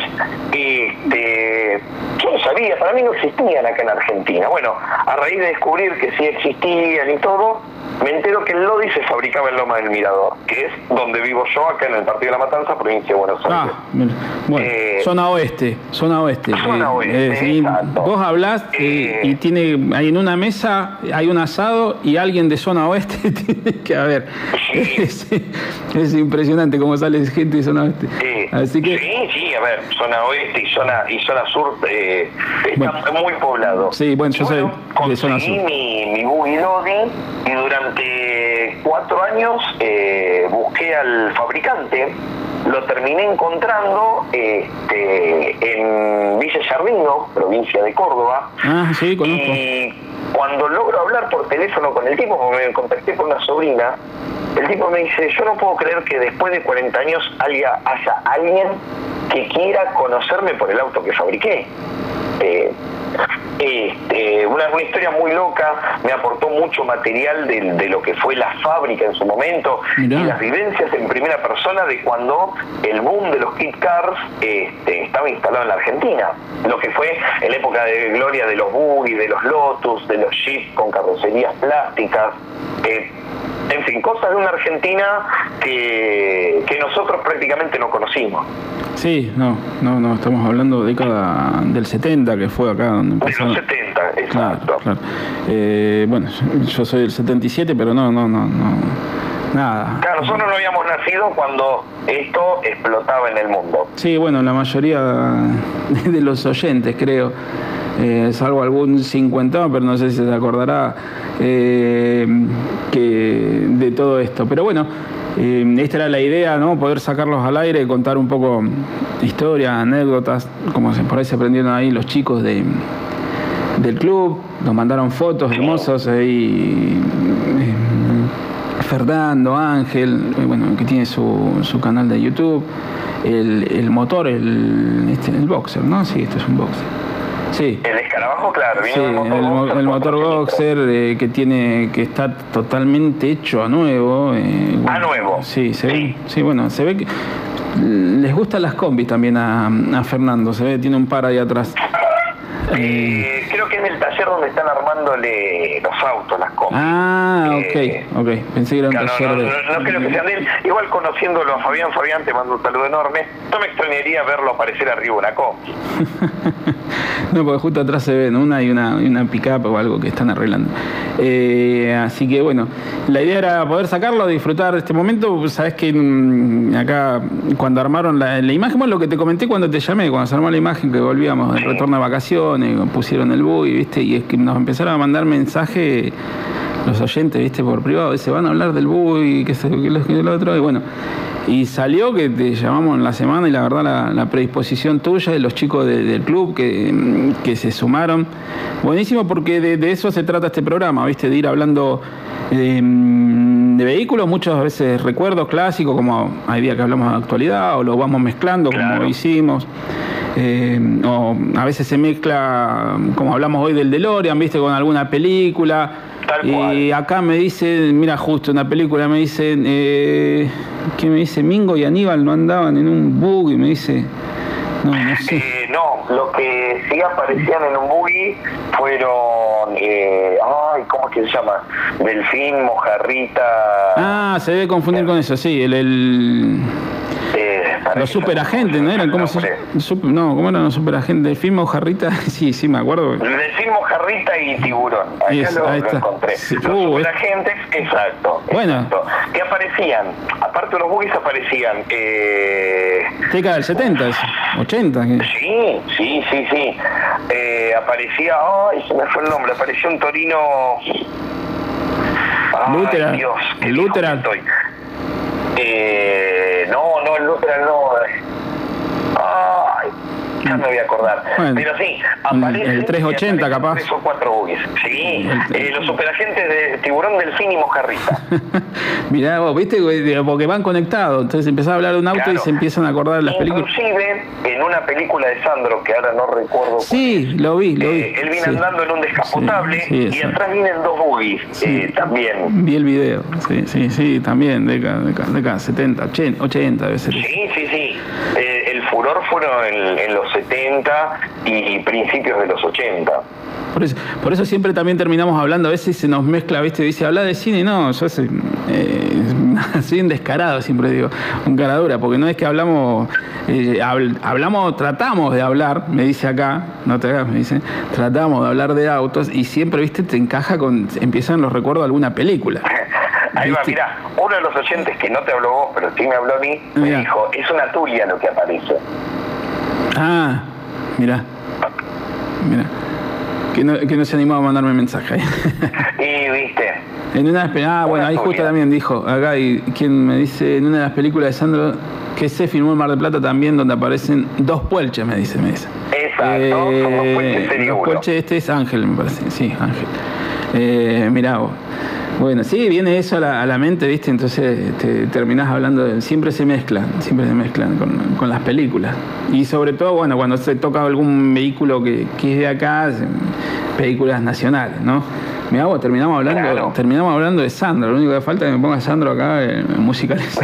este, yo no sabía, para mí no existían acá en Argentina. Bueno, a raíz de descubrir que sí existían y todo, me entero que el Lodi se fabricaba en Loma del Mirador, que es donde vivo yo, acá en el Partido de La Matanza, provincia de Buenos Aires. Ah, mira. Bueno, Eh, zona oeste, zona oeste. Zona Eh, oeste, eh, sí, exacto. vos hablás eh, y tiene, hay en una mesa, hay un asado y alguien de zona oeste tiene que haber. Es, es impresionante cómo sale gente de zona oeste. Eh, Así que, sí, sí, a ver, zona oeste y zona y zona sur eh, está muy poblado. sí, bueno, yo soy de zona Conseguí sur. mi, mi buggy Lodi y durante cuatro años eh, busqué al fabricante, lo terminé encontrando este, en Villa Sardino, provincia de Córdoba. Ah, sí, conozco. Y cuando logro hablar por teléfono con el tipo, porque me contacté con una sobrina, el tipo me dice, yo no puedo creer que después de cuarenta años haya, haya alguien que quiera conocerme por el auto que fabriqué. Eh, este, una, una historia muy loca, me aportó mucho material de, de lo que fue la fábrica en su momento. Mirá. Y las vivencias en primera persona de cuando el boom de los kit cars este, estaba instalado en la Argentina, lo que fue en la época de gloria de los buggy, de los Lotus, de los Jeep con carrocerías plásticas, eh, en fin, cosas de una Argentina que, que nosotros prácticamente no conocimos. Sí, no, no, no, estamos hablando de década del setenta, que fue acá donde empezó. De los setenta, exacto. Claro, claro. Eh, bueno, yo soy del setenta y siete, pero no, no, no, no, nada. Claro, nosotros no habíamos nacido cuando esto explotaba en el mundo. Sí, bueno, la mayoría de los oyentes, creo, eh, salvo algún cincuentón, pero no sé si se acordará eh, que de todo esto. Pero bueno, eh, esta era la idea, ¿no? Poder sacarlos al aire, contar un poco historias, anécdotas, como se, por ahí se aprendieron ahí los chicos de, del club, nos mandaron fotos hermosas ahí. Eh, Fernando, Ángel, bueno, que tiene su, su canal de YouTube, el, el motor, el, este, el boxer, ¿no? Sí, esto es un boxer. Sí. El escarabajo, claro, sí, el motor, el, boxer, el motor boxer eh, que tiene, que está totalmente hecho a nuevo. Eh, bueno, a nuevo. Sí, se ve, sí, bueno, se ve que les gustan las combis también a, a Fernando, se ve, tiene un par ahí atrás. Eh, creo que es el taller donde están armándole los autos, las combis. Ah, ok, eh, ok. Pensé que era un claro, taller no, de... no, no, no creo que sean de él. Igual conociéndolo a Fabián, Fabián, te mando un saludo enorme. No me extrañaría verlo aparecer arriba una combi. No, porque justo atrás se ven una y una, y una pick-up o algo que están arreglando. Eh, así que bueno, la idea era poder sacarlo, disfrutar de este momento. Sabes que mmm, acá cuando armaron la, la imagen, bueno, lo que te comenté cuando te llamé, cuando se armó la imagen que volvíamos del retorno de vacaciones, pusieron el buggy, ¿viste? Y es que nos empezaron a mandar mensajes los oyentes, ¿viste? Por privado, dice, van a hablar del buggy, que se que lo, que lo otro, y bueno, y salió que te llamamos en la semana y la verdad la, la predisposición tuya de los chicos de, del club que, que se sumaron, buenísimo, porque de, de eso se trata este programa, ¿viste? De ir hablando eh, de vehículos, muchas veces recuerdos clásicos, como hay días que hablamos de actualidad, o lo vamos mezclando, claro, como hicimos. Eh, o a veces se mezcla, como hablamos hoy del DeLorean, viste, con alguna película. Tal y cual. Acá me dicen, mira, justo una película me dicen, eh, ¿qué me dice? Mingo y Aníbal no andaban en un buggy, me dice. No, no sé. Eh, no, lo que sí aparecían en un buggy fueron, eh, ay, ¿cómo es que se llama? Delfín, Mojarrita. Ah, se debe confundir con eso, sí, el... el... Eh, los superagentes, ¿no eran? ¿Cómo se super, no, ¿cómo eran los superagentes? ¿Delfín, Mojarrita? Sí, sí, me acuerdo. Delfín, Mojarrita y Tiburón. Acá es, lo, ahí lo está. encontré. Sí. Los Uh, superagentes, exacto. Bueno. Exacto. ¿Qué aparecían? Aparte de los buggies aparecían... Eh... Década del setenta, ochenta. ¿Qué? Sí, sí, sí, sí. Eh, aparecía... Ay, se me fue el nombre. Apareció un Torino... Ay, Luteran. Dios, qué Luteran. estoy. Eh, no, no, el Luteran no. Ay, ya me voy a acordar. Bueno, pero sí, aparece... El trescientos ochenta capaz. Tres o cuatro buggies. Sí, eh, los superagentes de Tiburón, Delfín y Mojarrita. Mirá vos, viste, porque van conectados. Entonces empezás a hablar de un auto claro. y se empiezan a acordar de las películas. Inclusive, en una película de Sandro, que ahora no recuerdo... Sí, lo vi, lo vi. Eh, él viene sí. andando en un descapotable sí, sí, y atrás vienen dos buggies sí. eh, también. Vi el video, sí, sí, sí, también, década, década, década setenta, ochenta debe ser. Sí, sí, sí. Eh, el furor fueron en, en los setenta y principios de los ochenta. Por eso, por eso siempre también terminamos hablando, a veces se nos mezcla, ¿viste? Dice, habla de cine, no, yo soy, eh, soy un descarado, siempre digo, un caradura, porque no es que hablamos, eh, habl, hablamos, tratamos de hablar, me dice acá, no te hagas, me dice, tratamos de hablar de autos y siempre, ¿viste? Te encaja con, empiezan los recuerdos de alguna película. Ahí va, mirá, uno de los oyentes que no te habló vos, pero sí me habló a mí, me mirá. dijo, es una tuya lo que aparece. Ah, mirá, mirá. Que no, que no se animó a mandarme mensaje. Y viste. En una de las, ah, bueno, ahí justo también dijo, acá, y quien me dice, en una de las películas de Sandro, que se filmó en Mar del Plata también, donde aparecen dos puelches, me dice, me dice. Exacto, eh, son dos puelches sería Dos puelches, este es Ángel, me parece, sí, Ángel. Eh, mirá vos. Bueno, sí, viene eso a la, a la mente, ¿viste? Entonces te terminás hablando, de, siempre se mezclan, siempre se mezclan con, con las películas. Y sobre todo, bueno, cuando se toca algún vehículo que, que es de acá, películas nacionales, ¿no? Mirá vos, terminamos hablando, claro. terminamos hablando de Sandro, lo único que falta es que me ponga Sandro acá en musicales.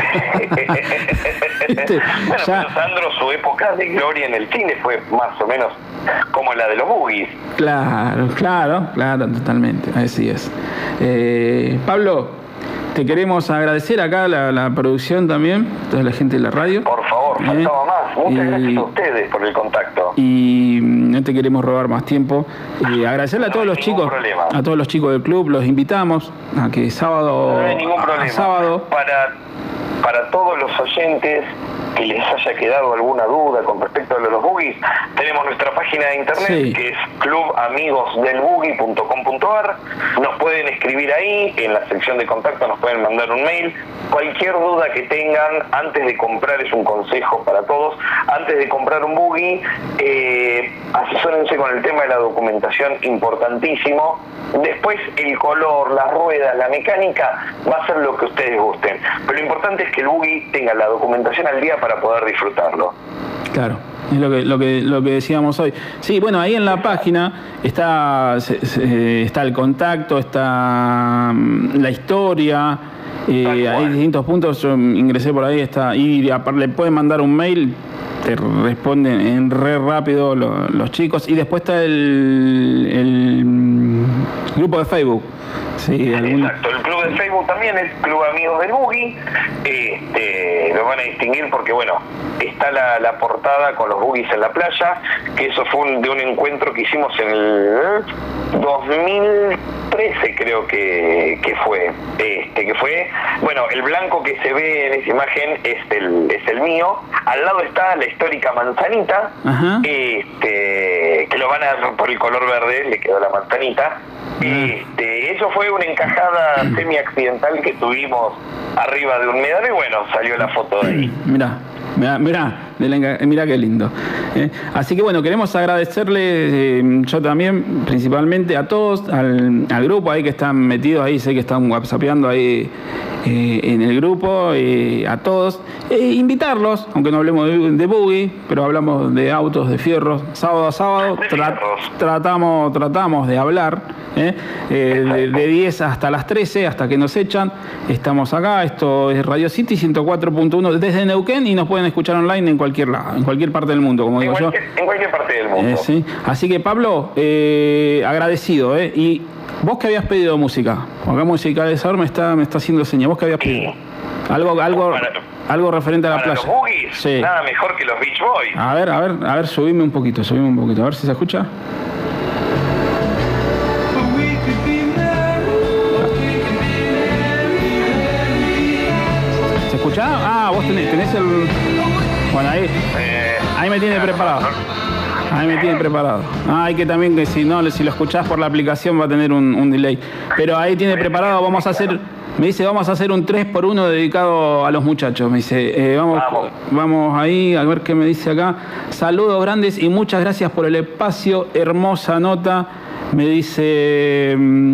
¿Viste? Bueno, ya... pero Sandro, su época de gloria en el cine fue más o menos como la de los buggies. Claro, claro, claro, totalmente, así es. Eh, Pablo, te queremos agradecer acá la, la producción también, toda la gente de la radio. Por favor, faltaba eh, más. Muchas y, gracias a ustedes por el contacto. Y no te queremos robar más tiempo. Y agradecerle a todos no los chicos, problema. a todos los chicos del club, los invitamos a que sábado, no hay ningún problema. sábado. Para, para todos los oyentes que les haya quedado alguna duda con respecto a los buggies, tenemos nuestra página de internet sí. que es club amigos del buggy punto com punto a r. Nos pueden escribir ahí, en la sección de contacto nos pueden mandar un mail. Cualquier duda que tengan antes de comprar, es un consejo para todos, antes de comprar un buggy, eh, asesórense con el tema de la documentación, importantísimo. Después el color, las ruedas, la mecánica va a ser lo que ustedes gusten, pero lo importante es que el buggy tenga la documentación al día para poder disfrutarlo. Claro, es lo que, lo que, lo que decíamos hoy. Sí, bueno, ahí en la página está, se, se, está el contacto, está la historia, eh, hay distintos puntos, yo ingresé por ahí, está, y le pueden mandar un mail, te responden en re rápido lo, los chicos, y después está el, el grupo de Facebook. Sí, alguna... Exacto, el club de Facebook también es Club Amigos del Buggy. Este, lo van a distinguir porque, bueno, está la, la portada con los buggies en la playa, que eso fue un, de un encuentro que hicimos en el dos mil trece, creo que, que fue. Este, que fue, bueno, el blanco que se ve en esa imagen es el, es el mío. Al lado está la histórica manzanita, este, que lo van a ver por el color verde, le quedó la manzanita. Este, eso fue una encajada semi-accidental que tuvimos arriba de un medal y bueno, salió la foto de ahí. Mirá, mirá, mirá, mirá qué lindo. ¿eh? Así que bueno, queremos agradecerle, eh, yo también, principalmente a todos, al, al grupo ahí que están metidos ahí, sé que están whatsappeando ahí eh, en el grupo, eh, a todos, eh, invitarlos, aunque no hablemos de, de buggy, pero hablamos de autos, de fierros, sábado a sábado, tra tratamos, tratamos de hablar, ¿eh? Eh, de, de diez hasta las trece, hasta que nos echan, estamos acá, esto es Radio City ciento cuatro punto uno desde Neuquén y nos pueden escuchar online en cualquier lado, en cualquier parte del mundo, como en digo cualquier, yo. En cualquier parte del mundo. Eh, ¿sí? Así que Pablo, eh, agradecido, ¿eh? Y vos que habías pedido música, acá Musicalizador me está, me está haciendo señas, vos que habías pedido. Algo, algo, para, algo referente a la para playa. Los buggies, sí. Nada mejor que los Beach Boys. A ver, a ver, a ver, subime un poquito, subime un poquito, a ver si se escucha. ¿Se escucha? Ah, vos tenés, tenés el... Bueno, ahí, eh, ahí me tiene preparado. Ahí me tiene preparado. Ah, hay que también que si no, si lo escuchás por la aplicación va a tener un, un delay. Pero ahí tiene preparado, vamos a hacer, Me dice, vamos a hacer un tres por uno dedicado a los muchachos. Me dice, eh, vamos, vamos. vamos ahí a ver qué me dice acá. Saludos grandes y muchas gracias por el espacio. Hermosa nota. Me dice, eh,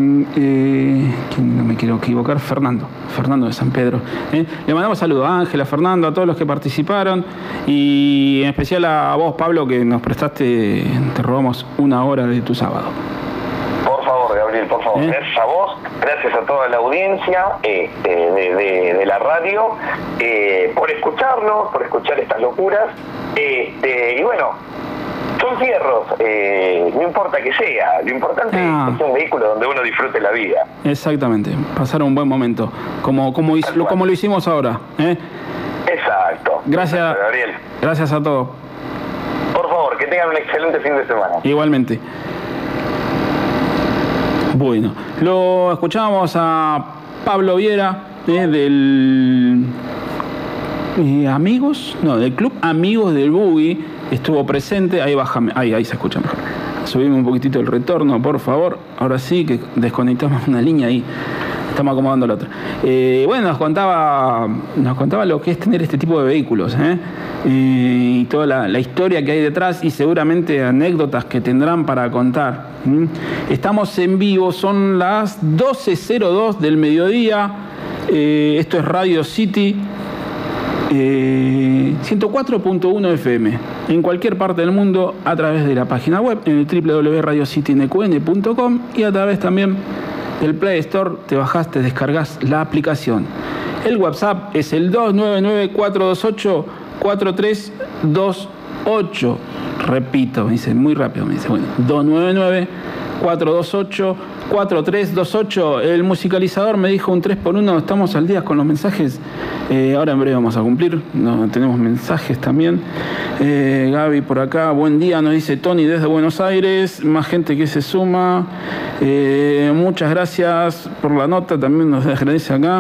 no me quiero equivocar, Fernando, Fernando de San Pedro. ¿eh? Le mandamos saludos a Ángela, a Fernando, a todos los que participaron y en especial a vos, Pablo, que nos prestaste, te robamos una hora de tu sábado. Por favor, Gabriel, por favor, ¿Eh? gracias a vos, gracias a toda la audiencia este, de, de, de la radio, eh, por escucharnos, por escuchar estas locuras, este, y bueno, son fierros, eh, no importa que sea, lo importante ah. es que sea un vehículo donde uno disfrute la vida. Exactamente, pasar un buen momento, como, como, lo, como lo hicimos ahora. ¿eh? Exacto. Gracias, Exacto, Gabriel. Gracias a todos. Por favor, que tengan un excelente fin de semana. Igualmente. Bueno, lo escuchábamos a Pablo Viera, eh, del eh, Amigos, no, del Club Amigos del Boogie. Estuvo presente, ahí bájame, ahí, ahí se escucha mejor. Subimos un poquitito el retorno, por favor. Ahora sí que desconectamos una línea ahí. Estamos acomodando la otra. Eh, bueno, nos contaba, nos contaba lo que es tener este tipo de vehículos, ¿eh? Eh, y toda la, la historia que hay detrás y seguramente anécdotas que tendrán para contar. ¿Mm? Estamos en vivo, son las doce cero dos del mediodía. Eh, esto es Radio City. Eh, ciento cuatro punto uno F M en cualquier parte del mundo a través de la página web en el doble u doble u doble u punto radio city n q n punto com y a través también del Play Store te bajás, te descargas la aplicación. El WhatsApp es el dos nueve nueve, cuatro dos ocho, cuatro tres dos ocho. Repito, me dice muy rápido, me dice, bueno, dos nueve nueve, cuatro dos ocho, cuatro tres dos ocho. El musicalizador me dijo un tres por uno. Estamos al día con los mensajes. Eh, ahora en breve vamos a cumplir. No, tenemos mensajes también. Eh, Gaby por acá. Buen día, nos dice Tony desde Buenos Aires. Más gente que se suma. Eh, muchas gracias por la nota. También nos agradece acá.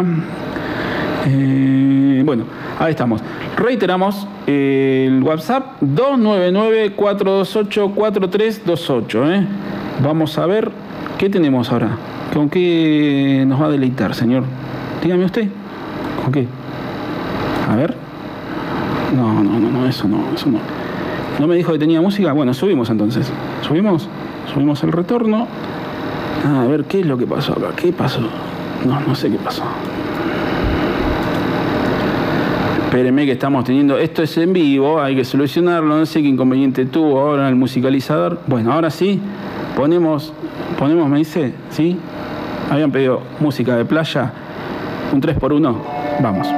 Eh, bueno, ahí estamos. Reiteramos eh, el WhatsApp dos nueve nueve, cuatro dos ocho, cuatro tres dos ocho. ¿eh? Vamos a ver qué tenemos ahora. ¿Con qué nos va a deleitar, señor? Dígame usted. ¿Con qué? A ver. No, no, no, no, eso no, eso no. ¿No me dijo que tenía música? Bueno, subimos entonces. ¿Subimos? Subimos el retorno. Ah, a ver, ¿qué es lo que pasó acá? ¿Qué pasó? No, no sé qué pasó. Espérenme que estamos teniendo... Esto es en vivo, hay que solucionarlo. No sé qué inconveniente tuvo ahora el musicalizador. Bueno, ahora sí. Ponemos, ponemos, me dice, ¿sí? Habían pedido música de playa. Un tres por uno. Vamos.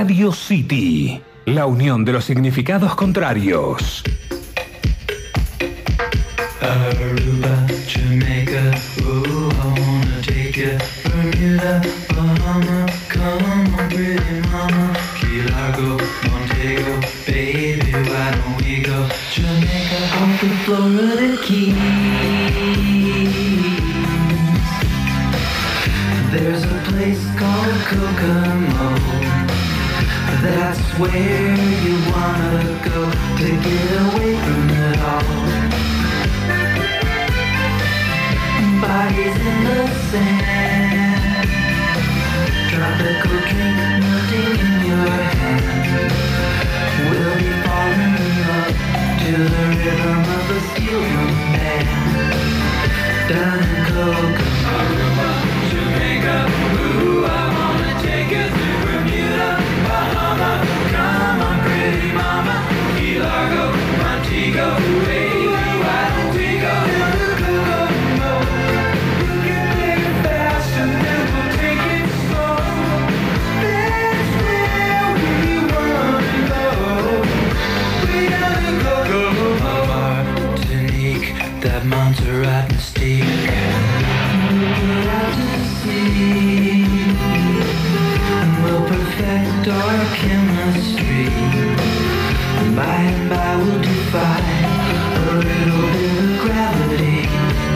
Radio City, la unión de los significados contrarios. Aruba, Jamaica, ooh, I wanna take you. Bermuda, Bahama, come on, pretty mama. Key Largo, Montego, baby, why don't we go? Jamaica, off the Florida Keys. There's a place called Kokomo. That's where you wanna go to get away from it all. Bodies in the sand, tropical drink melting in your hand. We'll be falling in love to the rhythm of a steel drum band. Down in Kokomo, Jamaica, ooh, I wanna take you to Bermuda, Bahama, come on, pretty mama, Key Largo, Montego, baby, why don't we go down to Kokomo? We can take it fast and then we'll take it slow. That's where we wanna go. We gotta go, go, Martinique, that Montserrat mystique. We'll out to sea, and we'll perfect our chemistry. And by and by we'll defy a little bit of gravity.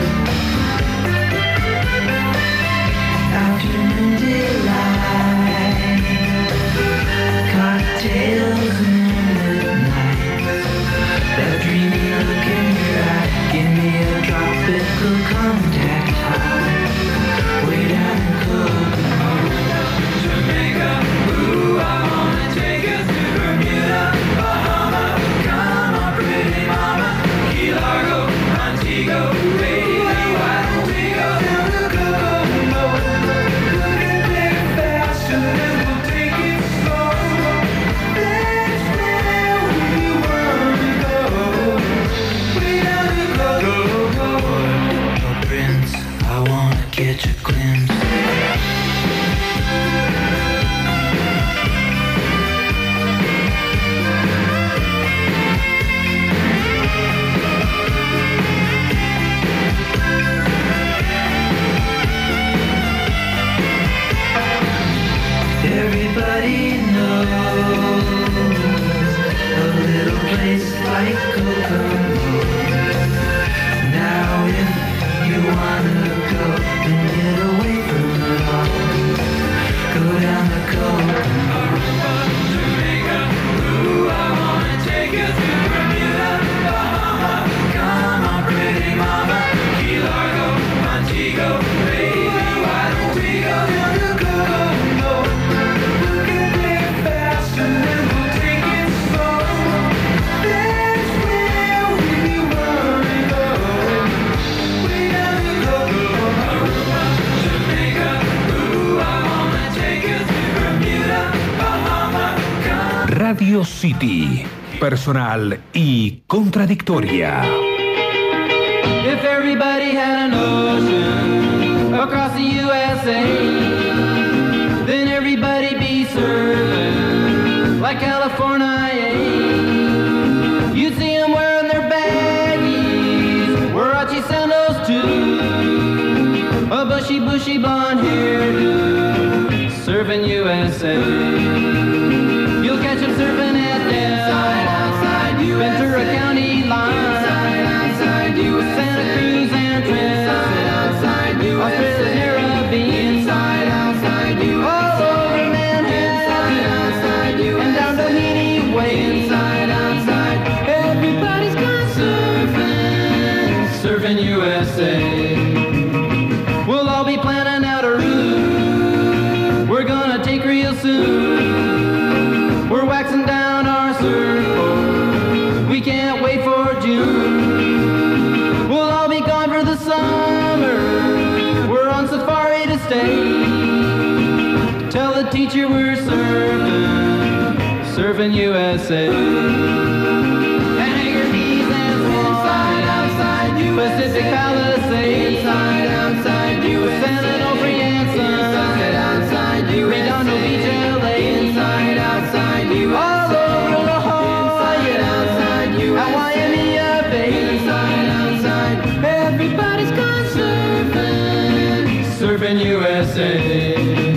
Afternoon delight, cocktails and moonlit nights. That dreamy look in your eye, give me a tropical contact high. Way down in Kokomo, Jamaica, ooh, I wanna take you to Bermuda, Bahama, come on, pretty mama, Key Largo, Montego, baby, why don't we go down to Kokomo? We can take it fast and then we'll take it slow. That's where we wanna go. We gotta go, go, go. Oh, Prince, I wanna catch a glimpse. Everybody knows a little place like Kokomo. Now if you wanna go and get away from it all, go down to Kokomo. Jamaica, ooh, I wanna take you to Bermuda, Bahama, come on, pretty mama, Key Largo, Montego, baby, why don't we go down to Kokomo? We can take it fast and then we'll take it slow. That's where we wanna go. We gotta go, Aruba, Jamaica, ooh, I wanna take you to Bermuda, Bahama, come. Radio City, personal y contradictoria. If everybody had an ocean across the U S A, then everybody'd be surfing like California. You'd see them wearing their baggies, Warachi sandals too, a bushy, bushy blonde hairdo, surfing U S A. You'll catch them surfing at Del, Ventura County line, Santa Cruz and Trinidad, Australia's Caribbean, all over Manhattan, and down Doheny Way. Everybody's gone surfing, surfing U S A. We'll all be planning out a route we're gonna take real soon. We're waxing down our surfboard, we can't wait for June. We'll all be gone for the summer, we're on safari to stay. Tell the teacher we're surfing, surfing U S A. And Anchor Keys and inside, outside U S A. Pacific Palisades, inside, outside U S A. San Onofre and Sun, inside, outside U S A. Redondo Beach, L A, inside, outside. S A.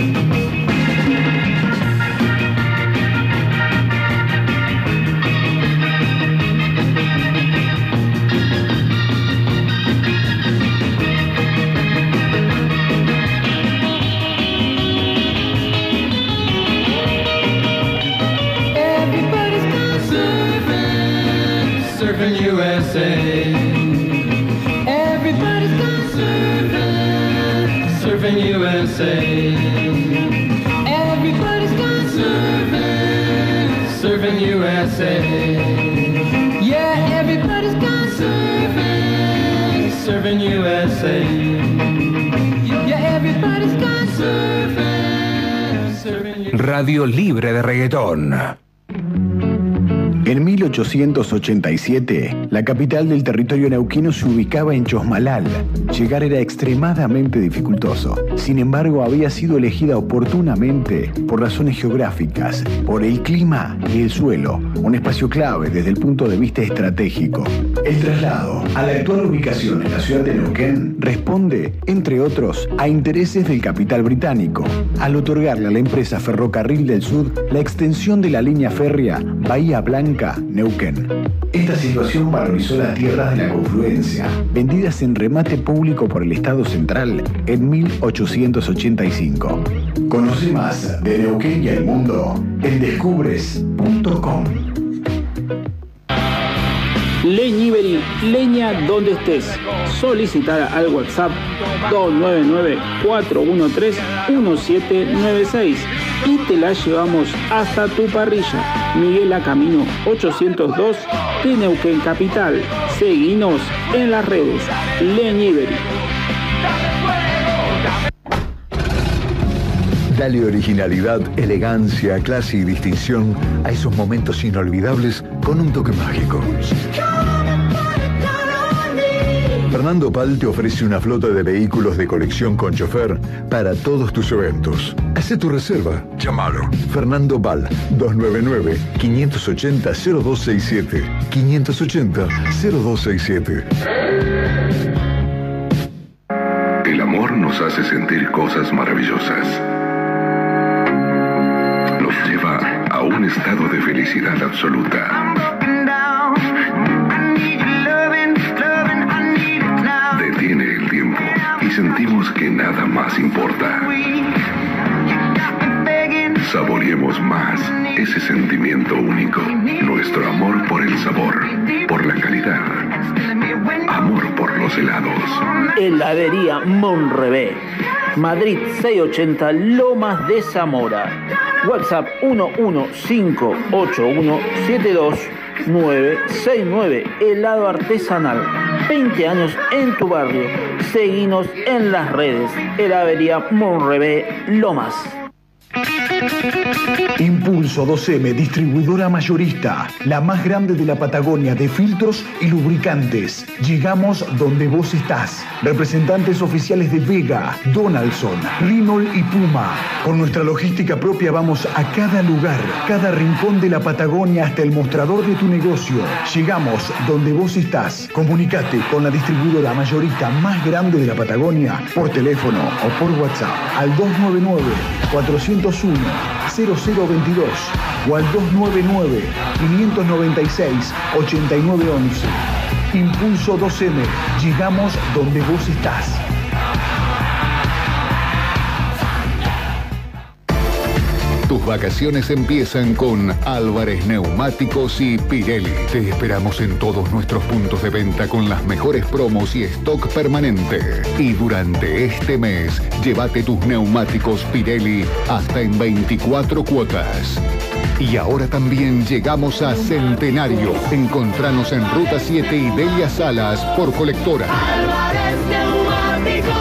Surfing U S A. Everybody's gone surfing. Surfing U S A. Everybody's gone surfing. Surfing U S A. Yeah, everybody's gone surfing. Surfing U S A. Yeah, everybody's gone surfing. Surfing U S A. Radio Libre de Reggaetón. En mil ochocientos ochenta y siete, la capital del territorio neuquino se ubicaba en Chosmalal. Llegar era extremadamente dificultoso. Sin embargo, había sido elegida oportunamente por razones geográficas, por el clima y el suelo, un espacio clave desde el punto de vista estratégico. El traslado a la actual ubicación en la ciudad de Neuquén responde, entre otros, a intereses del capital británico, al otorgarle a la empresa Ferrocarril del Sur la extensión de la línea férrea Bahía Blanca Neuquén. Esta situación valorizó las tierras de la confluencia, vendidas en remate público por el Estado Central en mil ochocientos ochenta y cinco. Conoce más de Neuquén y el mundo en descubres punto com. Leñiberi, leña donde estés. Solicitar al WhatsApp dos nueve nueve, cuatro uno tres, uno siete nueve seis y te la llevamos hasta tu parrilla. Miguel A. Camino ochocientos dos de Neuquén Capital. Seguinos en las redes. Leñiberi. Dale originalidad, elegancia, clase y distinción a esos momentos inolvidables con un toque mágico. Fernando Pal te ofrece una flota de vehículos de colección con chofer para todos tus eventos. Haz tu reserva. Llámalo. Fernando Pal, dos nueve nueve, cinco ocho cero, cero dos seis siete. cinco ocho cero, cero dos seis siete. El amor nos hace sentir cosas maravillosas. Nos lleva a un estado de felicidad absoluta. Detiene el tiempo y sentimos que nada más importa. Saboreemos más ese sentimiento único, nuestro amor por el sabor, por la calidad, amor por los helados. Heladería Monrebé, Madrid seiscientos ochenta, Lomas de Zamora. WhatsApp uno uno cinco ocho uno siete dos nueve seis nueve. Helado artesanal, veinte años en tu barrio. Seguinos en las redes. Heladería Monrebé, Lomas. Impulso dos eme, distribuidora mayorista, la más grande de la Patagonia de filtros y lubricantes. Llegamos donde vos estás. Representantes oficiales de Vega, Donaldson, Renault y Puma. Con nuestra logística propia vamos a cada lugar, cada rincón de la Patagonia hasta el mostrador de tu negocio. Llegamos donde vos estás. Comunicate con la distribuidora mayorista más grande de la Patagonia por teléfono o por WhatsApp al dos nueve nueve, cuatro cero uno, cero cero veintidós o al dos nueve nueve, cinco nueve seis, ocho nueve once. Impulso dos eme, llegamos donde vos estás. Tus vacaciones empiezan con Álvarez Neumáticos y Pirelli. Te esperamos en todos nuestros puntos de venta con las mejores promos y stock permanente. Y durante este mes, llévate tus neumáticos Pirelli hasta en veinticuatro cuotas. Y ahora también llegamos a Centenario. Encontranos en Ruta siete y Delia Salas por Colectora. Álvarez Neumáticos.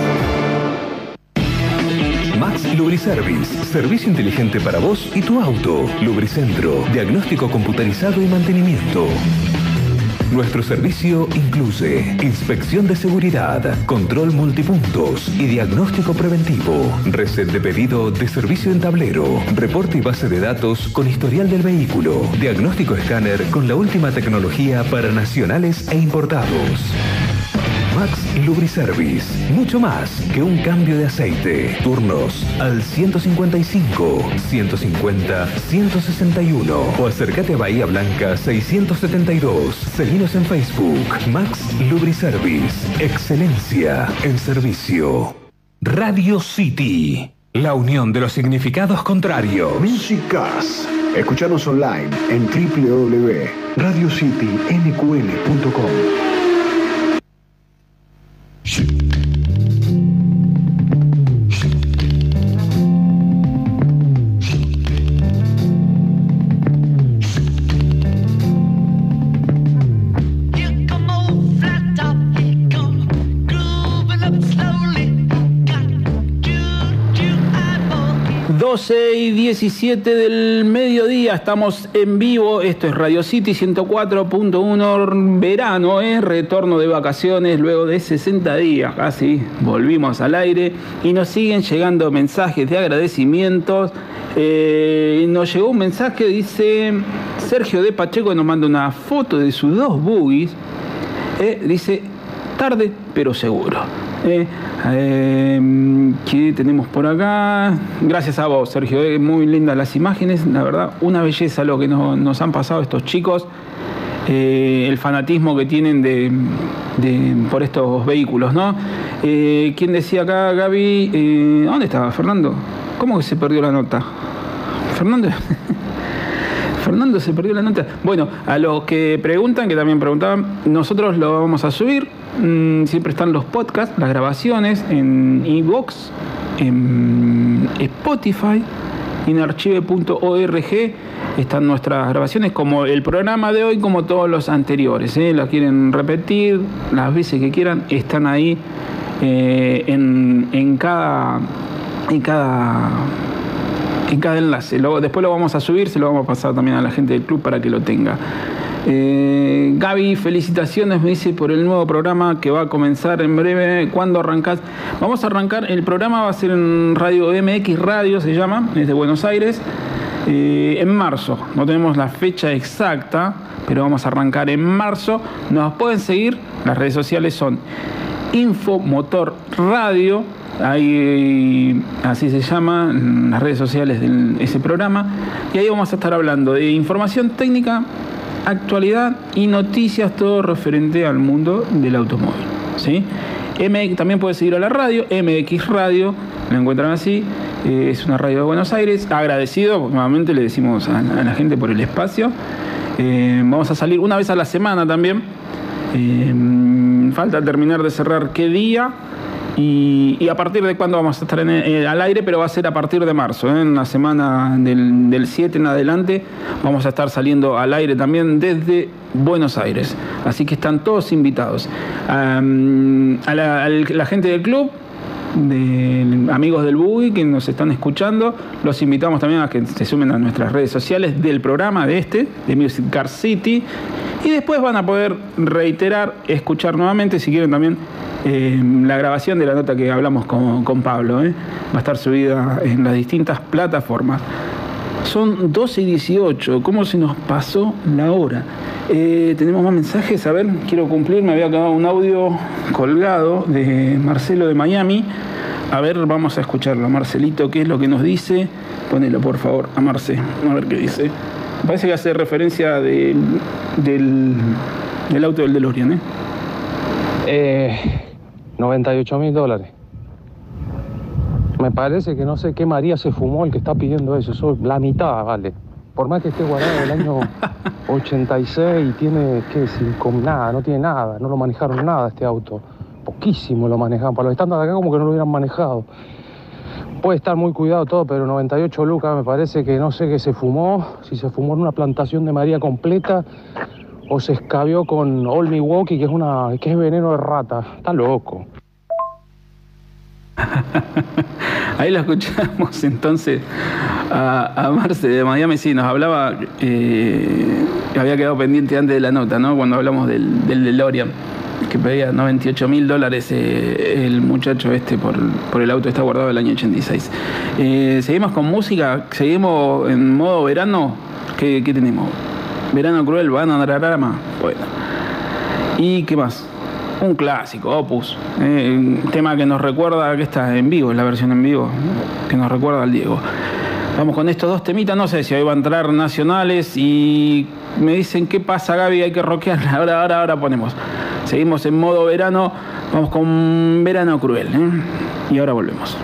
Max Lubriservice, servicio inteligente para vos y tu auto. Lubricentro, diagnóstico computarizado y mantenimiento. Nuestro servicio incluye inspección de seguridad, control multipuntos y diagnóstico preventivo, reset de pedido de servicio en tablero, reporte y base de datos con historial del vehículo, diagnóstico escáner con la última tecnología para nacionales e importados. Max Lubriservice. Mucho más que un cambio de aceite. Turnos al ciento cincuenta y cinco, ciento cincuenta, ciento sesenta y uno o acércate a Bahía Blanca seiscientos setenta y dos. Seguinos en Facebook. Max Lubriservice. Excelencia en servicio. Radio City. La unión de los significados contrarios. Musicas. Escuchanos online en doble u doble u doble u punto radio city n q l punto com. doce y diecisiete del mediodía, estamos en vivo, esto es Radio City ciento cuatro punto uno, verano, ¿eh? Retorno de vacaciones luego de sesenta días, casi volvimos al aire y nos siguen llegando mensajes de agradecimientos. Eh, nos llegó un mensaje, dice Sergio de Pacheco, nos manda una foto de sus dos buggies, eh, dice, tarde pero seguro. Eh, eh, ¿Qué tenemos por acá? Gracias a vos, Sergio. Eh, muy lindas las imágenes. La verdad, una belleza lo que no, nos han pasado estos chicos. Eh, el fanatismo que tienen de, de, por estos vehículos, ¿no? Eh, ¿Quién decía acá, Gaby? Eh, ¿Dónde estaba, Fernando? ¿Cómo que se perdió la nota? Fernando... Fernando se perdió la nota. Bueno, a los que preguntan, que también preguntaban, nosotros lo vamos a subir. Mm, siempre están los podcasts, las grabaciones en iVoox, en Spotify, en archive punto org. Están nuestras grabaciones, como el programa de hoy, como todos los anteriores. ¿eh? Las quieren repetir las veces que quieran, están ahí eh, en, en cada... En cada en cada enlace. Luego, después lo vamos a subir, se lo vamos a pasar también a la gente del club para que lo tenga. Eh, Gaby, felicitaciones, me dice, por el nuevo programa que va a comenzar en breve. ¿Cuándo arrancás? Vamos a arrancar, el programa va a ser en Radio M X Radio, se llama, es de Buenos Aires, eh, en marzo. No tenemos la fecha exacta, pero vamos a arrancar en marzo. Nos pueden seguir, las redes sociales son Infomotor Radio, ahí así se llama en las redes sociales de ese programa, y ahí vamos a estar hablando de información técnica, actualidad y noticias, todo referente al mundo del automóvil, ¿sí? M X, también puede seguir a la radio, M X Radio, la encuentran así, eh, es una radio de Buenos Aires. Agradecido, nuevamente le decimos a, a la gente por el espacio. Eh, vamos a salir una vez a la semana también. Eh, falta terminar de cerrar qué día y, y a partir de cuándo vamos a estar en, eh, al aire, pero va a ser a partir de marzo, ¿eh? En la semana del, del siete en adelante vamos a estar saliendo al aire también desde Buenos Aires, así que están todos invitados. Um, a, la, a la gente del club, de amigos del Buggy que nos están escuchando, los invitamos también a que se sumen a nuestras redes sociales del programa de este, de Music Car City, y después van a poder reiterar, escuchar nuevamente, si quieren también, eh, la grabación de la nota que hablamos con, con Pablo, ¿eh? Va a estar subida en las distintas plataformas. Son doce y dieciocho, ¿cómo se nos pasó la hora? Eh, tenemos más mensajes, a ver, quiero cumplir, me había quedado un audio colgado de Marcelo de Miami. A ver, vamos a escucharlo. Marcelito, ¿qué es lo que nos dice? Ponelo, por favor, a Marce, a ver qué dice. Me parece que hace referencia de, del, del auto del DeLorean, ¿eh? Eh, noventa y ocho mil dólares. Me parece que no sé qué María se fumó el que está pidiendo eso. Eso la mitad, vale. Por más que esté guardado del año ochenta y seis y tiene, ¿qué decir? Con nada, no tiene nada. No lo manejaron nada este auto. Poquísimo lo manejaban. Para los estándares de acá como que no lo hubieran manejado. Puede estar muy cuidado todo, pero noventa y ocho lucas me parece que no sé qué se fumó. Si se fumó en una plantación de María completa o se escabió con Old Milwaukee, que es, una, que es veneno de rata. Está loco. Ahí lo escuchamos entonces a, a Marce de Miami. Sí, nos hablaba, eh, había quedado pendiente antes de la nota, ¿no? Cuando hablamos del, del DeLorean, que pedía noventa y ocho mil dólares eh, el muchacho este por, por el auto, está guardado del año ochenta y seis. Eh, seguimos con música, seguimos en modo verano. ¿Qué, qué tenemos? Verano cruel, Bananararama. Bueno. ¿Y qué más? Un clásico, Opus. Eh, un tema que nos recuerda, que está en vivo, es la versión en vivo, que nos recuerda al Diego. Vamos con estos dos temitas, no sé si hoy va a entrar nacionales y me dicen, ¿qué pasa, Gaby? Hay que rockear. Ahora, ahora, ahora ponemos. Seguimos en modo verano, vamos con Verano Cruel, ¿eh? Y ahora volvemos.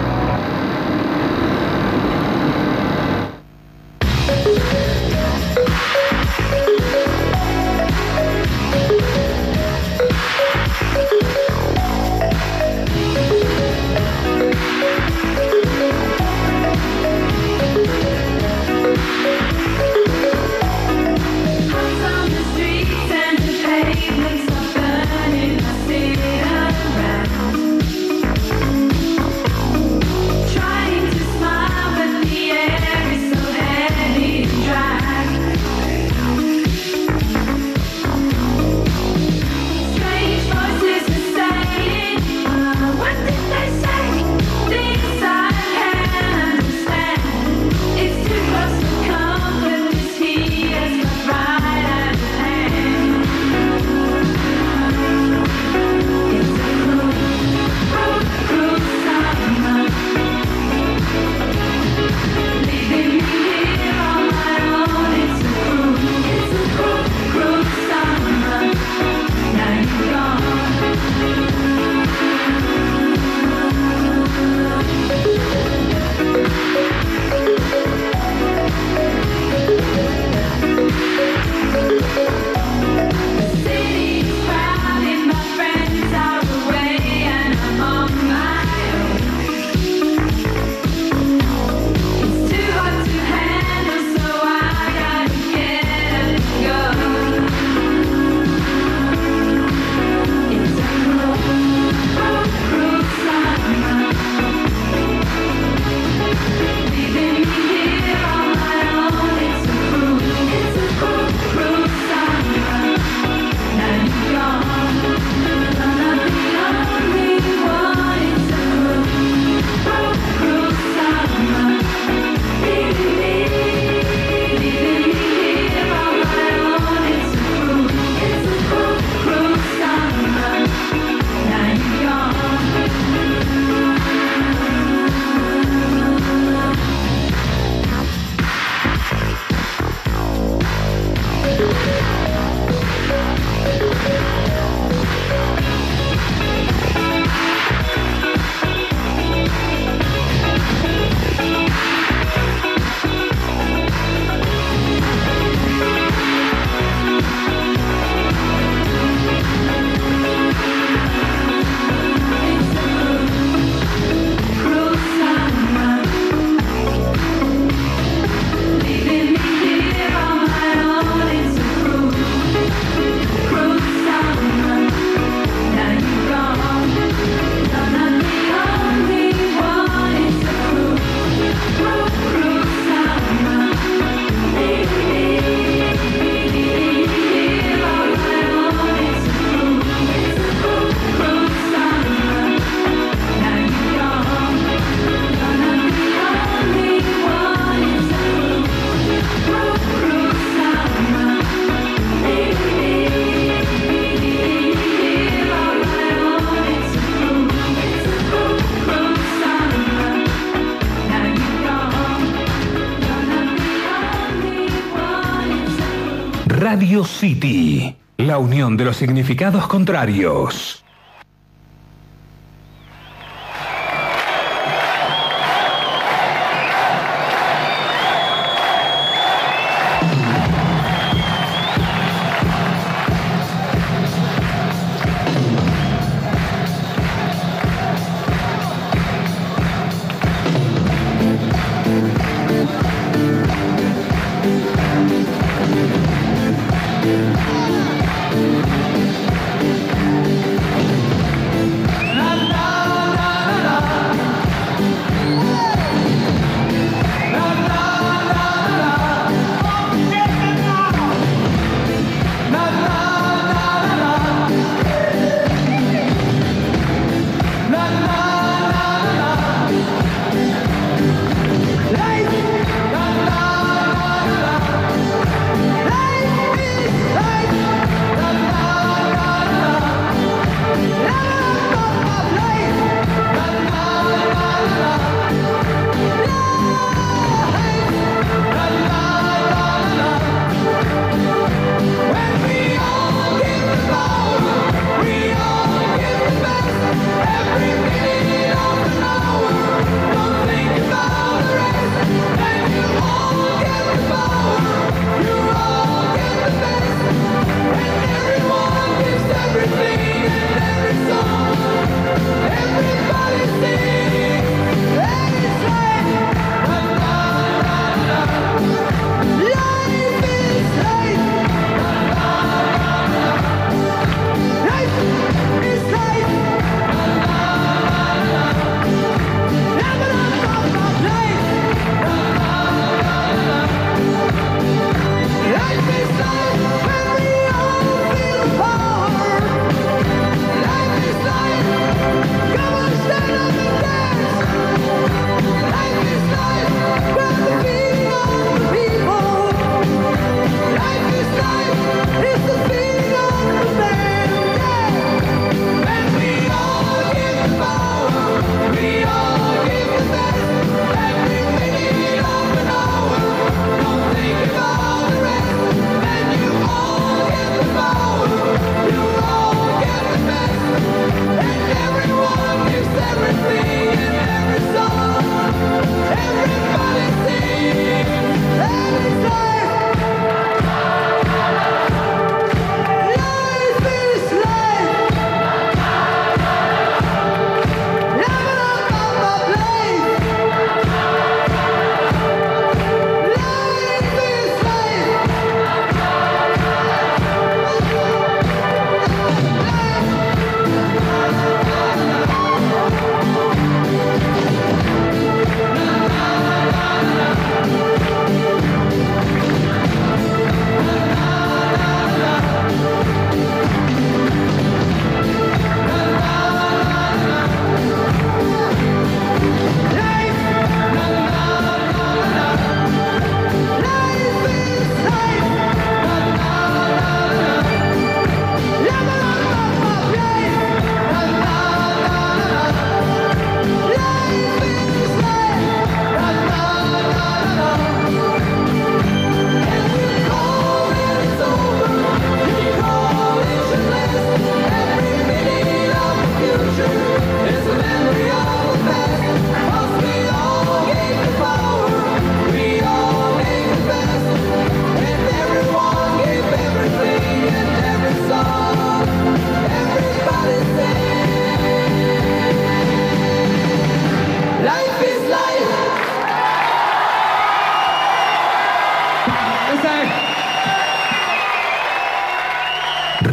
Radio City, la unión de los significados contrarios.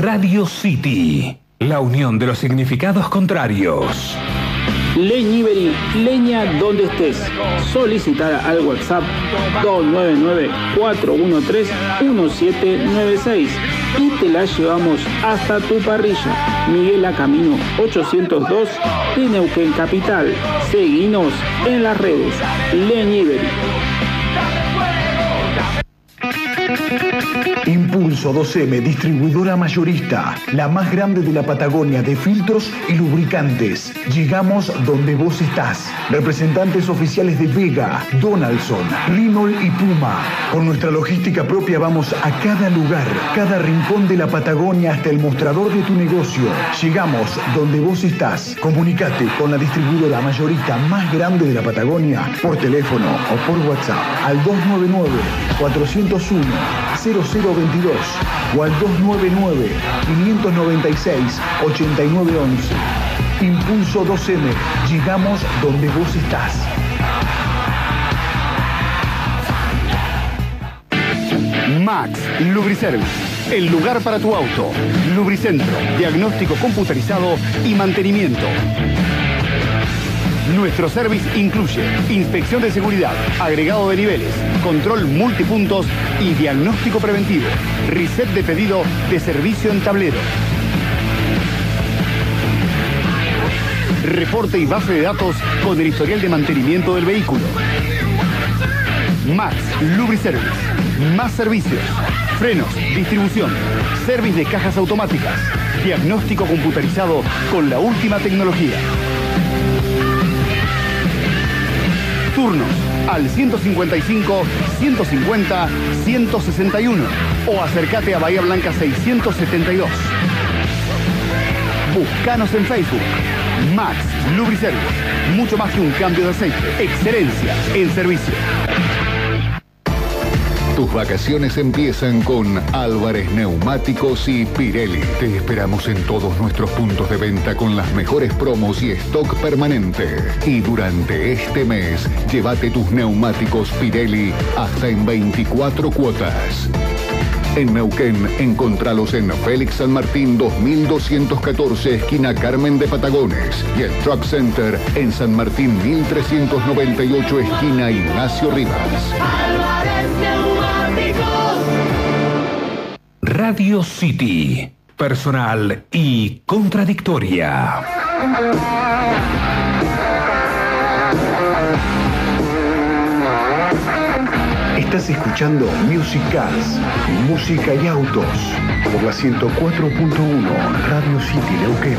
Radio City, la unión de los significados contrarios. Leñivery, leña donde estés. Solicitar al WhatsApp dos nueve nueve, cuatro uno tres, uno siete nueve seis y te la llevamos hasta tu parrilla. Miguel Camino ochocientos dos de Neuquén Capital. Seguinos en las redes. Leñivery. Impulso dos eme, distribuidora mayorista, la más grande de la Patagonia de filtros y lubricantes. Llegamos donde vos estás. Representantes oficiales de Vega, Donaldson, Renault y Puma. Con nuestra logística propia vamos a cada lugar, cada rincón de la Patagonia hasta el mostrador de tu negocio. Llegamos donde vos estás. Comunicate con la distribuidora mayorista más grande de la Patagonia por teléfono o por WhatsApp al dos nueve nueve, cuatro cero uno, cero cero veintidós o al dos nueve nueve, cinco nueve seis, ocho nueve once. Impulso dos eme, llegamos donde vos estás. Max Lubriservice, el lugar para tu auto. Lubricentro, diagnóstico computarizado y mantenimiento. Nuestro service incluye inspección de seguridad, agregado de niveles, control multipuntos y diagnóstico preventivo. Reset de pedido de servicio en tablero. Reporte y base de datos con el historial de mantenimiento del vehículo. Max Lubriservice. Más servicios. Frenos, distribución, service de cajas automáticas, diagnóstico computarizado con la última tecnología. Turnos al ciento cincuenta y cinco, ciento cincuenta, ciento sesenta y uno o acércate a Bahía Blanca seiscientos setenta y dos. Búscanos en Facebook. Max Lubriservice. Mucho más que un cambio de aceite. Excelencia en servicio. Tus vacaciones empiezan con Álvarez Neumáticos y Pirelli. Te esperamos en todos nuestros puntos de venta con las mejores promos y stock permanente. Y durante este mes, llévate tus neumáticos Pirelli hasta en veinticuatro cuotas. En Neuquén, encontralos en Félix San Martín dos mil doscientos catorce, esquina Carmen de Patagones. Y el Truck Center en San Martín mil trescientos noventa y ocho, esquina Ignacio Rivas. Radio City, personal y contradictoria. Estás escuchando Music Cars, música y autos, por la ciento cuatro punto uno Radio City Neuquén.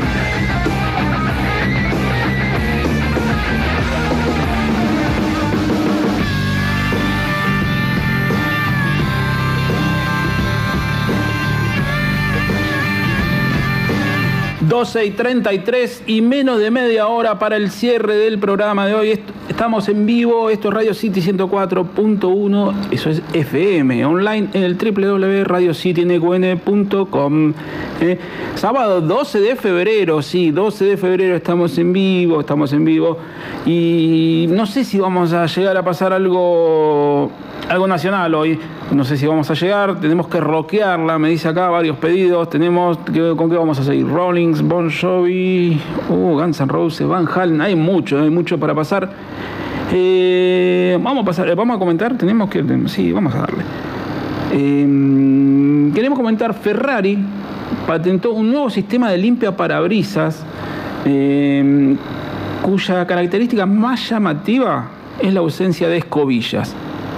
doce y treinta y tres y menos de media hora para el cierre del programa de hoy. Estamos en vivo, esto es Radio City ciento cuatro punto uno, eso es F M, online en el doble u doble u doble u punto radio city n q n punto com. Eh, sábado doce de febrero, sí, doce de febrero estamos en vivo, estamos en vivo. Y no sé si vamos a llegar a pasar algo, algo nacional hoy. No sé si vamos a llegar, tenemos que rockearla, me dice acá varios pedidos. Tenemos, ¿con qué vamos a seguir? Rollins, Bon Jovi, uh, Guns N' Roses, Van Halen, hay mucho, hay mucho para pasar. Eh, vamos a pasar, vamos a comentar, tenemos que, sí, vamos a darle. Eh, queremos comentar, Ferrari patentó un nuevo sistema de limpia parabrisas, eh, cuya característica más llamativa es la ausencia de escobillas.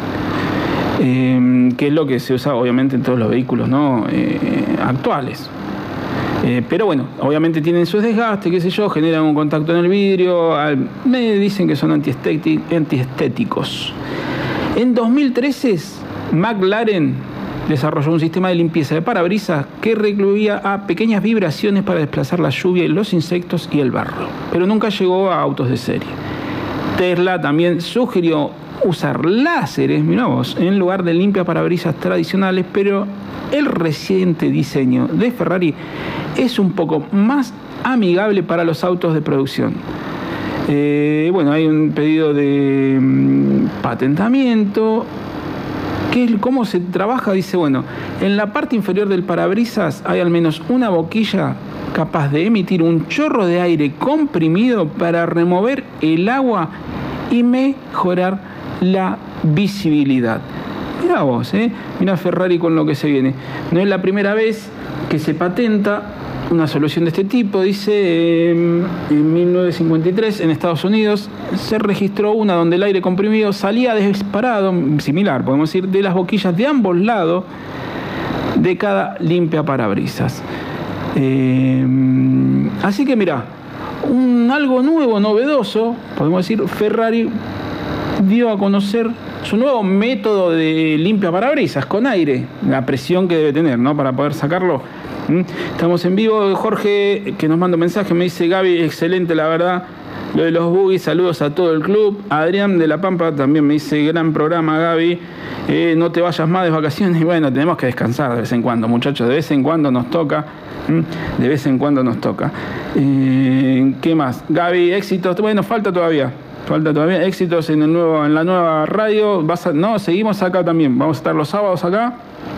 Eh, que es lo que se usa obviamente en todos los vehículos, ¿no? eh, actuales. Eh, pero bueno, obviamente tienen sus desgastes, qué sé yo, generan un contacto en el vidrio, al, me dicen que son antiestéticos. En dos mil trece, McLaren desarrolló un sistema de limpieza de parabrisas que recluía a pequeñas vibraciones para desplazar la lluvia, los insectos y el barro, pero nunca llegó a autos de serie. Tesla también sugirió usar láseres, mirá vos, en lugar de limpia parabrisas tradicionales, pero el reciente diseño de Ferrari es un poco más amigable para los autos de producción. Eh, bueno, hay un pedido de um, patentamiento ¿Qué, ¿Cómo se trabaja? Dice, bueno, en la parte inferior del parabrisas hay al menos una boquilla capaz de emitir un chorro de aire comprimido para remover el agua y mejorar la visibilidad. Mirá vos, ¿eh? Mirá Ferrari con lo que se viene. No es la primera vez que se patenta una solución de este tipo. Dice, eh, en mil novecientos cincuenta y tres en Estados Unidos se registró una donde el aire comprimido salía disparado, similar, podemos decir, de las boquillas de ambos lados de cada limpia parabrisas. Eh, así que mirá, un algo nuevo, novedoso, podemos decir, Ferrari dio a conocer su nuevo método de limpia parabrisas con aire, la presión que debe tener, ¿no?, para poder sacarlo. Estamos en vivo. Jorge, que nos manda un mensaje, me dice, Gaby, excelente la verdad, lo de los boogies, saludos a todo el club. Adrián de La Pampa también me dice, gran programa, Gaby, eh, no te vayas más de vacaciones. Y bueno, tenemos que descansar de vez en cuando, muchachos, de vez en cuando nos toca, de vez en cuando nos toca. Eh, ¿Qué más? Gaby, éxitos, bueno, falta todavía. Falta todavía éxitos en el nuevo, en la nueva radio. Vas a, no, seguimos acá también. Vamos a estar los sábados acá.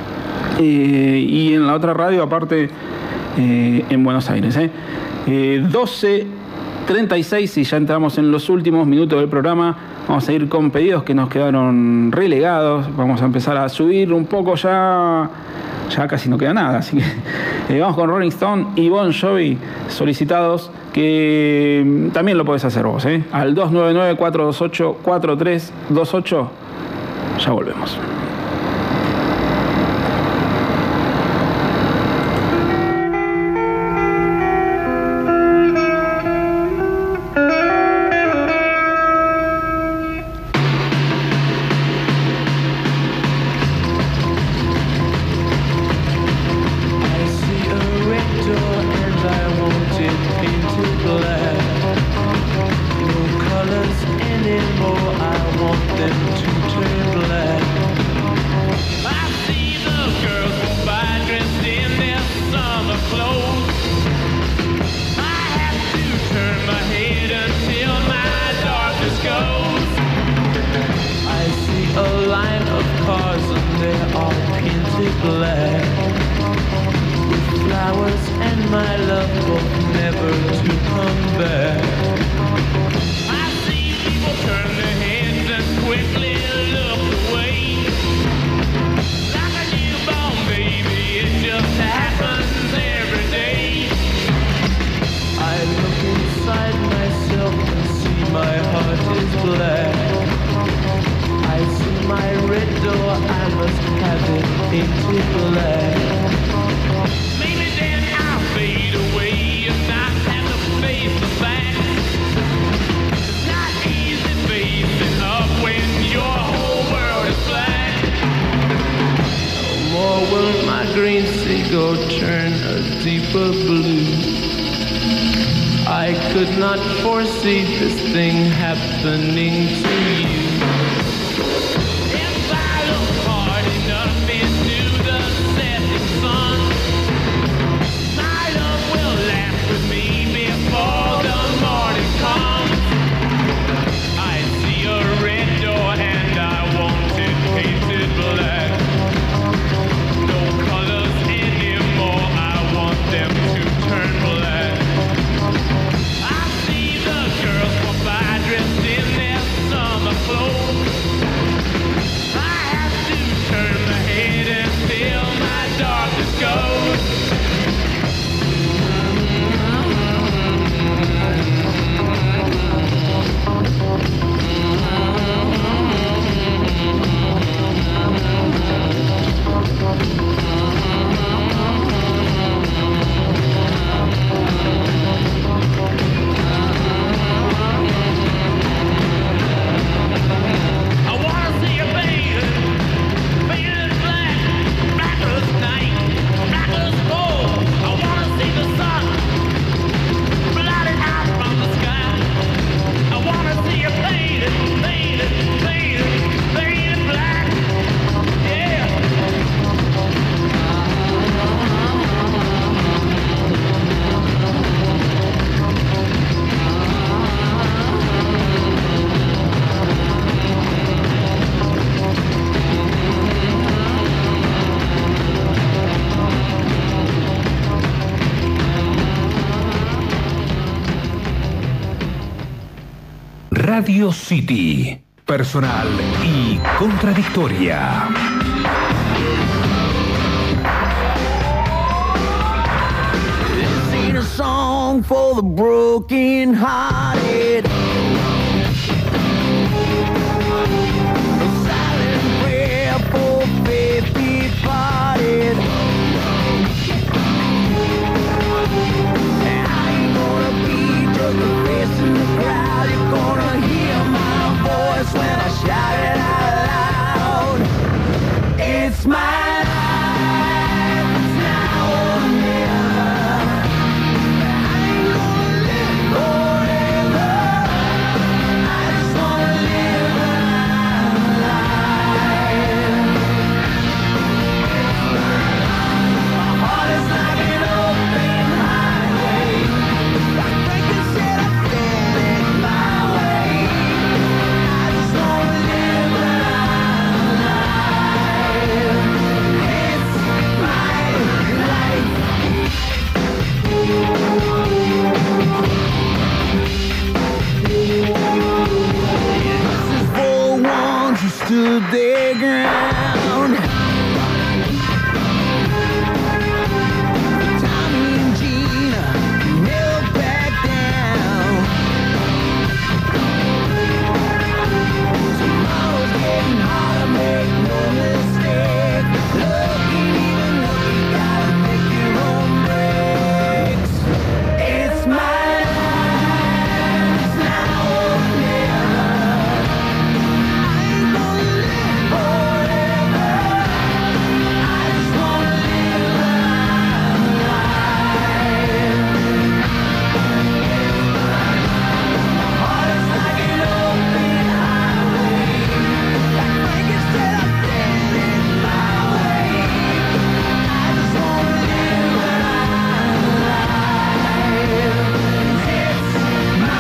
Eh, y en la otra radio, aparte, eh, en Buenos Aires. Eh. Eh, doce treinta y seis, y ya entramos en los últimos minutos del programa. Vamos a ir con pedidos que nos quedaron relegados. Vamos a empezar a subir un poco ya. Ya casi no queda nada. Así que eh, vamos con Rolling Stone y Bon Jovi solicitados, que también lo podés hacer vos. Eh. Al dos nueve nueve, cuatro dos ocho, cuatro tres dos ocho. Ya volvemos. Dressed in their summer clothes. Radio City. Personal y contradictoria. This ain't a song for the broken hearted. A silent prayer for faith departed. I ain't gonna be just a face in the crowd. You're gonna hear my voice when I shout it out loud. It's my life, it's now or never. I ain't gonna live forever. I just wanna live my life. My heart is like an open highway. Like Franklin said, I did it my way. I just wanna live my life. It's my life. This is for ones who stood their ground. Tommy and Gina never back down. Tomorrow's getting harder, make no mistake. Look, ain't even look, you gotta make your own breaks. It's my life, it's now or never. I ain't gonna live forever. I just wanna live my life. My heart is like an open highway. Like Franklin said, I did it my way. I just wanna live my life. It's my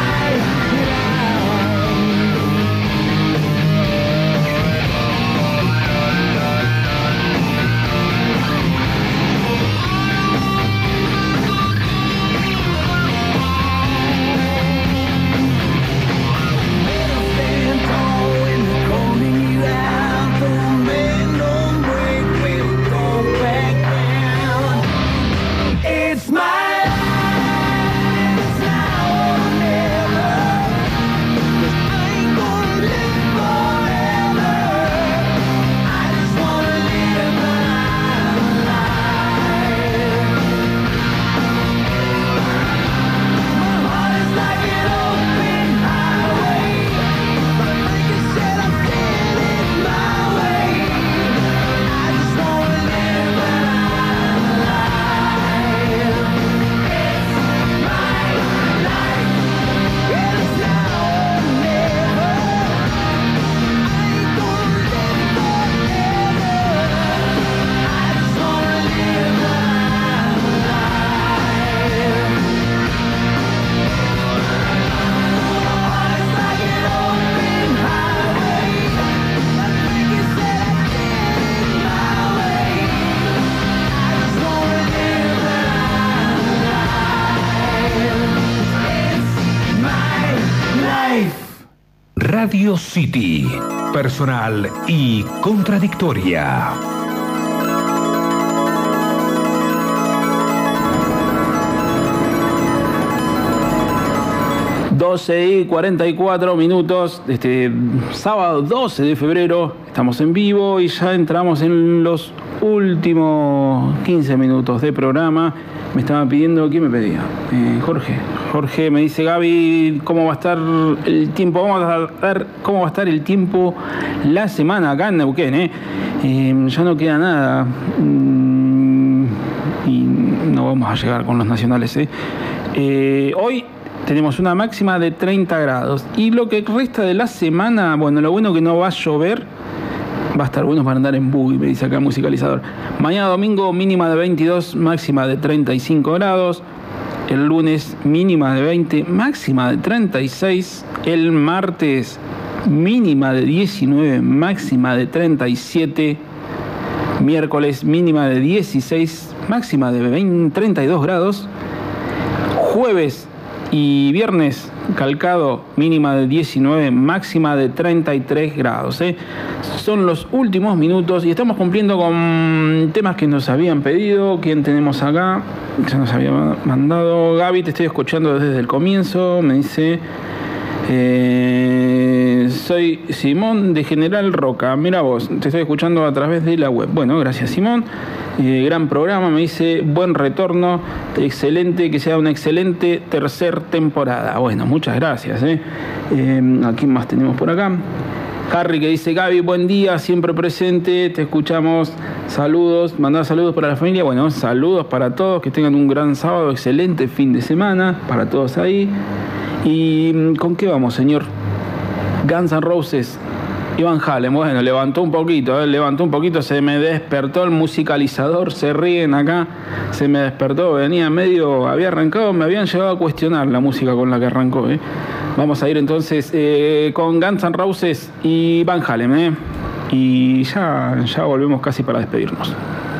stand tall when they're calling you out. Don't bend, don't break, we'll go back down. It's my life, it's now or never. 'Cause I ain't gonna live forever. I just wanna live my life. My heart is like an open highway. But Franklin said I did it my way. I just wanna live my life. It's my life. It's now or never. I ain't gonna live forever. I just wanna live my life. My heart is like an open highway. But Franklin said I did it my way. I just wanna live my life. It's my life. Radio City. Personal y contradictoria. doce y cuarenta y cuatro minutos, este sábado doce de febrero, estamos en vivo y ya entramos en los últimos quince minutos de programa. Me estaban pidiendo, ¿quién me pedía? Eh, Jorge. Jorge me dice, Gaby, ¿cómo va a estar el tiempo? Vamos a ver cómo va a estar el tiempo la semana acá en Neuquén, ¿eh? Eh, ya no queda nada. Mm, y no vamos a llegar con los nacionales, ¿eh? Eh, hoy tenemos una máxima de treinta grados. Y lo que resta de la semana, bueno, lo bueno que no va a llover, va a estar bueno para andar en buggy, me dice acá el musicalizador. Mañana domingo mínima de veintidós, máxima de treinta y cinco grados. El lunes mínima de veinte, máxima de treinta y seis. El martes mínima de diecinueve, máxima de treinta y siete. Miércoles mínima de dieciséis, máxima de veinte, treinta y dos grados. Jueves y viernes calcado, mínima de diecinueve, máxima de treinta y tres grados. ¿eh? Son los últimos minutos y estamos cumpliendo con temas que nos habían pedido. ¿Quién tenemos acá? Se nos había mandado. Gaby, te estoy escuchando desde el comienzo. Me dice... Eh, soy Simón de General Roca. Mira vos, te estoy escuchando a través de la web. Bueno, gracias Simón. Eh, gran programa, me dice, buen retorno, excelente, que sea una excelente tercer temporada. Bueno, muchas gracias. ¿eh? Eh, ¿A quién más tenemos por acá? Harry que dice, Gaby, buen día, siempre presente, te escuchamos, saludos, mandá saludos para la familia. Bueno, saludos para todos, que tengan un gran sábado, excelente fin de semana, para todos ahí. ¿Y con qué vamos, señor? Guns N' Roses y Van Halen. Bueno, levantó un poquito, ¿eh? levantó un poquito, se me despertó el musicalizador, se ríen acá, se me despertó, venía medio, había arrancado, me habían llegado a cuestionar la música con la que arrancó. ¿eh? Vamos a ir entonces eh, con Guns N' Roses y Van Halen, ¿eh? y ya, ya volvemos casi para despedirnos.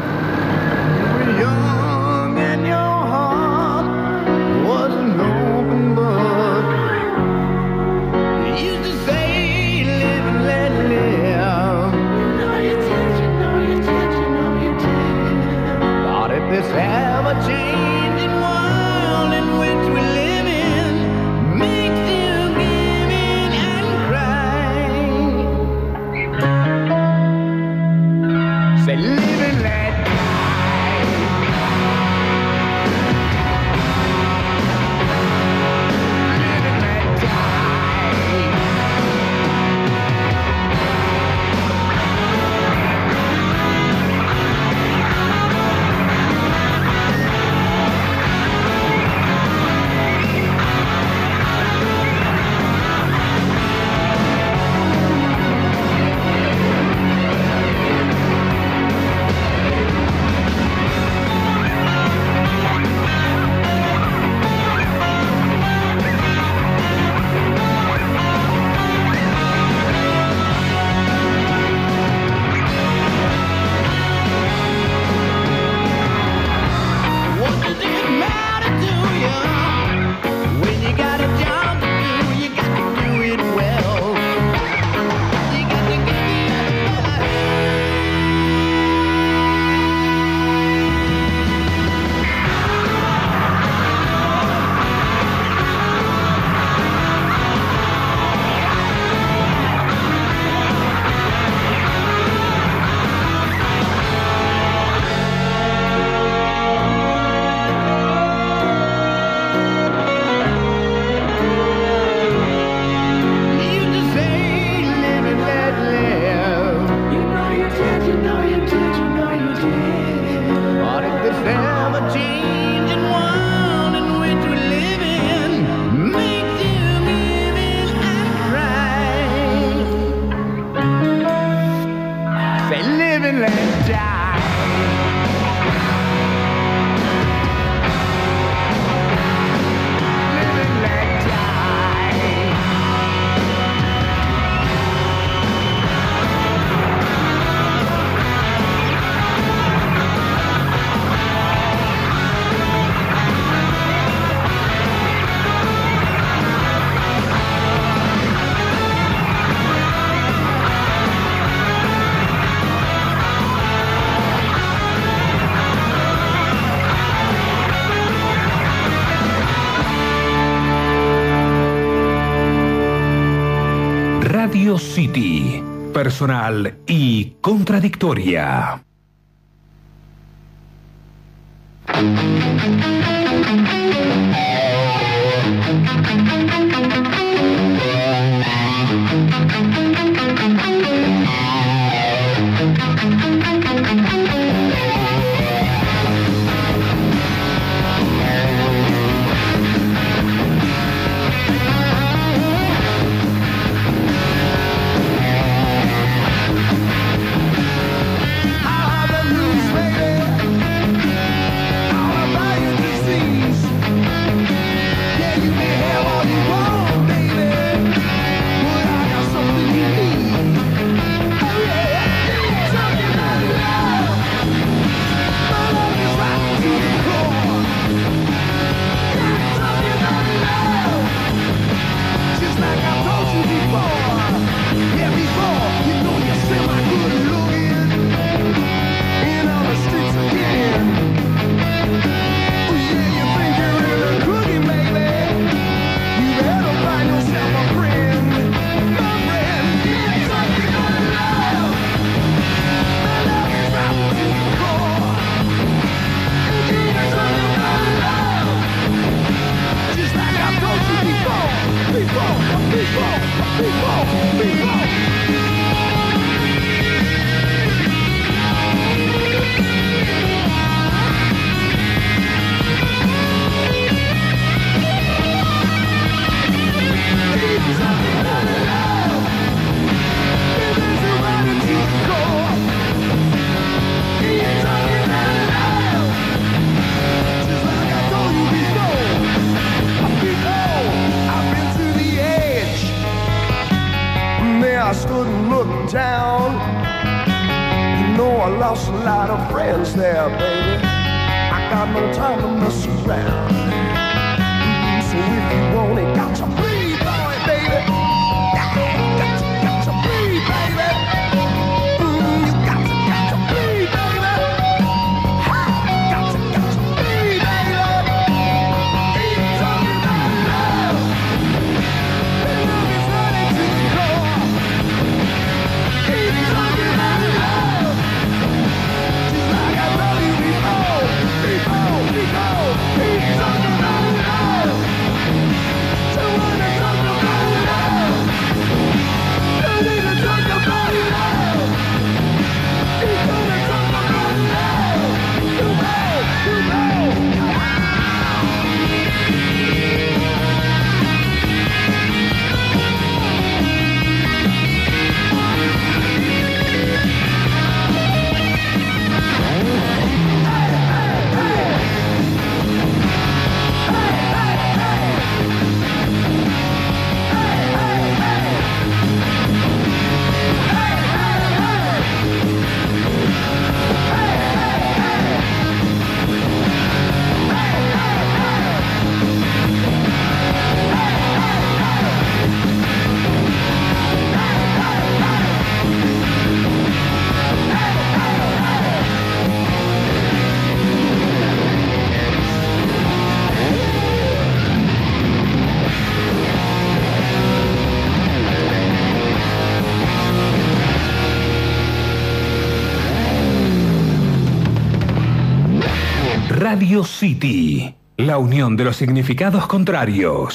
Radio City, personal y contradictoria. All about your disease. look down. You know I lost a lot of friends there, baby. I got no time to mess around. So if you want it, got to breathe, boy, baby. Got to, got to breathe, baby. Mm, you got to, got to breathe, baby. Ha, got to, got to breathe, baby. Keep talking about love. The love is running to the core. Keep talking about love. Just like I told you before, before, before. Keep talking about love. So wanna talk about love. You need to talk about love. You gonna talk about love. You know, you know. Radio City, la unión de los significados contrarios.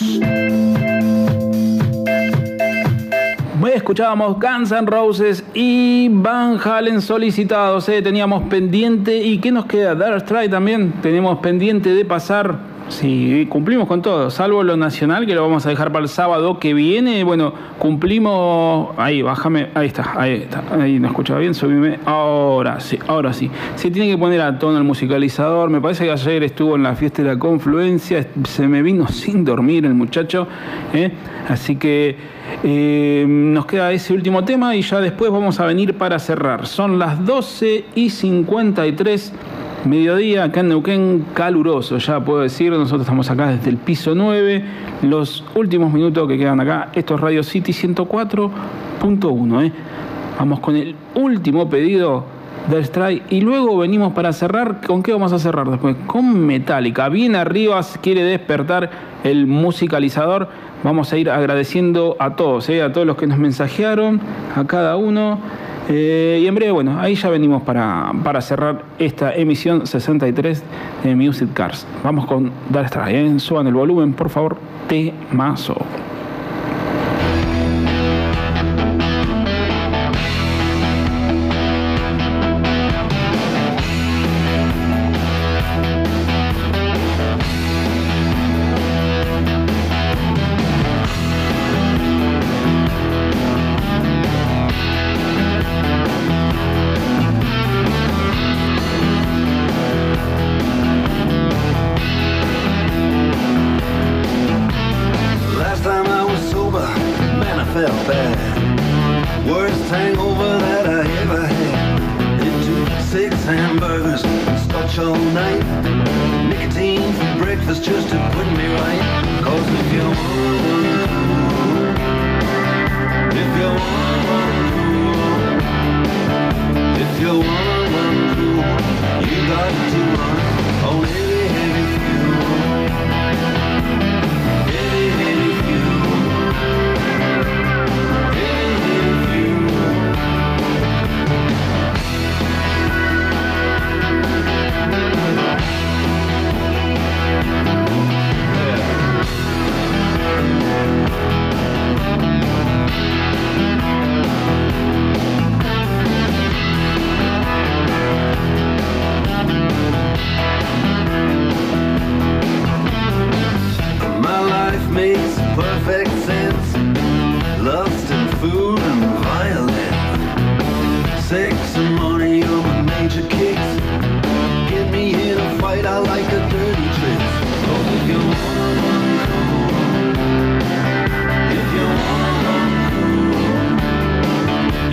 Escuchábamos Guns N' Roses y Van Halen solicitados, ¿eh? Teníamos pendiente, ¿y qué nos queda? Dire Straits también, tenemos pendiente de pasar. Sí, cumplimos con todo, salvo lo nacional, que lo vamos a dejar para el sábado que viene. Bueno, cumplimos. Ahí, bájame. Ahí está, ahí está. Ahí no escuchaba bien, subime. Ahora sí, ahora sí. Se tiene que poner a tono el musicalizador. Me parece que ayer estuvo en la fiesta de la Confluencia. Se me vino sin dormir el muchacho, ¿eh? Así que eh, nos queda ese último tema y ya después vamos a venir para cerrar. Son las doce y cincuenta y tres. Mediodía, acá en Neuquén, caluroso, ya puedo decir. Nosotros estamos acá desde el piso nueve. Los últimos minutos que quedan acá, esto es Radio City ciento cuatro punto uno. ¿eh? Vamos con el último pedido del Strike y luego venimos para cerrar. ¿Con qué vamos a cerrar después? Con Metallica. Bien arriba quiere despertar el musicalizador. Vamos a ir agradeciendo a todos, ¿eh? a todos los que nos mensajearon, a cada uno. Eh, y en breve, bueno, ahí ya venimos para, para cerrar esta emisión sesenta y tres de Music Cars. Vamos con Dire Straits, ¿eh? Suban el volumen, por favor, temazo.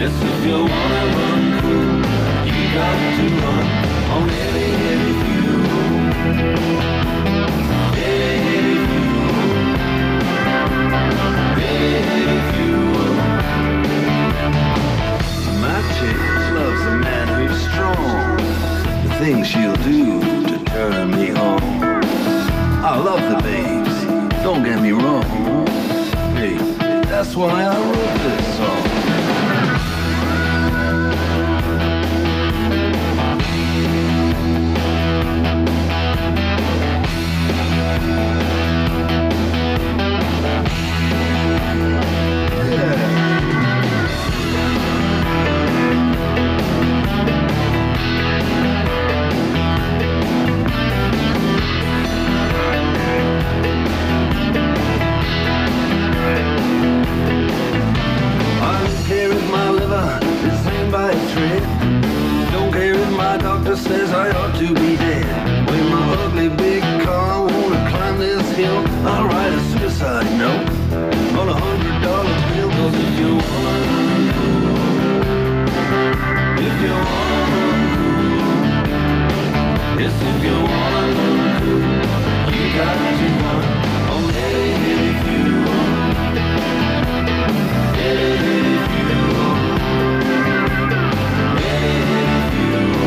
Yes, if you wanna run cool, you got to run on heavy, heavy fuel. Heavy, heavy fuel. Heavy, heavy fuel. My chick loves a man who's strong. The things she'll do to turn me on. I love the babes, don't get me wrong. Hey, that's why I wrote this song. Says I ought to be dead. When my ugly big car wanna climb this hill, I'll write a suicide note on a hundred dollar bill. Cause if you wanna run cool, if you wanna run cool, yes, if you wanna run cool, you got to run on heavy, heavy fuel. Heavy, heavy fuel. Heavy, heavy fuel.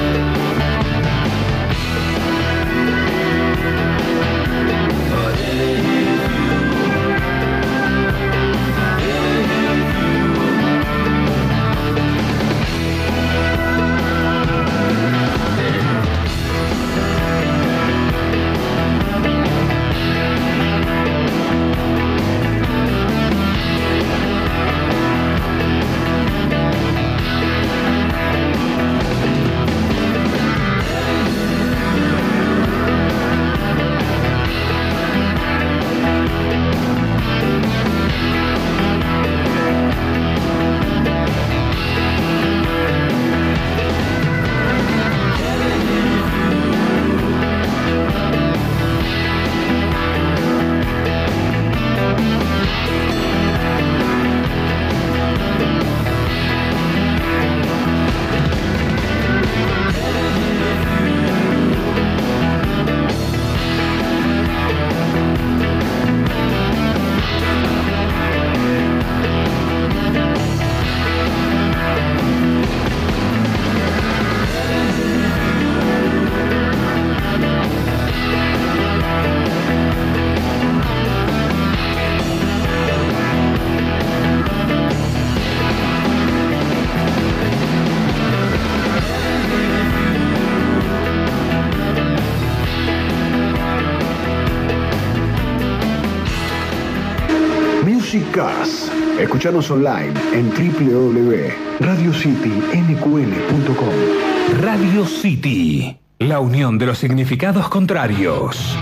Musicas. Escuchanos online en doble u doble u doble u punto radio city n q l punto com. Radio City, la unión de los significados contrarios.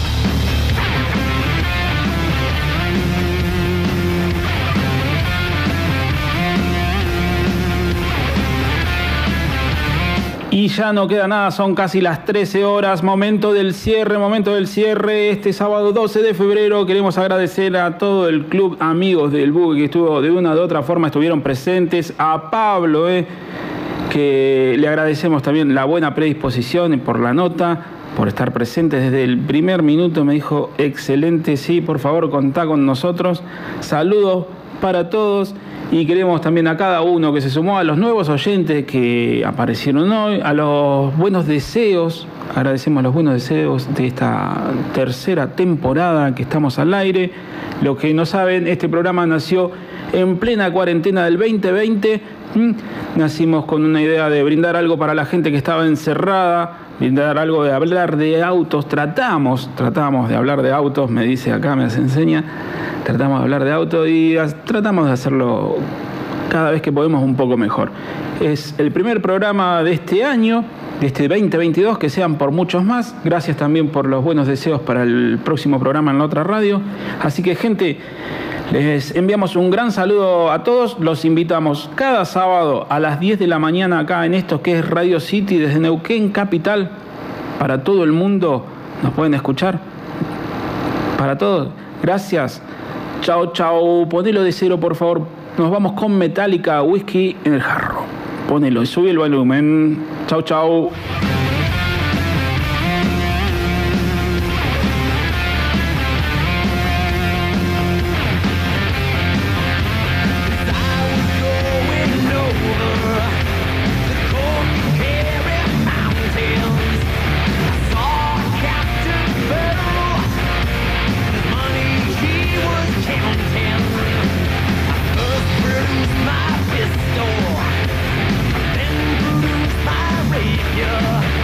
Y ya no queda nada, son casi las trece horas, momento del cierre, momento del cierre. Este sábado doce de febrero queremos agradecer a todo el club Amigos del Buggy que estuvo de una u otra forma, estuvieron presentes, a Pablo, eh, que le agradecemos también la buena predisposición por la nota, por estar presente desde el primer minuto, me dijo excelente, sí, por favor contá con nosotros. Saludos para todos. Y queremos también a cada uno que se sumó, a los nuevos oyentes que aparecieron hoy, a los buenos deseos, agradecemos los buenos deseos de esta tercera temporada que estamos al aire. Los que no saben, este programa nació en plena cuarentena del veinte veinte. Nacimos con una idea de brindar algo para la gente que estaba encerrada, brindar algo de hablar de autos. Tratamos, tratamos de hablar de autos, me dice acá, me enseña. Tratamos de hablar de autos y tratamos de hacerlo cada vez que podemos un poco mejor. Es el primer programa de este año, de este veinte veintidós, que sean por muchos más. Gracias también por los buenos deseos para el próximo programa en la otra radio. Así que, gente, les enviamos un gran saludo a todos. Los invitamos cada sábado a las diez de la mañana acá en esto que es Radio City desde Neuquén Capital. Para todo el mundo nos pueden escuchar. Para todos, gracias. Chao, chao. Ponelo de cero, por favor. nos vamos con Metallica, Whisky en el jarro. Ponelo y sube el volumen. Chau, chau. Yeah.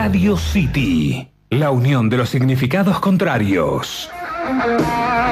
Radio City, la unión de los significados contrarios.